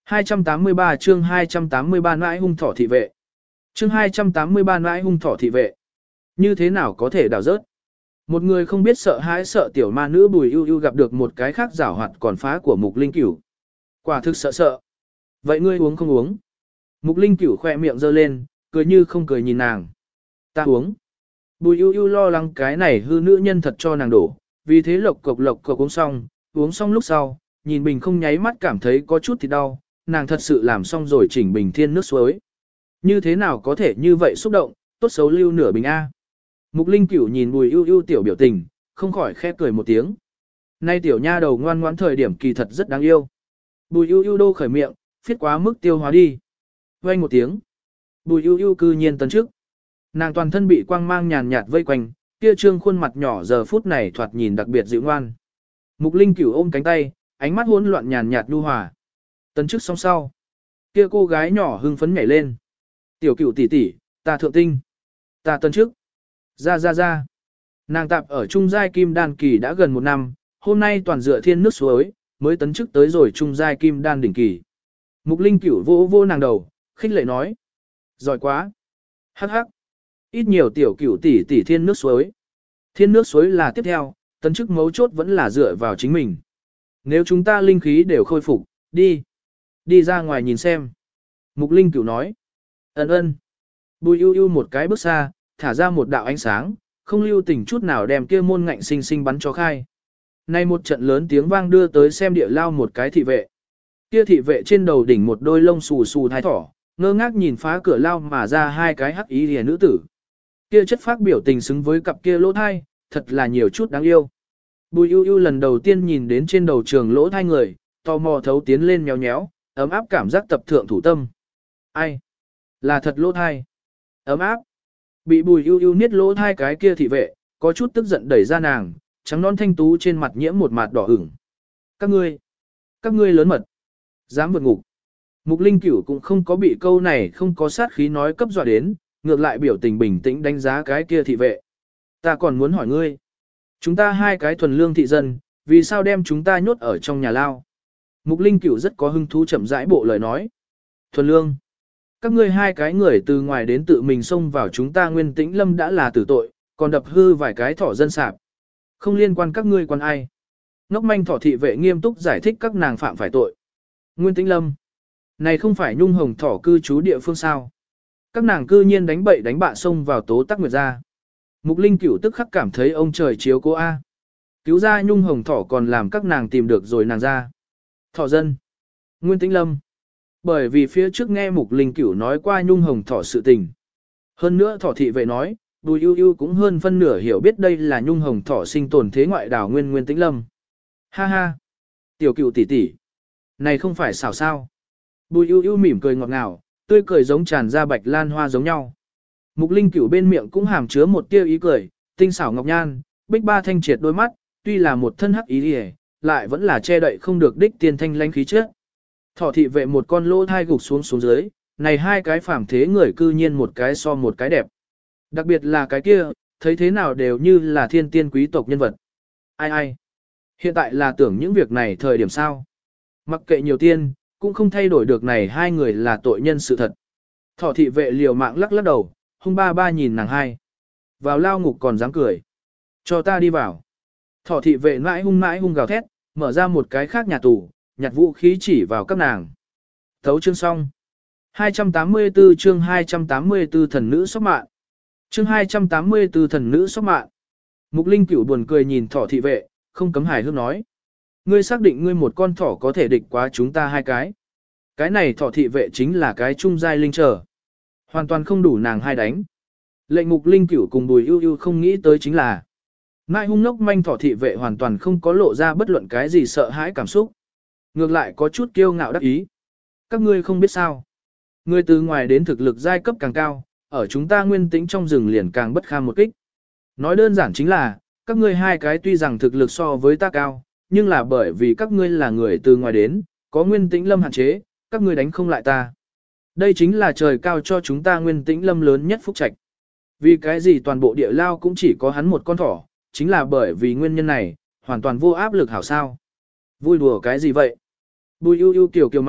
hai trăm tám mươi ba chương hai trăm tám mươi ba nãi hung thỏ thị vệ. Chương hai trăm tám mươi ba nãi hung thỏ thị vệ. Như thế nào có thể đào rớt? Một người không biết sợ hãi sợ tiểu ma nữ Bùi Ưu Ưu gặp được một cái khác giảo hoạt còn phá của Mục Linh Cửu. Quả thực sợ sợ. Vậy ngươi uống không uống? Mục Linh Cửu khỏe miệng giơ lên, cười như không cười nhìn nàng. Ta uống. Bùi Ưu Ưu lo lắng cái này hư nữ nhân thật cho nàng đổ, vì thế lộc cộc lộc cộc uống xong, uống xong lúc sau, nhìn bình không nháy mắt cảm thấy có chút thì đau, nàng thật sự làm xong rồi chỉnh bình thiên nước suối. Như thế nào có thể như vậy xúc động, tốt xấu lưu nửa bình A. Mục Linh Cửu nhìn Bùi Ưu Ưu tiểu biểu tình, không khỏi khẽ cười một tiếng. Nay tiểu nha đầu ngoan ngoãn thời điểm kỳ thật rất đáng yêu. Bùi Ưu Ưu đô khởi miệng, phiết quá mức tiêu hóa đi. Vang một tiếng. Bùi Ưu Ưu cư nhiên tấn trước. Nàng toàn thân bị quang mang nhàn nhạt vây quanh, kia trương khuôn mặt nhỏ giờ phút này thoạt nhìn đặc biệt dịu ngoan. Mục Linh Cửu ôm cánh tay, ánh mắt hỗn loạn nhàn nhạt nhu hòa. Tấn trước xong sau, kia cô gái nhỏ hưng phấn nhảy lên. Tiểu Cửu tỷ tỷ, ta thượng tinh, ta tấn trước. Ra ra ra. Nàng tạp ở trung giai kim đan kỳ đã gần một năm, hôm nay toàn dựa thiên nước suối, mới tấn chức tới rồi trung giai kim đan đỉnh kỳ. Mục Linh Cửu vô vô nàng đầu, khích lệ nói. Giỏi quá. Hắc hắc. Ít nhiều tiểu Cửu tỷ tỷ thiên nước suối. Thiên nước suối là tiếp theo, tấn chức mấu chốt vẫn là dựa vào chính mình. Nếu chúng ta linh khí đều khôi phục, đi. Đi ra ngoài nhìn xem. Mục Linh Cửu nói. Ấn ơn. Bùi Ưu Ưu một cái bước xa, thả ra một đạo ánh sáng, không lưu tình chút nào đem kia môn ngạnh sinh sinh bắn cho khai. Nay một trận lớn tiếng vang đưa tới xem địa lao một cái thị vệ. Kia thị vệ trên đầu đỉnh một đôi lông xù xù thái thỏ, ngơ ngác nhìn phá cửa lao mà ra hai cái hắc ý liễu nữ tử. Kia chất phác biểu tình xứng với cặp kia lỗ thai, thật là nhiều chút đáng yêu. Bùi Ưu Ưu lần đầu tiên nhìn đến trên đầu trường lỗ thai người, tò mò thấu tiến lên nhéo nhéo, ấm áp cảm giác tập thượng thủ tâm. Ai? Là thật lỗ thai. Ấm áp. Bị Bùi Ưu Ưu niết lỗ thai cái kia thị vệ, có chút tức giận đẩy ra nàng, trắng non thanh tú trên mặt nhiễm một mạt đỏ ửng. Các ngươi, các ngươi lớn mật, dám vượt ngục. Mục Linh Cửu cũng không có bị câu này không có sát khí nói cấp dọa đến, ngược lại biểu tình bình tĩnh đánh giá cái kia thị vệ. Ta còn muốn hỏi ngươi, chúng ta hai cái thuần lương thị dân, vì sao đem chúng ta nhốt ở trong nhà lao? Mục Linh Cửu rất có hứng thú chậm rãi bộ lời nói. Thuần lương. Các ngươi hai cái người từ ngoài đến tự mình xông vào chúng ta Nguyên Tĩnh Lâm đã là tử tội, còn đập hư vài cái thỏ dân sạp. Không liên quan các ngươi quan ai. Ngốc manh thỏ thị vệ nghiêm túc giải thích các nàng phạm phải tội. Nguyên Tĩnh Lâm. Này không phải nhung hồng thỏ cư trú địa phương sao. Các nàng cư nhiên đánh bậy đánh bạ xông vào tố tắc nguyệt ra. Mục Linh Cửu tức khắc cảm thấy ông trời chiếu cố A. Cứu ra nhung hồng thỏ còn làm các nàng tìm được rồi nàng ra. Thỏ dân. Nguyên Tĩnh Lâm. Bởi vì phía trước nghe Mục Linh Cửu nói qua nhung hồng thỏ sự tình. Hơn nữa thỏ thị vệ nói, Bùi Ưu Ưu cũng hơn phân nửa hiểu biết đây là nhung hồng thỏ sinh tồn thế ngoại đảo Nguyên Nguyên Tĩnh Lâm. Ha ha. Tiểu Cửu tỷ tỷ, này không phải xảo sao. Bùi Ưu Ưu mỉm cười ngọt ngào, tươi cười giống tràn ra bạch lan hoa giống nhau. Mục Linh Cửu bên miệng cũng hàm chứa một tia ý cười, tinh xảo ngọc nhan, bích ba thanh triệt đôi mắt, tuy là một thân hắc ý liễu, lại vẫn là che đậy không được đích tiên thanh lãnh khí chất. Thỏ thị vệ một con lỗ thai gục xuống xuống dưới, này hai cái phàm thế người cư nhiên một cái so một cái đẹp. Đặc biệt là cái kia, thấy thế nào đều như là thiên tiên quý tộc nhân vật. Ai ai? Hiện tại là tưởng những việc này thời điểm sao? Mặc kệ nhiều tiên, cũng không thay đổi được này hai người là tội nhân sự thật. Thỏ thị vệ liều mạng lắc lắc đầu, hung ba ba nhìn nàng hai. Vào lao ngục còn dám cười. Cho ta đi vào. Thỏ thị vệ mãi hung mãi hung gào thét, mở ra một cái khác nhà tù, nhặt vũ khí chỉ vào các nàng. Thấu chương xong. hai trăm tám mươi tư chương hai trăm tám mươi tư thần nữ sóc mạng. Chương hai trăm tám mươi tư thần nữ sóc mạng. Mục Linh Cửu buồn cười nhìn thỏ thị vệ, không cấm hài hước nói. Ngươi xác định ngươi một con thỏ có thể địch quá chúng ta hai cái. Cái này thỏ thị vệ chính là cái trung giai linh trở. Hoàn toàn không đủ nàng hai đánh. Lệnh Mục Linh Cửu cùng Bùi Ưu Ưu không nghĩ tới chính là Mai hung nốc manh thỏ thị vệ hoàn toàn không có lộ ra bất luận cái gì sợ hãi cảm xúc. Ngược lại có chút kiêu ngạo đắc ý. Các ngươi không biết sao. Ngươi từ ngoài đến thực lực giai cấp càng cao, ở chúng ta Nguyên Tĩnh trong rừng liền càng bất kham một kích. Nói đơn giản chính là, các ngươi hai cái tuy rằng thực lực so với ta cao, nhưng là bởi vì các ngươi là người từ ngoài đến, có Nguyên Tĩnh Lâm hạn chế, các ngươi đánh không lại ta. Đây chính là trời cao cho chúng ta Nguyên Tĩnh Lâm lớn nhất phúc trạch. Vì cái gì toàn bộ địa lao cũng chỉ có hắn một con thỏ, chính là bởi vì nguyên nhân này, hoàn toàn vô áp lực hảo sao. Vui đùa cái gì vậy? Bùi Ưu Ưu tiểu kiều mày,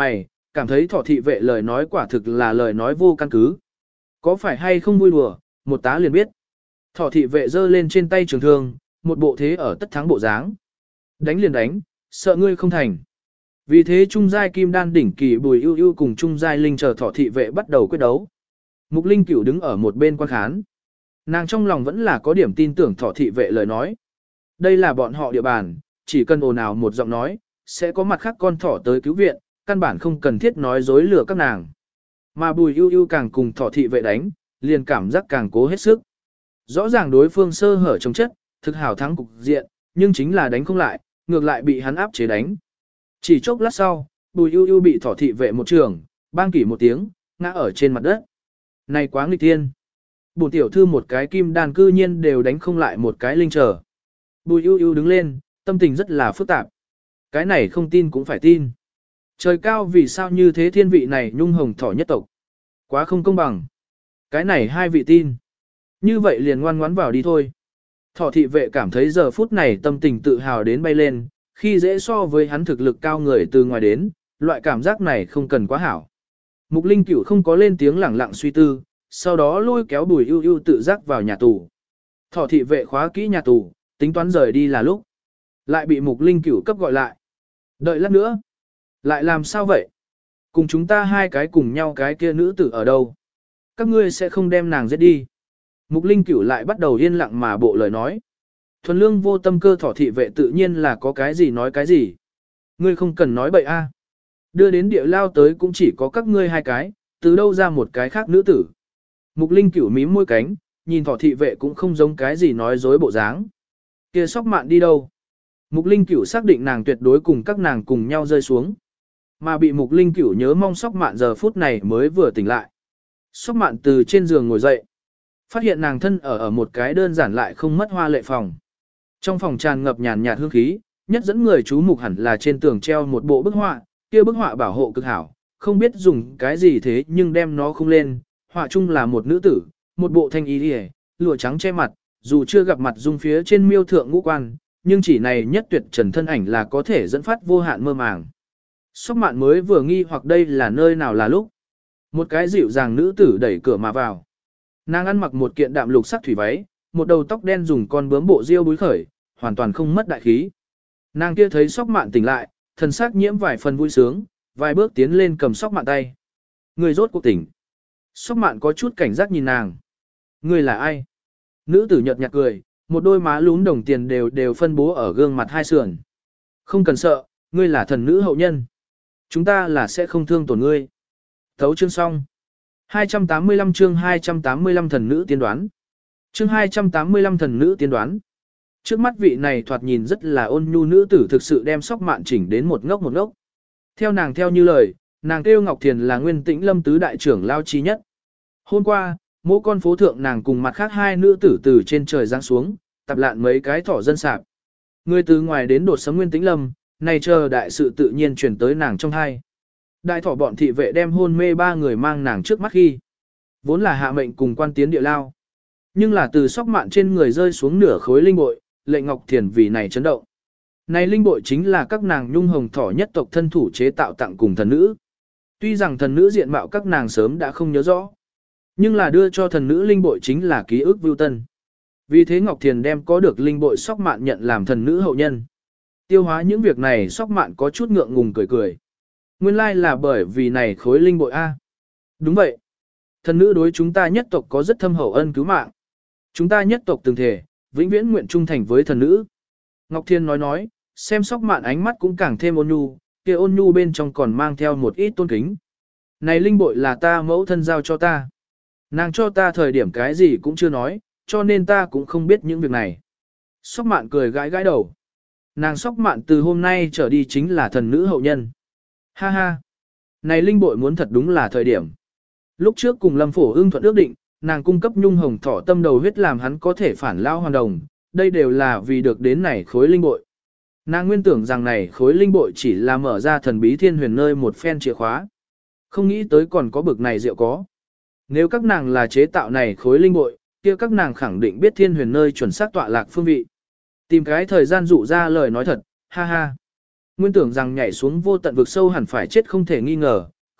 cảm thấy thỏ thị vệ lời nói quả thực là lời nói vô căn cứ. Có phải hay không vui đùa, một tá liền biết. Thỏ thị vệ giơ lên trên tay trường thương, một bộ thế ở tất thắng bộ dáng. Đánh liền đánh, sợ ngươi không thành. Vì thế trung giai kim đan đỉnh kỳ Bùi Ưu Ưu cùng trung giai linh chờ thỏ thị vệ bắt đầu quyết đấu. Mục Linh Cửu đứng ở một bên quan khán. Nàng trong lòng vẫn là có điểm tin tưởng thỏ thị vệ lời nói. Đây là bọn họ địa bàn, chỉ cần ồn ào một giọng nói, sẽ có mặt khác con thỏ tới cứu viện, căn bản không cần thiết nói dối lừa các nàng. Mà Bùi Ưu Ưu càng cùng thỏ thị vệ đánh, liền cảm giác càng cố hết sức. Rõ ràng đối phương sơ hở chống chất, thực hảo thắng cục diện, nhưng chính là đánh không lại, ngược lại bị hắn áp chế đánh. Chỉ chốc lát sau, Bùi Ưu Ưu bị thỏ thị vệ một trường, bang kỷ một tiếng, ngã ở trên mặt đất. Này quá nghịch thiên. Bùi tiểu thư một cái kim đàn cư nhiên đều đánh không lại một cái linh trở. Bùi Ưu Ưu đứng lên, tâm tình rất là phức tạp. Cái này không tin cũng phải tin. Trời cao vì sao như thế thiên vị này nhung hồng thỏ nhất tộc. Quá không công bằng. Cái này hai vị tin. Như vậy liền ngoan ngoãn vào đi thôi. Thỏ thị vệ cảm thấy giờ phút này tâm tình tự hào đến bay lên, khi dễ so với hắn thực lực cao người từ ngoài đến, loại cảm giác này không cần quá hảo. Mục Linh Cửu không có lên tiếng lẳng lặng suy tư, sau đó lôi kéo Bùi Ưu Ưu tự giác vào nhà tù. Thỏ thị vệ khóa kỹ nhà tù, tính toán rời đi là lúc. Lại bị Mục Linh Cửu cấp gọi lại. Đợi lát nữa. Lại làm sao vậy? Cùng chúng ta hai cái cùng nhau cái kia nữ tử ở đâu? Các ngươi sẽ không đem nàng giết đi. Mục Linh Cửu lại bắt đầu yên lặng mà bộ lời nói. Thuần lương vô tâm cơ thỏ thị vệ tự nhiên là có cái gì nói cái gì. Ngươi không cần nói bậy a. Đưa đến địa lao tới cũng chỉ có các ngươi hai cái, từ đâu ra một cái khác nữ tử. Mục Linh Cửu mím môi cánh, nhìn thỏ thị vệ cũng không giống cái gì nói dối bộ dáng. Kia Sóc Mạn đi đâu? Mục Linh Cửu xác định nàng tuyệt đối cùng các nàng cùng nhau rơi xuống. Mà bị Mục Linh Cửu nhớ mong Sóc Mạn giờ phút này mới vừa tỉnh lại. Sóc Mạn từ trên giường ngồi dậy. Phát hiện nàng thân ở ở một cái đơn giản lại không mất hoa lệ phòng. Trong phòng tràn ngập nhàn nhạt hương khí, nhất dẫn người chú mục hẳn là trên tường treo một bộ bức họa, kia bức họa bảo hộ cực hảo, không biết dùng cái gì thế nhưng đem nó không lên. Họa chung là một nữ tử, một bộ thanh y liễu, lụa trắng che mặt, dù chưa gặp mặt dung phía trên miêu thượng ngũ quan, nhưng chỉ này nhất tuyệt trần thân ảnh là có thể dẫn phát vô hạn mơ màng. Sóc Mạn mới vừa nghi hoặc đây là nơi nào là lúc. Một cái dịu dàng nữ tử đẩy cửa mà vào. Nàng ăn mặc một kiện đạm lục sắc thủy váy, một đầu tóc đen dùng con bướm bộ diêu búi khởi, hoàn toàn không mất đại khí. Nàng kia thấy Sóc Mạn tỉnh lại, thần sắc nhiễm vài phần vui sướng, vài bước tiến lên cầm Sóc Mạn tay. Người rốt cuộc tỉnh. Sóc Mạn có chút cảnh giác nhìn nàng. Người là ai? Nữ tử nhợt nhạt cười, một đôi má lún đồng tiền đều đều phân bố ở gương mặt hai sườn. Không cần sợ, ngươi là thần nữ hậu nhân. Chúng ta là sẽ không thương tổn ngươi. Thấu chương xong. hai trăm tám mươi lăm chương hai trăm tám mươi lăm thần nữ tiên đoán. Chương hai trăm tám mươi lăm thần nữ tiên đoán. Trước mắt vị này thoạt nhìn rất là ôn nhu nữ tử thực sự đem Sóc Mạn chỉnh đến một ngốc một ngốc. Theo nàng theo như lời, nàng kêu Ngọc Thiền là Nguyên Tĩnh Lâm tứ đại trưởng lao chi nhất. Hôm qua, mỗi con phố thượng nàng cùng mặt khác hai nữ tử từ trên trời giáng xuống, tập lạn mấy cái thỏ dân sạp. Người từ ngoài đến đột sấm Nguyên Tĩnh Lâm, này chờ đại sự tự nhiên truyền tới nàng trong hai. Đại thỏ bọn thị vệ đem hôn mê ba người mang nàng trước mắt khi. Vốn là hạ mệnh cùng quan tiến địa lao. Nhưng là từ Sóc Mạn trên người rơi xuống nửa khối linh bội, lệnh Ngọc Thiền vì này chấn động. Này linh bội chính là các nàng nhung hồng thỏ nhất tộc thân thủ chế tạo tặng cùng thần nữ. Tuy rằng thần nữ diện mạo các nàng sớm đã không nhớ rõ. Nhưng là đưa cho thần nữ linh bội chính là ký ức vưu tân. Vì thế Ngọc Thiền đem có được linh bội Sóc Mạn nhận làm thần nữ hậu nhân. Tiêu hóa những việc này Sóc Mạn có chút ngượng ngùng cười cười. Nguyên lai là bởi vì này khối linh bội A. Đúng vậy. Thần nữ đối chúng ta nhất tộc có rất thâm hậu ân cứu mạng. Chúng ta nhất tộc từng thể, vĩnh viễn nguyện trung thành với thần nữ. Ngọc Thiên nói nói, xem Sóc Mạn ánh mắt cũng càng thêm ôn nhu, kia ôn nhu bên trong còn mang theo một ít tôn kính. Này linh bội là ta mẫu thân giao cho ta. Nàng cho ta thời điểm cái gì cũng chưa nói, cho nên ta cũng không biết những việc này. Sóc Mạn cười gãi gãi đầu. Nàng Sóc Mạn từ hôm nay trở đi chính là thần nữ hậu nhân. Ha ha. Này linh bội muốn thật đúng là thời điểm. Lúc trước cùng Lâm Phổ ưng thuận ước định, nàng cung cấp nhung hồng thỏ tâm đầu huyết làm hắn có thể phản lao hoàn đồng, đây đều là vì được đến này khối linh bội. Nàng nguyên tưởng rằng này khối linh bội chỉ là mở ra thần bí thiên huyền nơi một phen chìa khóa. Không nghĩ tới còn có bực này rượu có. Nếu các nàng là chế tạo này khối linh bội, kia các nàng khẳng định biết thiên huyền nơi chuẩn xác tọa lạc phương vị. Tìm cái thời gian dụ ra lời nói thật, ha ha. Nguyên tưởng rằng nhảy xuống vô tận vực sâu hẳn phải chết không thể nghi ngờ,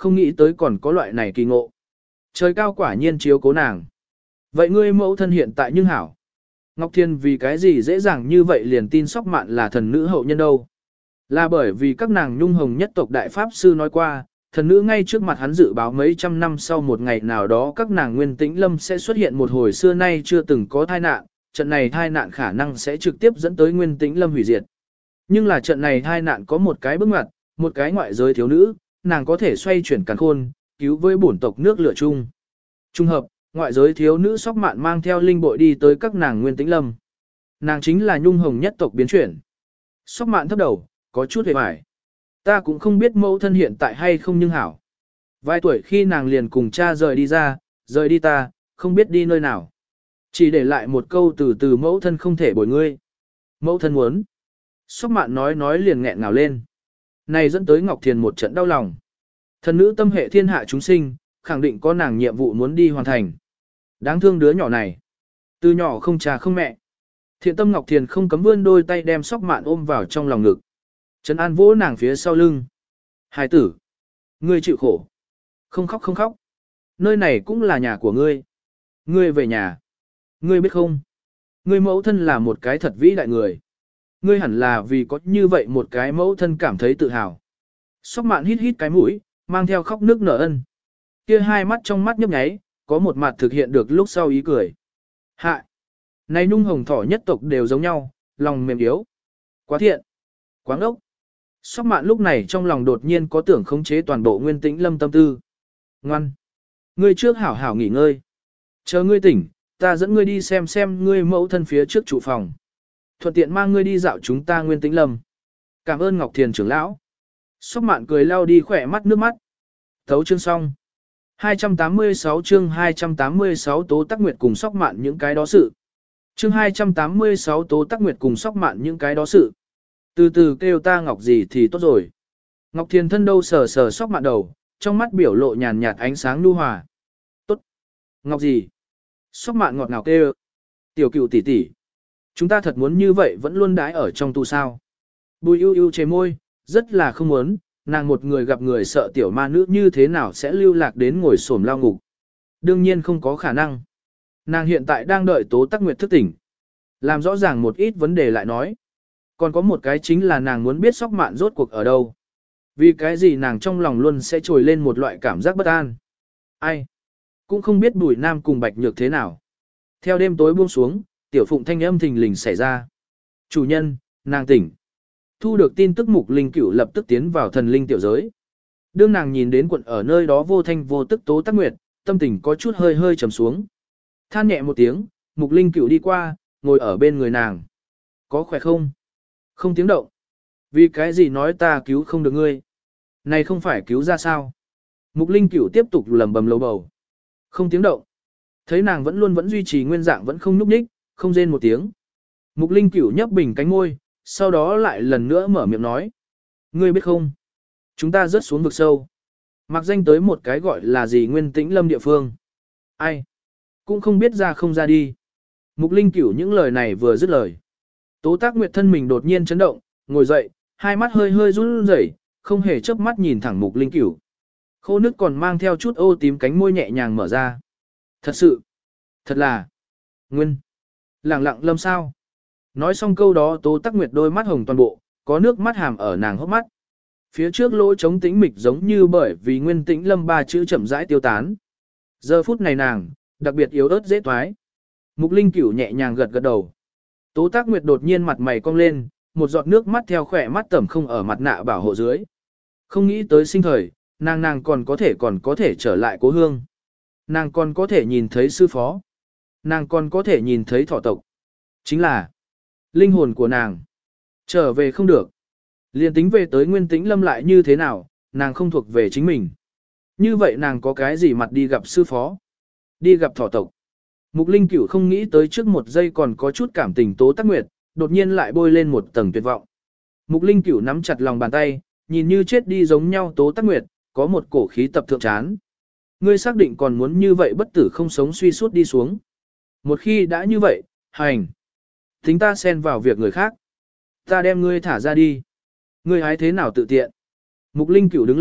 không nghĩ tới còn có loại này kỳ ngộ. Trời cao quả nhiên chiếu cố nàng. Vậy ngươi mẫu thân hiện tại nhưng hảo. Ngọc Thiên vì cái gì dễ dàng như vậy liền tin Sóc Mạn là thần nữ hậu nhân đâu. Là bởi vì các nàng nhung hồng nhất tộc đại pháp sư nói qua, thần nữ ngay trước mặt hắn dự báo mấy trăm năm sau một ngày nào đó các nàng nguyên tĩnh lâm sẽ xuất hiện một hồi xưa nay chưa từng có tai nạn, trận này tai nạn khả năng sẽ trực tiếp dẫn tới nguyên tĩnh lâm hủy diệt. Nhưng là trận này tai nạn có một cái bước ngoặt, một cái ngoại giới thiếu nữ, nàng có thể xoay chuyển càn khôn, cứu với bổn tộc nước lửa chung. Trung hợp, ngoại giới thiếu nữ Sóc Mạn mang theo linh bội đi tới các nàng nguyên tĩnh lâm. Nàng chính là nhung hồng nhất tộc biến chuyển. Sóc Mạn thấp đầu, có chút hề bại. Ta cũng không biết mẫu thân hiện tại hay không nhưng hảo. Vài tuổi khi nàng liền cùng cha rời đi ra, rời đi ta, không biết đi nơi nào. Chỉ để lại một câu từ từ mẫu thân không thể bồi ngươi. Mẫu thân muốn. Sóc Mạn nói nói liền nghẹn ngào lên. Này dẫn tới Ngọc Thiền một trận đau lòng. Thần nữ tâm hệ thiên hạ chúng sinh, khẳng định có nàng nhiệm vụ muốn đi hoàn thành. Đáng thương đứa nhỏ này. Từ nhỏ không cha không mẹ. Thiện tâm Ngọc Thiền không cấm vươn đôi tay đem Sóc Mạn ôm vào trong lòng ngực. Trấn an vỗ nàng phía sau lưng. Hài tử. Ngươi chịu khổ. Không khóc không khóc. Nơi này cũng là nhà của ngươi. Ngươi về nhà. Ngươi biết không? Ngươi mẫu thân là một cái thật vĩ đại người. Ngươi hẳn là vì có như vậy một cái mẫu thân cảm thấy tự hào. Sóc Mạn hít hít cái mũi, mang theo khóc nước nở ân. Kia hai mắt trong mắt nhấp nháy, có một mặt thực hiện được lúc sau ý cười. Hạ! Này nhung hồng thỏ nhất tộc đều giống nhau, lòng mềm yếu. Quá thiện! Quá ngốc! Sóc Mạn lúc này trong lòng đột nhiên có tưởng khống chế toàn bộ nguyên tĩnh lâm tâm tư. Ngoan! Ngươi trước hảo hảo nghỉ ngơi. Chờ ngươi tỉnh, ta dẫn ngươi đi xem xem ngươi mẫu thân phía trước trụ phòng. Thuận tiện mang ngươi đi dạo chúng ta nguyên tĩnh lâm. Cảm ơn Ngọc Thiền trưởng lão. Sóc Mạn cười lau đi khỏe mắt nước mắt. Thấu chương xong. hai trăm tám mươi sáu chương hai trăm tám mươi sáu Tố Tắc Nguyệt cùng Sóc Mạn những cái đó sự. Chương hai trăm tám mươi sáu Tố Tắc Nguyệt cùng Sóc Mạn những cái đó sự. Từ từ kêu ta Ngọc gì thì tốt rồi. Ngọc Thiền thân đâu sờ sờ Sóc Mạn đầu, trong mắt biểu lộ nhàn nhạt ánh sáng nhu hòa. Tốt. Ngọc gì? Sóc Mạn ngọt ngào kêu. Tiểu Cựu tỷ tỷ, chúng ta thật muốn như vậy vẫn luôn đãi ở trong tu sao? Bùi ưu ưu chế môi, rất là không muốn, nàng một người gặp người sợ tiểu ma nữ như thế nào sẽ lưu lạc đến ngồi xổm lao ngục. Đương nhiên không có khả năng. Nàng hiện tại đang đợi Tố Tắc Nguyệt thức tỉnh. Làm rõ ràng một ít vấn đề lại nói. Còn có một cái chính là nàng muốn biết Sóc Mạn rốt cuộc ở đâu. Vì cái gì nàng trong lòng luôn sẽ trồi lên một loại cảm giác bất an. Ai? Cũng không biết Bùi Nam cùng Bạch Nhược thế nào. Theo đêm tối buông xuống, tiểu phụng thanh âm thình lình xảy ra. Chủ nhân, nàng tỉnh. Thu được tin tức Mục Linh Cửu lập tức tiến vào thần linh tiểu giới. Đương nàng nhìn đến quận ở nơi đó vô thanh vô tức Tố Tắc Nguyệt, tâm tình có chút hơi hơi trầm xuống. Than nhẹ một tiếng, Mục Linh Cửu đi qua, ngồi ở bên người nàng. Có khỏe không? Không tiếng động. Vì cái gì nói ta cứu không được ngươi? Này không phải cứu ra sao? Mục Linh Cửu tiếp tục lẩm bẩm lầu bầu. Không tiếng động. Thấy nàng vẫn luôn vẫn duy trì nguyên dạng vẫn không nhúc nhích, không rên một tiếng. Mục Linh Cửu nhấp bình cánh môi, sau đó lại lần nữa mở miệng nói. Ngươi biết không? Chúng ta rớt xuống vực sâu. Mặc danh tới một cái gọi là gì nguyên tĩnh lâm địa phương. Ai? Cũng không biết ra không ra đi. Mục Linh Cửu những lời này vừa dứt lời. Tố Tắc Nguyệt thân mình đột nhiên chấn động, ngồi dậy, hai mắt hơi hơi run rẩy, không hề chớp mắt nhìn thẳng Mục Linh Cửu. Khô nước còn mang theo chút ô tím cánh môi nhẹ nhàng mở ra. Thật sự, thật là, nguyên, lẳng lặng lâm sao. Nói xong câu đó Tố Tắc Nguyệt đôi mắt hồng toàn bộ, có nước mắt hàm ở nàng hốc mắt. Phía trước lỗ trống tĩnh mịch giống như bởi vì nguyên tĩnh lâm ba chữ chậm rãi tiêu tán. Giờ phút này nàng, đặc biệt yếu ớt dễ toái. Mục Linh Cửu nhẹ nhàng gật gật đầu. Tố Tắc Nguyệt đột nhiên mặt mày cong lên, một giọt nước mắt theo khỏe mắt tẩm không ở mặt nạ bảo hộ dưới. Không nghĩ tới sinh thời, nàng nàng còn có thể còn có thể trở lại cố hương. Nàng còn có thể nhìn thấy sư phó. Nàng còn có thể nhìn thấy thỏ tộc. Chính là linh hồn của nàng. Trở về không được. Liên tính về tới nguyên tĩnh lâm lại như thế nào, nàng không thuộc về chính mình. Như vậy nàng có cái gì mặt đi gặp sư phó. Đi gặp thỏ tộc. Mục Linh Cửu không nghĩ tới trước một giây còn có chút cảm tình Tố Tắc Nguyệt, đột nhiên lại bôi lên một tầng tuyệt vọng. Mục Linh Cửu nắm chặt lòng bàn tay, nhìn như chết đi giống nhau Tố Tắc Nguyệt, có một cổ khí tập thượng chán. Ngươi xác định còn muốn như vậy bất tử không sống suy suốt đi xuống. Một khi đã như vậy, hành. Tính ta xen vào việc người khác. Ta đem ngươi thả ra đi. Ngươi hái thế nào tự tiện. Mục Linh Cửu đứng lên,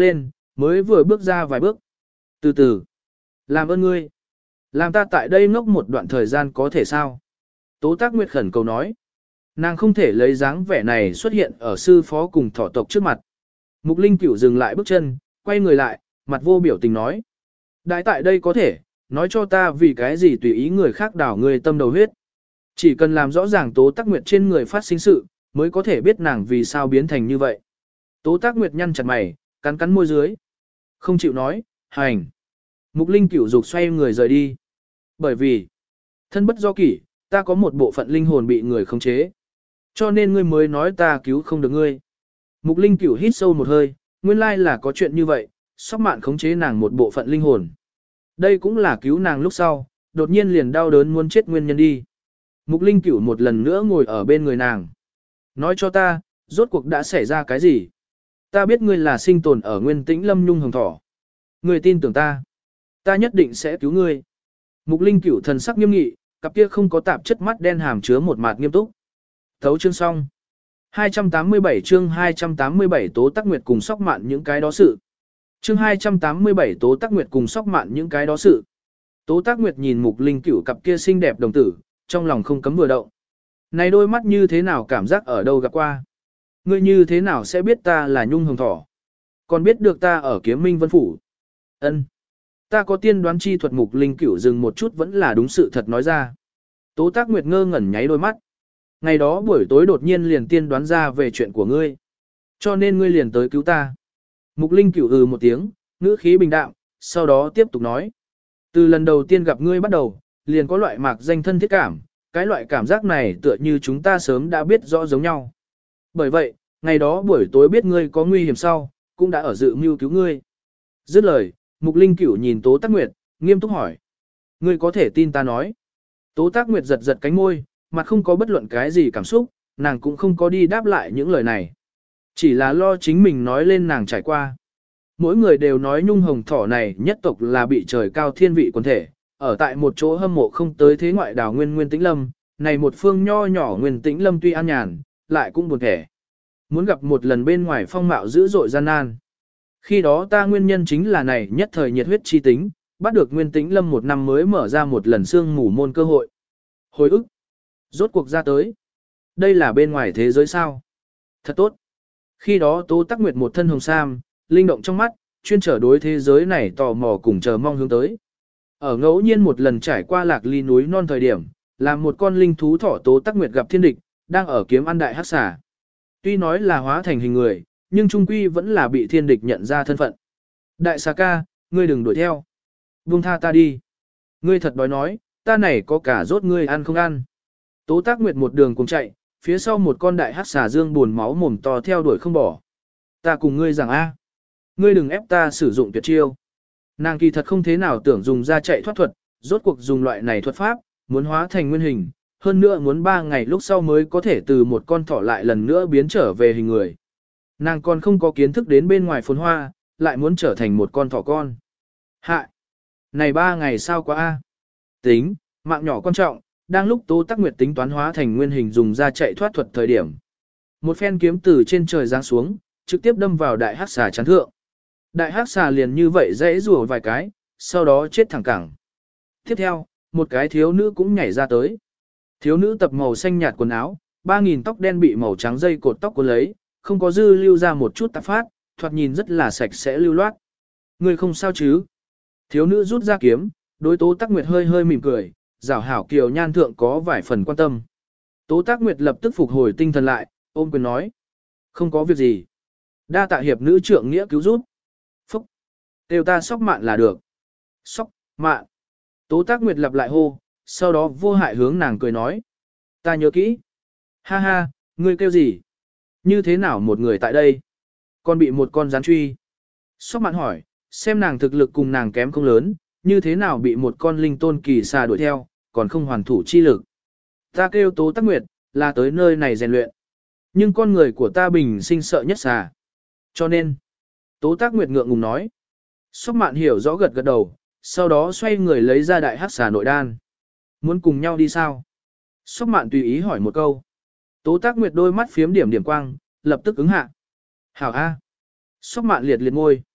mới vừa bước ra vài bước. Từ từ, làm ơn ngươi. Làm ta tại đây ngốc một đoạn thời gian có thể sao? Tố Tác Nguyệt khẩn cầu nói. Nàng không thể lấy dáng vẻ này xuất hiện ở sư phó cùng thỏ tộc trước mặt. Mục Linh Cửu dừng lại bước chân, quay người lại, mặt vô biểu tình nói. Đại tại đây có thể, nói cho ta vì cái gì tùy ý người khác đảo người tâm đầu huyết. Chỉ cần làm rõ ràng Tố Tác Nguyệt trên người phát sinh sự, mới có thể biết nàng vì sao biến thành như vậy. Tố Tác Nguyệt nhăn chặt mày, cắn cắn môi dưới. Không chịu nói, hành. Mục Linh Cửu dục xoay người rời đi. Bởi vì, thân bất do kỷ, ta có một bộ phận linh hồn bị người khống chế. Cho nên ngươi mới nói ta cứu không được ngươi. Mục Linh Cửu hít sâu một hơi, nguyên lai là có chuyện như vậy, Sóc Mạn khống chế nàng một bộ phận linh hồn. Đây cũng là cứu nàng lúc sau, đột nhiên liền đau đớn muốn chết nguyên nhân đi. Mục Linh Cửu một lần nữa ngồi ở bên người nàng. Nói cho ta, rốt cuộc đã xảy ra cái gì? Ta biết ngươi là sinh tồn ở Nguyên Tĩnh Lâm Nhung Hồng Thỏ. Ngươi tin tưởng ta. Ta nhất định sẽ cứu ngươi. Mục Linh Cửu thần sắc nghiêm nghị, cặp kia không có tạp chất mắt đen hàm chứa một mạt nghiêm túc. Thấu chương xong. hai trăm tám mươi bảy chương hai trăm tám mươi bảy Tố Tác Nguyệt cùng Sóc Mạn những cái đó sự. Chương hai trăm tám mươi bảy Tố Tác Nguyệt cùng Sóc Mạn những cái đó sự. Tố Tác Nguyệt nhìn Mục Linh Cửu cặp kia xinh đẹp đồng tử, trong lòng không cấm vừa động. Này đôi mắt như thế nào cảm giác ở đâu gặp qua? Ngươi như thế nào sẽ biết ta là Nhung Hồng Thỏ? Còn biết được ta ở Kiếm Minh Vân Phủ? Ân, ta có tiên đoán chi thuật. Mục Linh Cửu dừng một chút vẫn là đúng sự thật nói ra. Tố Tác Nguyệt ngơ ngẩn nháy đôi mắt. Ngày đó buổi tối đột nhiên liền tiên đoán ra về chuyện của ngươi. Cho nên ngươi liền tới cứu ta. Mục Linh Cửu ừ một tiếng, ngữ khí bình đạm, sau đó tiếp tục nói. Từ lần đầu tiên gặp ngươi bắt đầu, liền có loại mạc danh thân thiết cảm, cái loại cảm giác này tựa như chúng ta sớm đã biết rõ giống nhau. Bởi vậy, ngày đó buổi tối biết ngươi có nguy hiểm sau, cũng đã ở dự mưu cứu ngươi. Dứt lời, Mục Linh Cửu nhìn Tố Tác Nguyệt, nghiêm túc hỏi. Ngươi có thể tin ta nói. Tố Tác Nguyệt giật giật cánh môi, mặt không có bất luận cái gì cảm xúc, nàng cũng không có đi đáp lại những lời này. Chỉ là lo chính mình nói lên nàng trải qua. Mỗi người đều nói Nhung Hồng Thỏ này nhất tộc là bị trời cao thiên vị quần thể, ở tại một chỗ hâm mộ không tới thế ngoại đảo Nguyên Nguyên Tĩnh Lâm, này một phương nho nhỏ Nguyên Tĩnh Lâm tuy an nhàn, lại cũng buồn thẻ. Muốn gặp một lần bên ngoài phong mạo dữ dội gian nan. Khi đó ta nguyên nhân chính là này nhất thời nhiệt huyết chi tính, bắt được Nguyên Tĩnh Lâm một năm mới mở ra một lần xương mù môn cơ hội. Hồi ức. Rốt cuộc ra tới. Đây là bên ngoài thế giới sao? Thật tốt. Khi đó Tố Tác Nguyệt một thân hồng sam, linh động trong mắt, chuyên trở đối thế giới này tò mò cùng chờ mong hướng tới. Ở ngẫu nhiên một lần trải qua lạc ly núi non thời điểm, làm một con linh thú thỏ Tố Tác Nguyệt gặp thiên địch, đang ở kiếm ăn đại hắc xà. Tuy nói là hóa thành hình người, nhưng trung quy vẫn là bị thiên địch nhận ra thân phận. Đại xà ca, ngươi đừng đuổi theo. Buông tha ta đi. Ngươi thật đói nói, ta này có cả rốt ngươi ăn không ăn. Tố Tác Nguyệt một đường cùng chạy, phía sau một con đại hắc xà dương buồn máu mồm to theo đuổi không bỏ. Ta cùng ngươi rằng a, ngươi đừng ép ta sử dụng tuyệt chiêu. Nàng kỳ thật không thế nào tưởng dùng ra chạy thoát thuật, rốt cuộc dùng loại này thuật pháp, muốn hóa thành nguyên hình, hơn nữa muốn ba ngày lúc sau mới có thể từ một con thỏ lại lần nữa biến trở về hình người. Nàng còn không có kiến thức đến bên ngoài phồn hoa, lại muốn trở thành một con thỏ con. Hạ! Này ba ngày sao quá a? Tính, mạng nhỏ quan trọng, đang lúc Tố Tác Nguyệt tính toán hóa thành nguyên hình dùng ra chạy thoát thuật thời điểm. Một phen kiếm từ trên trời giáng xuống, trực tiếp đâm vào đại hắc xà chán thượng. Đại hắc xà liền như vậy dãy rùa vài cái, sau đó chết thẳng cẳng. Tiếp theo, một cái thiếu nữ cũng nhảy ra tới. Thiếu nữ tập màu xanh nhạt quần áo, ba nghìn tóc đen bị màu trắng dây cột tóc cuốn lấy, không có dư lưu ra một chút tạp phát, thoạt nhìn rất là sạch sẽ lưu loát. Người không sao chứ? Thiếu nữ rút ra kiếm, đối Tố Tác Nguyệt hơi hơi mỉm cười, rảo hảo kiều nhan thượng có vài phần quan tâm. Tố Tác Nguyệt lập tức phục hồi tinh thần lại, ôm quyền nói. Không có việc gì. Đa tạ hiệp nữ trưởng nghĩa cứu giúp. Phúc. Đều ta Sóc Mạn là được. Sóc, Mạn. Tố Tác Nguyệt lặp lại hô, sau đó vô hại hướng nàng cười nói. Ta nhớ kỹ. Ha ha, ngươi kêu gì? Như thế nào một người tại đây? Còn bị một con rắn truy. Sóc Mạn hỏi, xem nàng thực lực cùng nàng kém không lớn, như thế nào bị một con linh tôn kỳ xà đuổi theo, còn không hoàn thủ chi lực. Ta kêu Tố Tác Nguyệt, là tới nơi này rèn luyện. Nhưng con người của ta bình sinh sợ nhất xà. Cho nên, Tố Tác Nguyệt ngượng ngùng nói. Sóc Mạn hiểu rõ gật gật đầu, sau đó xoay người lấy ra đại hắc xà nội đan. Muốn cùng nhau đi sao? Sóc Mạn tùy ý hỏi một câu. Tố Tác Nguyệt đôi mắt phiếm điểm điểm quang, lập tức ứng hạ. Hảo A. Sóc Mạn liệt liệt môi.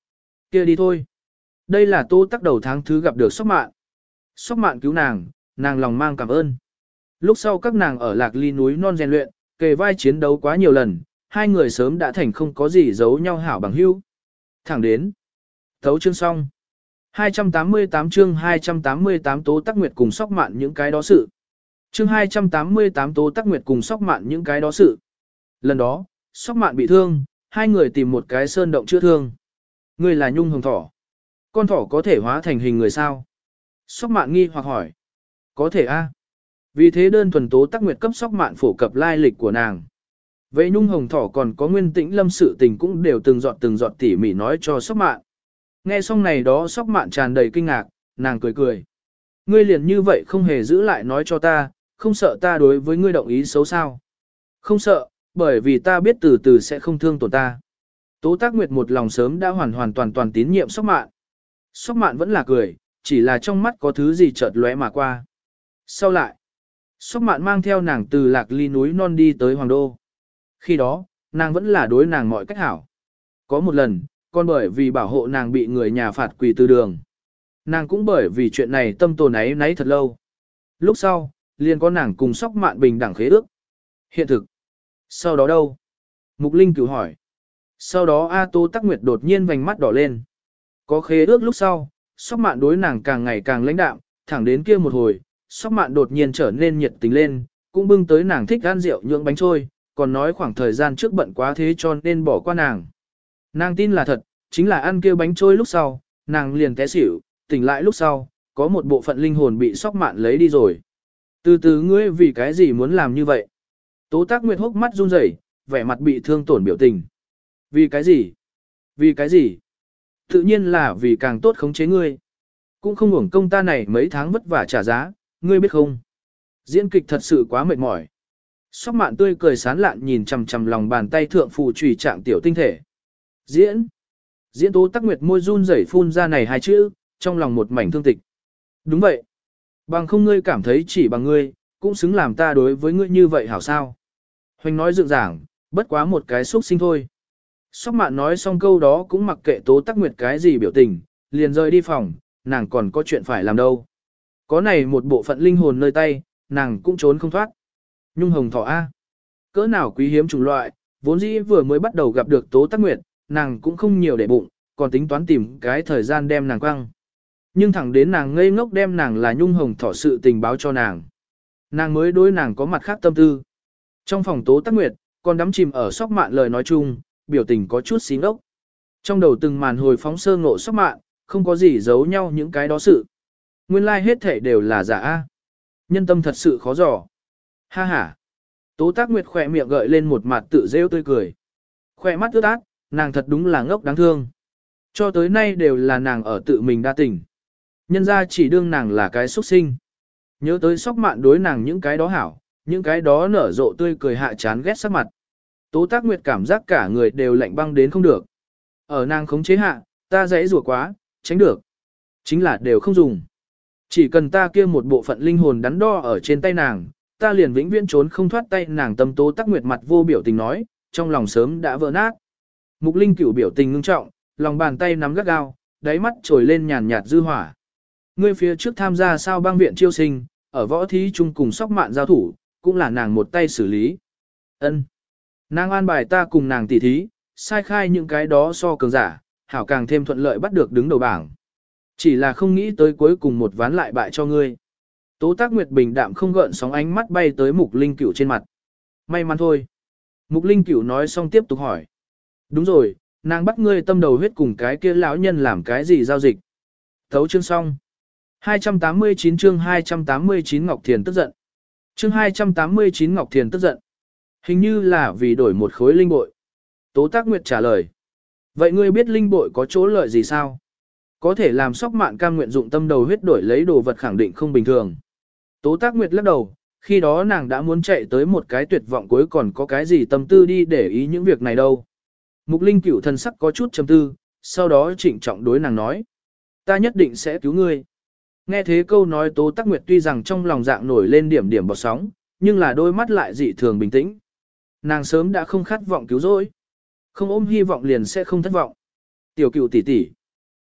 kia đi thôi. Đây là Tố Tắc đầu tháng thứ gặp được Sóc Mạn. Sóc Mạn cứu nàng, nàng lòng mang cảm ơn. Lúc sau các nàng ở Lạc Ly núi non rèn luyện, kề vai chiến đấu quá nhiều lần, hai người sớm đã thành không có gì giấu nhau hảo bằng hữu. Thẳng đến. Thấu chương xong. hai trăm tám mươi tám chương hai trăm tám mươi tám Tố Tắc Nguyệt cùng Sóc Mạn những cái đó sự. Chương hai trăm tám mươi tám Tố Tắc Nguyệt cùng Sóc Mạn những cái đó sự. Lần đó, Sóc Mạn bị thương, hai người tìm một cái sơn động chữa thương. Người là Nhung Hồng Thỏ. Con thỏ có thể hóa thành hình người sao? Sóc Mạn nghi hoặc hỏi. Có thể a. Vì thế đơn thuần Tố Tắc Nguyệt cấp Sóc Mạn phổ cập lai lịch của nàng. Vậy Nhung Hồng Thỏ còn có Nguyên Tĩnh Lâm sự tình cũng đều từng giọt từng giọt tỉ mỉ nói cho Sóc Mạn. Nghe xong này đó Sóc Mạn tràn đầy kinh ngạc, nàng cười cười. Ngươi liền như vậy không hề giữ lại nói cho ta, không sợ ta đối với ngươi động ý xấu sao? Không sợ, bởi vì ta biết từ từ sẽ không thương tổn ta. Tố Tắc Nguyệt một lòng sớm đã hoàn hoàn toàn toàn tín nhiệm Sóc Mạn. Sóc Mạn vẫn là cười, chỉ là trong mắt có thứ gì chợt lóe mà qua. Sau lại, Sóc Mạn mang theo nàng từ Lạc Ly núi non đi tới Hoàng Đô. Khi đó, nàng vẫn là đối nàng mọi cách hảo. Có một lần, còn bởi vì bảo hộ nàng bị người nhà phạt quỳ từ đường. Nàng cũng bởi vì chuyện này tâm tồn ấy nấy thật lâu. Lúc sau, liền có nàng cùng Sóc Mạn bình đẳng khế ước. Hiện thực. Sau đó đâu? Mục Linh Cửu hỏi. Sau đó A Tố Tắc Nguyệt đột nhiên vành mắt đỏ lên. Có khế ước lúc sau, Sóc Mạn đối nàng càng ngày càng lãnh đạm, thẳng đến kia một hồi, Sóc Mạn đột nhiên trở nên nhiệt tình lên, cũng bưng tới nàng thích ăn rượu nhượng bánh trôi, còn nói khoảng thời gian trước bận quá thế cho nên bỏ qua nàng. Nàng tin là thật, chính là ăn kia bánh trôi lúc sau, nàng liền té xỉu, tỉnh lại lúc sau, có một bộ phận linh hồn bị Sóc Mạn lấy đi rồi. Từ từ ngươi vì cái gì muốn làm như vậy? Tố Tắc Nguyệt hốc mắt run rẩy, vẻ mặt bị thương tổn biểu tình. Vì cái gì? Vì cái gì? Tự nhiên là vì càng tốt khống chế ngươi. Cũng không hưởng công ta này mấy tháng vất vả trả giá, ngươi biết không? Diễn kịch thật sự quá mệt mỏi. Sóc Mạn tươi cười sán lạn nhìn chằm chằm lòng bàn tay thượng phù trùy trạng tiểu tinh thể. Diễn. Diễn Tố Tắc Nguyệt môi run rẩy phun ra này hai chữ, trong lòng một mảnh thương tịch. Đúng vậy. Bằng không ngươi cảm thấy chỉ bằng ngươi, cũng xứng làm ta đối với ngươi như vậy hảo sao? Hoành nói dựng giảng, bất quá một cái xúc sinh thôi. Sóc Mạn nói xong câu đó cũng mặc kệ Tố Tắc Nguyệt cái gì biểu tình, liền rời đi phòng, nàng còn có chuyện phải làm đâu. Có này một bộ phận linh hồn nơi tay, nàng cũng trốn không thoát. Nhung Hồng Thỏ A. Cỡ nào quý hiếm chủng loại, vốn dĩ vừa mới bắt đầu gặp được Tố Tắc Nguyệt, nàng cũng không nhiều để bụng, còn tính toán tìm cái thời gian đem nàng quăng. Nhưng thẳng đến nàng ngây ngốc đem nàng là Nhung Hồng Thỏ sự tình báo cho nàng. Nàng mới đối nàng có mặt khác tâm tư. Trong phòng Tố Tắc Nguyệt, còn đắm chìm ở Sóc Mạn lời nói chung, biểu tình có chút xí ngốc. Trong đầu từng màn hồi phóng sơ ngộ Sóc Mạn, không có gì giấu nhau những cái đó sự. Nguyên lai like hết thể đều là giả A. Nhân tâm thật sự khó dò. Ha ha. Tố Tắc Nguyệt khỏe miệng gợi lên một mặt tự rêu tươi cười. Khỏe mắt ướt át, nàng thật đúng là ngốc đáng thương. Cho tới nay đều là nàng ở tự mình đa tình. Nhân ra chỉ đương nàng là cái xuất sinh. Nhớ tới Sóc Mạn đối nàng những cái đó hảo, những cái đó nở rộ tươi cười hạ chán ghét sắc mặt. Tố Tắc Nguyệt cảm giác cả người đều lạnh băng đến không được. Ở nàng khống chế hạ, ta dãy rủa quá, tránh được. Chính là đều không dùng. Chỉ cần ta kia một bộ phận linh hồn đắn đo ở trên tay nàng, ta liền vĩnh viễn trốn không thoát tay nàng. Tâm Tố Tắc Nguyệt mặt vô biểu tình nói, trong lòng sớm đã vỡ nát. Mục Linh Cửu biểu tình ngưng trọng, lòng bàn tay nắm gắt gao, đáy mắt trồi lên nhàn nhạt dư hỏa. Ngươi phía trước tham gia sao bang viện chiêu sinh, ở võ thí chung cùng Sóc Mạn giao thủ, cũng là nàng một tay xử lý. Ân. Nàng an bài ta cùng nàng tỉ thí, sai khai những cái đó so cường giả, hảo càng thêm thuận lợi bắt được đứng đầu bảng. Chỉ là không nghĩ tới cuối cùng một ván lại bại cho ngươi. Tố Tắc Nguyệt bình đạm không gợn sóng ánh mắt bay tới Mục Linh Cửu trên mặt. May mắn thôi. Mục Linh Cửu nói xong tiếp tục hỏi. Đúng rồi, nàng bắt ngươi tâm đầu huyết cùng cái kia lão nhân làm cái gì giao dịch. Thấu chương xong. hai trăm tám mươi chín chương hai trăm tám mươi chín Ngọc Thiền tức giận. Chương hai trăm tám mươi chín Ngọc Thiền tức giận. Hình như là vì đổi một khối linh bội. Tố Tắc Nguyệt trả lời. Vậy ngươi biết linh bội có chỗ lợi gì sao? Có thể làm Sóc Mạn cam nguyện dụng tâm đầu huyết đổi lấy đồ vật khẳng định không bình thường. Tố Tắc Nguyệt lắc đầu, khi đó nàng đã muốn chạy tới một cái tuyệt vọng cuối còn có cái gì tâm tư đi để ý những việc này đâu. Mục Linh Cửu thần sắc có chút trầm tư, sau đó trịnh trọng đối nàng nói. Ta nhất định sẽ cứu ngươi. Nghe thế câu nói Tố Tắc Nguyệt tuy rằng trong lòng dạng nổi lên điểm điểm bọt sóng, nhưng là đôi mắt lại dị thường bình tĩnh. Nàng sớm đã không khát vọng cứu rỗi. Không ôm hy vọng liền sẽ không thất vọng. Tiểu Cửu tỷ tỷ,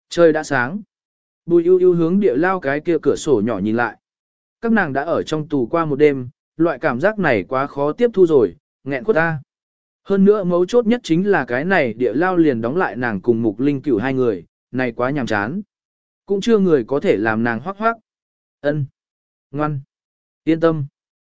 Trời đã sáng. Bùi ưu ưu hướng địa lao cái kia cửa sổ nhỏ nhìn lại. Các nàng đã ở trong tù qua một đêm, loại cảm giác này quá khó tiếp thu rồi, nghẹn quất ta. Hơn nữa mấu chốt nhất chính là cái này địa lao liền đóng lại nàng cùng Mục Linh Cửu hai người, này quá nhàm chán. Cũng chưa người có thể làm nàng hoác hoác. Ân, ngoan, yên tâm,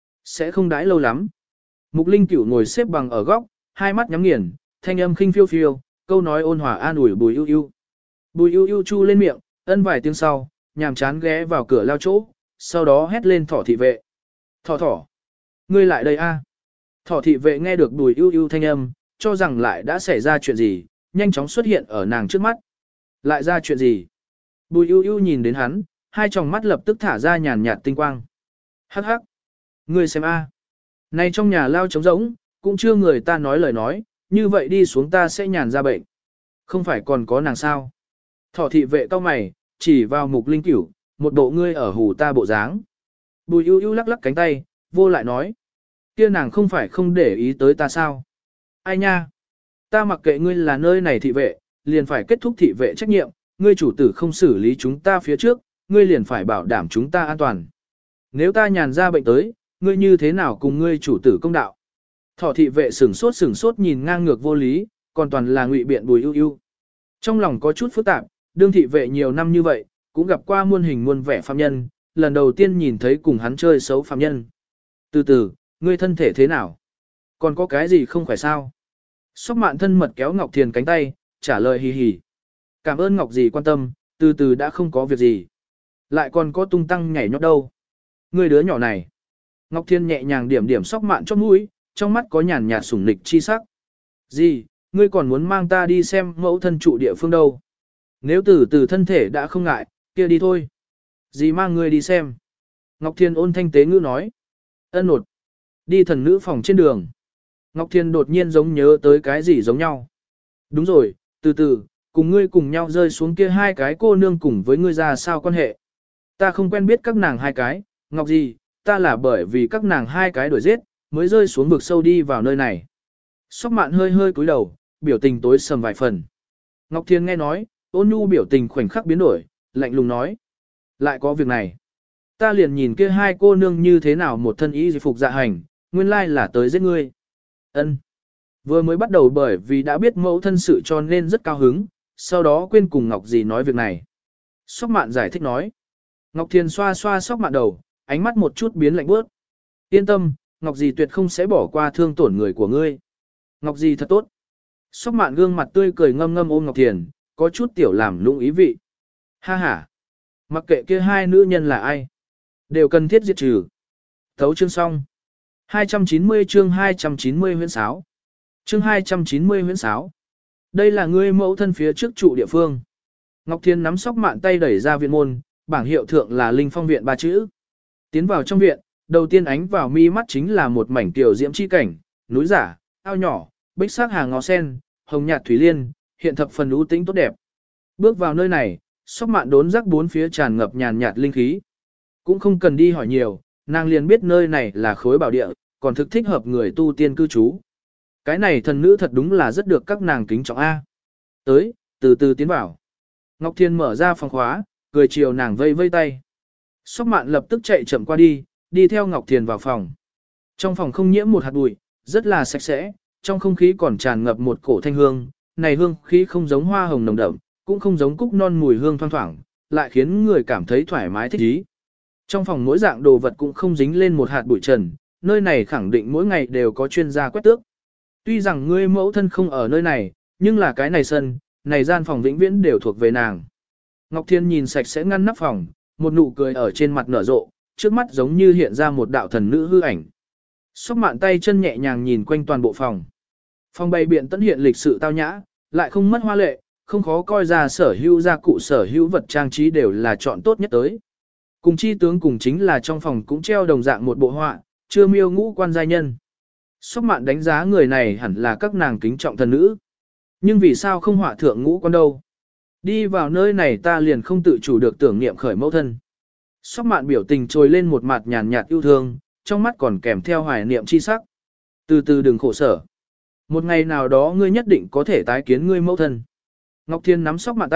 sẽ không đãi lâu lắm. Mục Linh Cửu ngồi xếp bằng ở góc, hai mắt nhắm nghiền, thanh âm khinh phiêu phiêu, câu nói ôn hòa an ủi Bùi ưu ưu. Bùi ưu ưu chu lên miệng, ân vài tiếng sau, nhàm chán ghé vào cửa lao chỗ, sau đó hét lên Thỏ thị vệ. Thỏ thỏ, ngươi lại đây a. Thỏ thị vệ nghe được Bùi ưu ưu thanh âm, cho rằng lại đã xảy ra chuyện gì, nhanh chóng xuất hiện ở nàng trước mắt. Lại ra chuyện gì? Bùi ưu ưu nhìn đến hắn, hai tròng mắt lập tức thả ra nhàn nhạt tinh quang. Hắc hắc, ngươi xem a. Này trong nhà lao trống rỗng, cũng chưa người ta nói lời nói, như vậy đi xuống ta sẽ nhàn ra bệnh. Không phải còn có nàng sao? Thỏ thị vệ cau mày, chỉ vào Mục Linh Cửu, một bộ ngươi ở hù ta bộ dáng. Bùi ưu ưu lắc lắc cánh tay, vô lại nói. Kia nàng không phải không để ý tới ta sao? Ai nha? Ta mặc kệ ngươi là nơi này thị vệ, liền phải kết thúc thị vệ trách nhiệm, ngươi chủ tử không xử lý chúng ta phía trước, ngươi liền phải bảo đảm chúng ta an toàn. Nếu ta nhàn ra bệnh tới, ngươi như thế nào cùng ngươi chủ tử công đạo? Thỏ thị vệ sửng sốt sửng sốt nhìn ngang ngược vô lý, còn toàn là ngụy biện Bùi ưu ưu. Trong lòng có chút phức tạp, đương thị vệ nhiều năm như vậy, cũng gặp qua muôn hình muôn vẻ phạm nhân, lần đầu tiên nhìn thấy cùng hắn chơi xấu phạm nhân. Từ từ, ngươi thân thể thế nào? Còn có cái gì không phải sao? Sóc Mạn thân mật kéo Ngọc Thiền cánh tay, trả lời hì hì. Cảm ơn Ngọc dì quan tâm, từ từ đã không có việc gì. Lại còn có tung tăng nhảy nhót đâu. Ngươi đứa nhỏ này. Ngọc Thiên nhẹ nhàng điểm điểm Sóc Mạn chóp mũi, trong mắt có nhàn nhạt sủng nịch chi sắc. Gì, ngươi còn muốn mang ta đi xem mẫu thân trụ địa phương đâu? Nếu từ từ thân thể đã không ngại, kia đi thôi. Dì mang ngươi đi xem. Ngọc Thiên ôn thanh tế ngữ nói. Ân nột. Đi thần nữ phòng trên đường. Ngọc Thiên đột nhiên giống nhớ tới cái gì giống nhau. Đúng rồi, từ từ, cùng ngươi cùng nhau rơi xuống kia hai cái cô nương cùng với ngươi ra sao quan hệ. Ta không quen biết các nàng hai cái, Ngọc gì, ta là bởi vì các nàng hai cái đuổi giết, mới rơi xuống vực sâu đi vào nơi này. Sóc Mạn hơi hơi cúi đầu, biểu tình tối sầm vài phần. Ngọc Thiên nghe nói, ôn nhu biểu tình khoảnh khắc biến đổi, lạnh lùng nói. Lại có việc này. Ta liền nhìn kia hai cô nương như thế nào một thân y phục dạ hành, nguyên lai là tới giết ngươi. Ân. Vừa mới bắt đầu bởi vì đã biết mẫu thân sự cho nên rất cao hứng, sau đó quên cùng Ngọc dì nói việc này. Sóc Mạn giải thích nói. Ngọc Thiên xoa xoa Sóc Mạn đầu, ánh mắt một chút biến lạnh bước. Yên tâm, Ngọc dì tuyệt không sẽ bỏ qua thương tổn người của ngươi. Ngọc dì thật tốt. Sóc Mạn gương mặt tươi cười ngâm ngâm ôm Ngọc Thiền, có chút tiểu làm lũng ý vị. Ha ha. Mặc kệ kia hai nữ nhân là ai, đều cần thiết diệt trừ. Thấu chương xong. hai trăm chín mươi chương hai trăm chín mươi huyễn sáo. Chương hai trăm chín mươi huyễn sáo. Đây là ngươi mẫu thân phía trước trụ địa phương. Ngọc Thiên nắm Sóc Mạn tay đẩy ra viện môn, bảng hiệu thượng là Linh Phong viện ba chữ. Tiến vào trong viện, đầu tiên ánh vào mi mắt chính là một mảnh tiểu diễm chi cảnh, núi giả, ao nhỏ, bích sắc hàng ngó sen, hồng nhạt thủy liên, hiện thập phần ưu tĩnh tốt đẹp. Bước vào nơi này, Sóc Mạn đốn giác bốn phía tràn ngập nhàn nhạt linh khí. Cũng không cần đi hỏi nhiều, nàng liền biết nơi này là khối bảo địa, còn thực thích hợp người tu tiên cư trú. Cái này thần nữ thật đúng là rất được các nàng kính trọng A. Tới, từ từ tiến vào. Ngọc Thiên mở ra phòng khóa, cười chiều nàng vây vây tay. Sóc Mạn lập tức chạy chậm qua đi, đi theo Ngọc Thiên vào phòng. Trong phòng không nhiễm một hạt bụi, rất là sạch sẽ, trong không khí còn tràn ngập một cổ thanh hương, này hương khí không giống hoa hồng nồng đậm, cũng không giống cúc non mùi hương thoang thoảng, lại khiến người cảm thấy thoải mái thích ý. Trong phòng mỗi dạng đồ vật cũng không dính lên một hạt bụi trần, nơi này khẳng định mỗi ngày đều có chuyên gia quét tước. Tuy rằng ngươi mẫu thân không ở nơi này, nhưng là cái này sân, này gian phòng vĩnh viễn đều thuộc về nàng. Ngọc Thiên nhìn sạch sẽ ngăn nắp phòng, một nụ cười ở trên mặt nở rộ, trước mắt giống như hiện ra một đạo thần nữ hư ảnh. Sóc Mạn tay chân nhẹ nhàng nhìn quanh toàn bộ phòng. Phòng bày biện tận hiện lịch sự tao nhã, lại không mất hoa lệ, không khó coi ra sở hữu gia cụ sở hữu vật trang trí đều là chọn tốt nhất tới. Cùng chi tướng cùng chính là trong phòng cũng treo đồng dạng một bộ họa, chưa miêu ngũ quan giai nhân. Sóc Mạn đánh giá người này hẳn là các nàng kính trọng thần nữ. Nhưng vì sao không họa thượng ngũ quan đâu? Đi vào nơi này ta liền không tự chủ được tưởng niệm khởi mẫu thân. Sóc Mạn biểu tình trồi lên một mặt nhàn nhạt yêu thương, trong mắt còn kèm theo hoài niệm chi sắc. Từ từ đừng khổ sở. Một ngày nào đó ngươi nhất định có thể tái kiến ngươi mẫu thân. Ngọc Thiên nắm Sóc Mạn tay,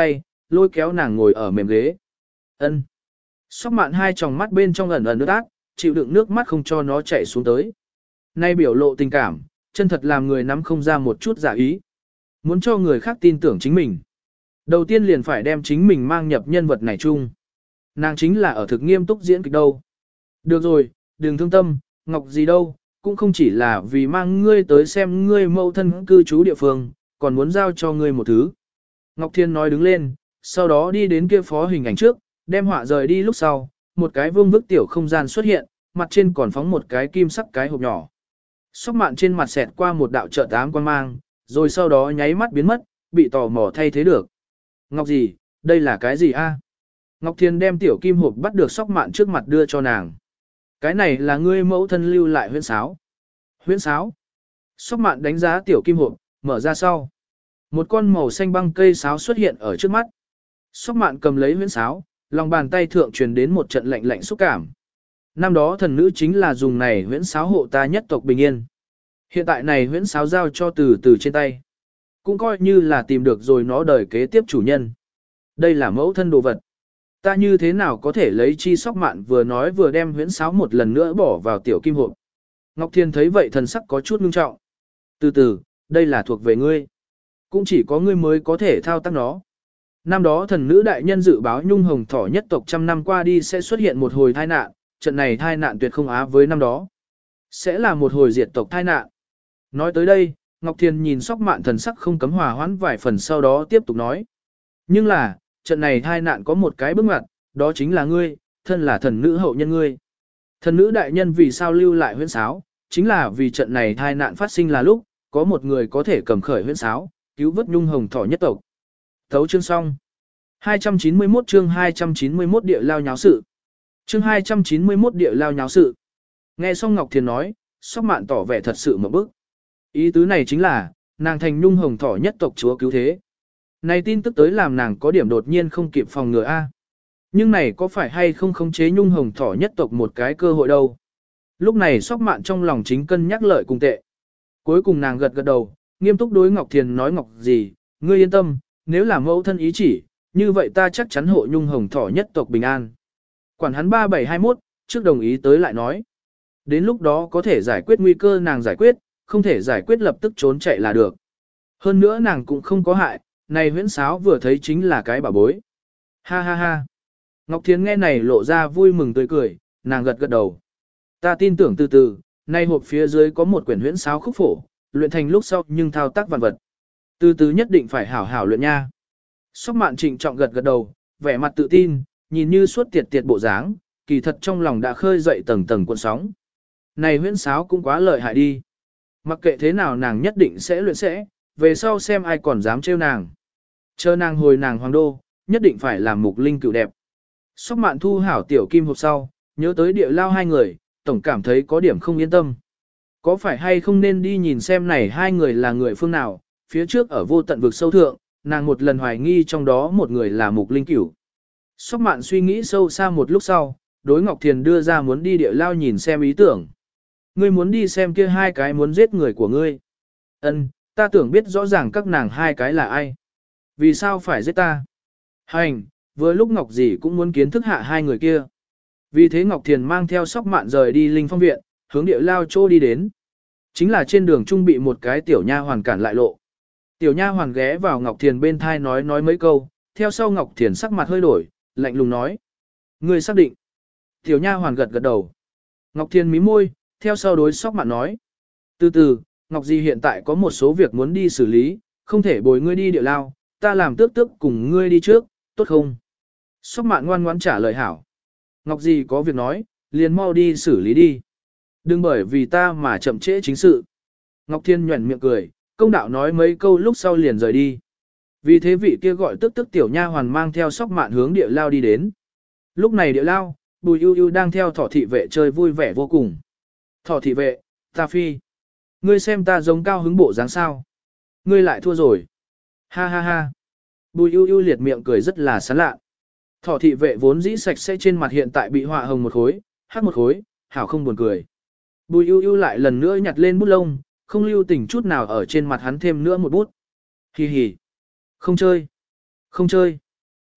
lôi kéo nàng ngồi ở mềm ghế. Ân. Sóc mạn hai tròng mắt bên trong ẩn ẩn nước át, chịu đựng nước mắt không cho nó chảy xuống tới. Nay biểu lộ tình cảm, chân thật làm người nắm không ra một chút giả ý. Muốn cho người khác tin tưởng chính mình. Đầu tiên liền phải đem chính mình mang nhập nhân vật này chung. Nàng chính là ở thực nghiêm túc diễn kịch đâu. Được rồi, đừng thương tâm, Ngọc gì đâu, cũng không chỉ là vì mang ngươi tới xem ngươi mẫu thân cư trú địa phương, còn muốn giao cho ngươi một thứ. Ngọc Thiên nói đứng lên, sau đó đi đến kia phó hình ảnh trước, đem họa rời đi lúc sau, một cái vương vức tiểu không gian xuất hiện, mặt trên còn phóng một cái kim sắc cái hộp nhỏ. Sóc mạn trên mặt xẹt qua một đạo trợ tám quan mang, rồi sau đó nháy mắt biến mất, bị tò mò thay thế được. Ngọc gì, đây là cái gì a? Ngọc Thiên đem tiểu kim hộp bắt được sóc mạn trước mặt đưa cho nàng. Cái này là ngươi mẫu thân lưu lại huyễn sáo. Huyễn sáo. Sóc mạn đánh giá tiểu kim hộp, mở ra sau. Một con màu xanh băng cây sáo xuất hiện ở trước mắt. Sóc mạn cầm lấy huyễn sáo, lòng bàn tay thượng truyền đến một trận lạnh lạnh xúc cảm. Năm đó thần nữ chính là dùng này huyễn sáo hộ ta nhất tộc bình yên. Hiện tại này huyễn sáo giao cho từ từ trên tay. Cũng coi như là tìm được rồi nó đời kế tiếp chủ nhân. Đây là mẫu thân đồ vật. Ta như thế nào có thể lấy chi sóc mạn vừa nói vừa đem huyễn sáo một lần nữa bỏ vào tiểu kim hộp. Ngọc Thiên thấy vậy thần sắc có chút ngưng trọng. Từ từ, đây là thuộc về ngươi. Cũng chỉ có ngươi mới có thể thao tác nó. Năm đó thần nữ đại nhân dự báo nhung hồng thỏ nhất tộc trăm năm qua đi sẽ xuất hiện một hồi tai nạn, trận này tai nạn tuyệt không á với năm đó. Sẽ là một hồi diệt tộc tai nạn. Nói tới đây, Ngọc Thiên nhìn sóc mạn thần sắc không cấm hòa hoãn vài phần sau đó tiếp tục nói. Nhưng là, trận này tai nạn có một cái bước ngoặt, đó chính là ngươi, thân là thần nữ hậu nhân ngươi. Thần nữ đại nhân vì sao lưu lại huyễn sáo, chính là vì trận này tai nạn phát sinh là lúc, có một người có thể cầm khởi huyễn sáo, cứu vớt nhung hồng thỏ nhất tộc. Thấu chương xong. hai trăm chín mươi mốt chương hai trăm chín mươi mốt địa lao nháo sự. Chương hai trăm chín mươi mốt địa lao nháo sự. Nghe xong Ngọc Thiền nói, sóc mạn tỏ vẻ thật sự một bức. Ý tứ này chính là, nàng thành nhung hồng thỏ nhất tộc chúa cứu thế. Này tin tức tới làm nàng có điểm đột nhiên không kịp phòng ngừa A. Nhưng này có phải hay không khống chế nhung hồng thỏ nhất tộc một cái cơ hội đâu. Lúc này sóc mạn trong lòng chính cân nhắc lợi cùng tệ. Cuối cùng nàng gật gật đầu, nghiêm túc đối Ngọc Thiền nói Ngọc gì, ngươi yên tâm, nếu là mẫu thân ý chỉ, như vậy ta chắc chắn hộ nhung hồng thỏ nhất tộc bình an. Quản hắn ba bảy hai mốt, trước đồng ý tới lại nói. Đến lúc đó có thể giải quyết nguy cơ nàng giải quyết, không thể giải quyết lập tức trốn chạy là được. Hơn nữa nàng cũng không có hại, này huyễn sáo vừa thấy chính là cái bà bối. Ha ha ha. Ngọc Thiến nghe này lộ ra vui mừng tươi cười, nàng gật gật đầu. Ta tin tưởng từ từ, nay hộp phía dưới có một quyển huyễn sáo khúc phổ, luyện thành lúc sau nhưng thao tác vạn vật. Từ từ nhất định phải hảo hảo luyện nha. Sóc mạn trịnh trọng gật gật đầu, vẻ mặt tự tin, nhìn như suốt tiệt tiệt bộ dáng, kỳ thật trong lòng đã khơi dậy tầng tầng cuộn sóng. Này huyễn sáo cũng quá lợi hại đi. Mặc kệ thế nào nàng nhất định sẽ luyện sẽ, về sau xem ai còn dám trêu nàng. Chờ nàng hồi nàng hoàng đô, nhất định phải làm mục linh cựu đẹp. Sóc mạn thu hảo tiểu kim hộp sau, nhớ tới địa lao hai người, tổng cảm thấy có điểm không yên tâm. Có phải hay không nên đi nhìn xem này hai người là người phương nào, phía trước ở vô tận vực sâu thượng, nàng một lần hoài nghi trong đó một người là mục linh cửu. Sóc mạn suy nghĩ sâu xa một lúc sau, đối Ngọc Thiền đưa ra muốn đi địa lao nhìn xem ý tưởng. Ngươi muốn đi xem kia hai cái muốn giết người của ngươi. Ân, ta tưởng biết rõ ràng các nàng hai cái là ai. Vì sao phải giết ta? Hành, vừa lúc Ngọc dì cũng muốn kiến thức hạ hai người kia. Vì thế Ngọc Thiền mang theo sóc mạn rời đi Linh Phong Viện, hướng địa lao chỗ đi đến. Chính là trên đường trung bị một cái tiểu nha hoàn cản lại lộ. Tiểu nha hoàn ghé vào Ngọc Thiền bên thai nói nói mấy câu, theo sau Ngọc Thiền sắc mặt hơi đổi, lạnh lùng nói. Ngươi xác định. Tiểu nha hoàn gật gật đầu. Ngọc Thiền mím môi, theo sau đối sóc mạn nói. Từ từ, Ngọc Di hiện tại có một số việc muốn đi xử lý, không thể bồi ngươi đi địa lao, ta làm tước tước cùng ngươi đi trước, tốt không? Sóc mạn ngoan ngoãn trả lời hảo. Ngọc Di có việc nói, liền mau đi xử lý đi. Đừng bởi vì ta mà chậm trễ chính sự. Ngọc Thiên nhuẩn miệng cười, công đạo nói mấy câu lúc sau liền rời đi. Vì thế vị kia gọi tức tức tiểu nha hoàn mang theo sóc mạn hướng địa lao đi đến. Lúc này địa lao, Bùi ưu ưu đang theo thỏ thị vệ chơi vui vẻ vô cùng. Thỏ thị vệ, ta phi. Ngươi xem ta giống cao hứng bộ dáng sao. Ngươi lại thua rồi. Ha ha ha. Bùi ưu ưu liệt miệng cười rất là sán lạ. Thỏ thị vệ vốn dĩ sạch sẽ trên mặt hiện tại bị họa hồng một khối, hắc một khối, hảo không buồn cười. Bùi ưu ưu lại lần nữa nhặt lên bút lông, không lưu tình chút nào ở trên mặt hắn thêm nữa một bút. Hì hì. Không chơi. Không chơi.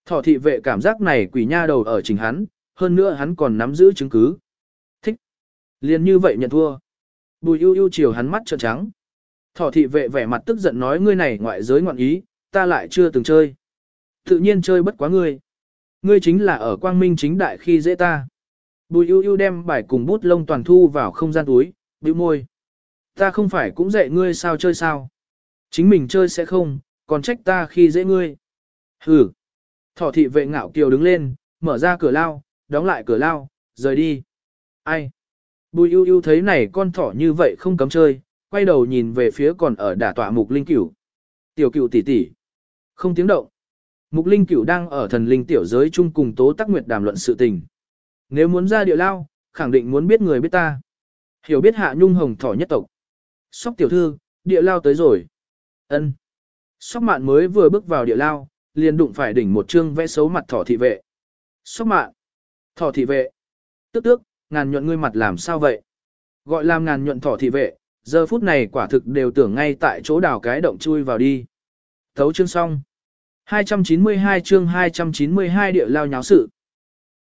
Thỏ thị vệ cảm giác này quỷ nha đầu ở chính hắn, hơn nữa hắn còn nắm giữ chứng cứ. Thích. Liền như vậy nhận thua. Bùi ưu ưu chiều hắn mắt trợn trắng. Thỏ thị vệ vẻ mặt tức giận nói ngươi này ngoại giới ngoạn ý, ta lại chưa từng chơi. Tự nhiên chơi bất quá ngươi. Ngươi chính là ở quang minh chính đại khi dễ ta. Bùi ưu ưu đem bài cùng bút lông toàn thu vào không gian túi, bĩu môi. Ta không phải cũng dạy ngươi sao chơi sao. Chính mình chơi sẽ không, còn trách ta khi dễ ngươi. Hừ. Thỏ thị vệ ngạo kiều đứng lên, mở ra cửa lao, đóng lại cửa lao, rời đi. Ai? Bùi ưu ưu thấy này con thỏ như vậy không cấm chơi, quay đầu nhìn về phía còn ở đả tọa mục linh cửu. Tiểu cửu tỷ tỷ. Không tiếng động. Mục linh cửu đang ở thần linh tiểu giới chung cùng Tố Tắc Nguyệt đàm luận sự tình. Nếu muốn ra địa lao, khẳng định muốn biết người biết ta. Hiểu biết hạ nhung hồng thỏ nhất tộc. Sóc tiểu thư, địa lao tới rồi. Ân. Sóc mạn mới vừa bước vào địa lao, liền đụng phải đỉnh một chương vẽ xấu mặt thỏ thị vệ. Sóc mạn. Thỏ thị vệ. Tức tước, ngàn nhuận ngươi mặt làm sao vậy? Gọi làm ngàn nhuận thỏ thị vệ, giờ phút này quả thực đều tưởng ngay tại chỗ đào cái động chui vào đi. Thấu chương xong. hai trăm chín mươi hai chương hai trăm chín mươi hai địa lao nháo sự.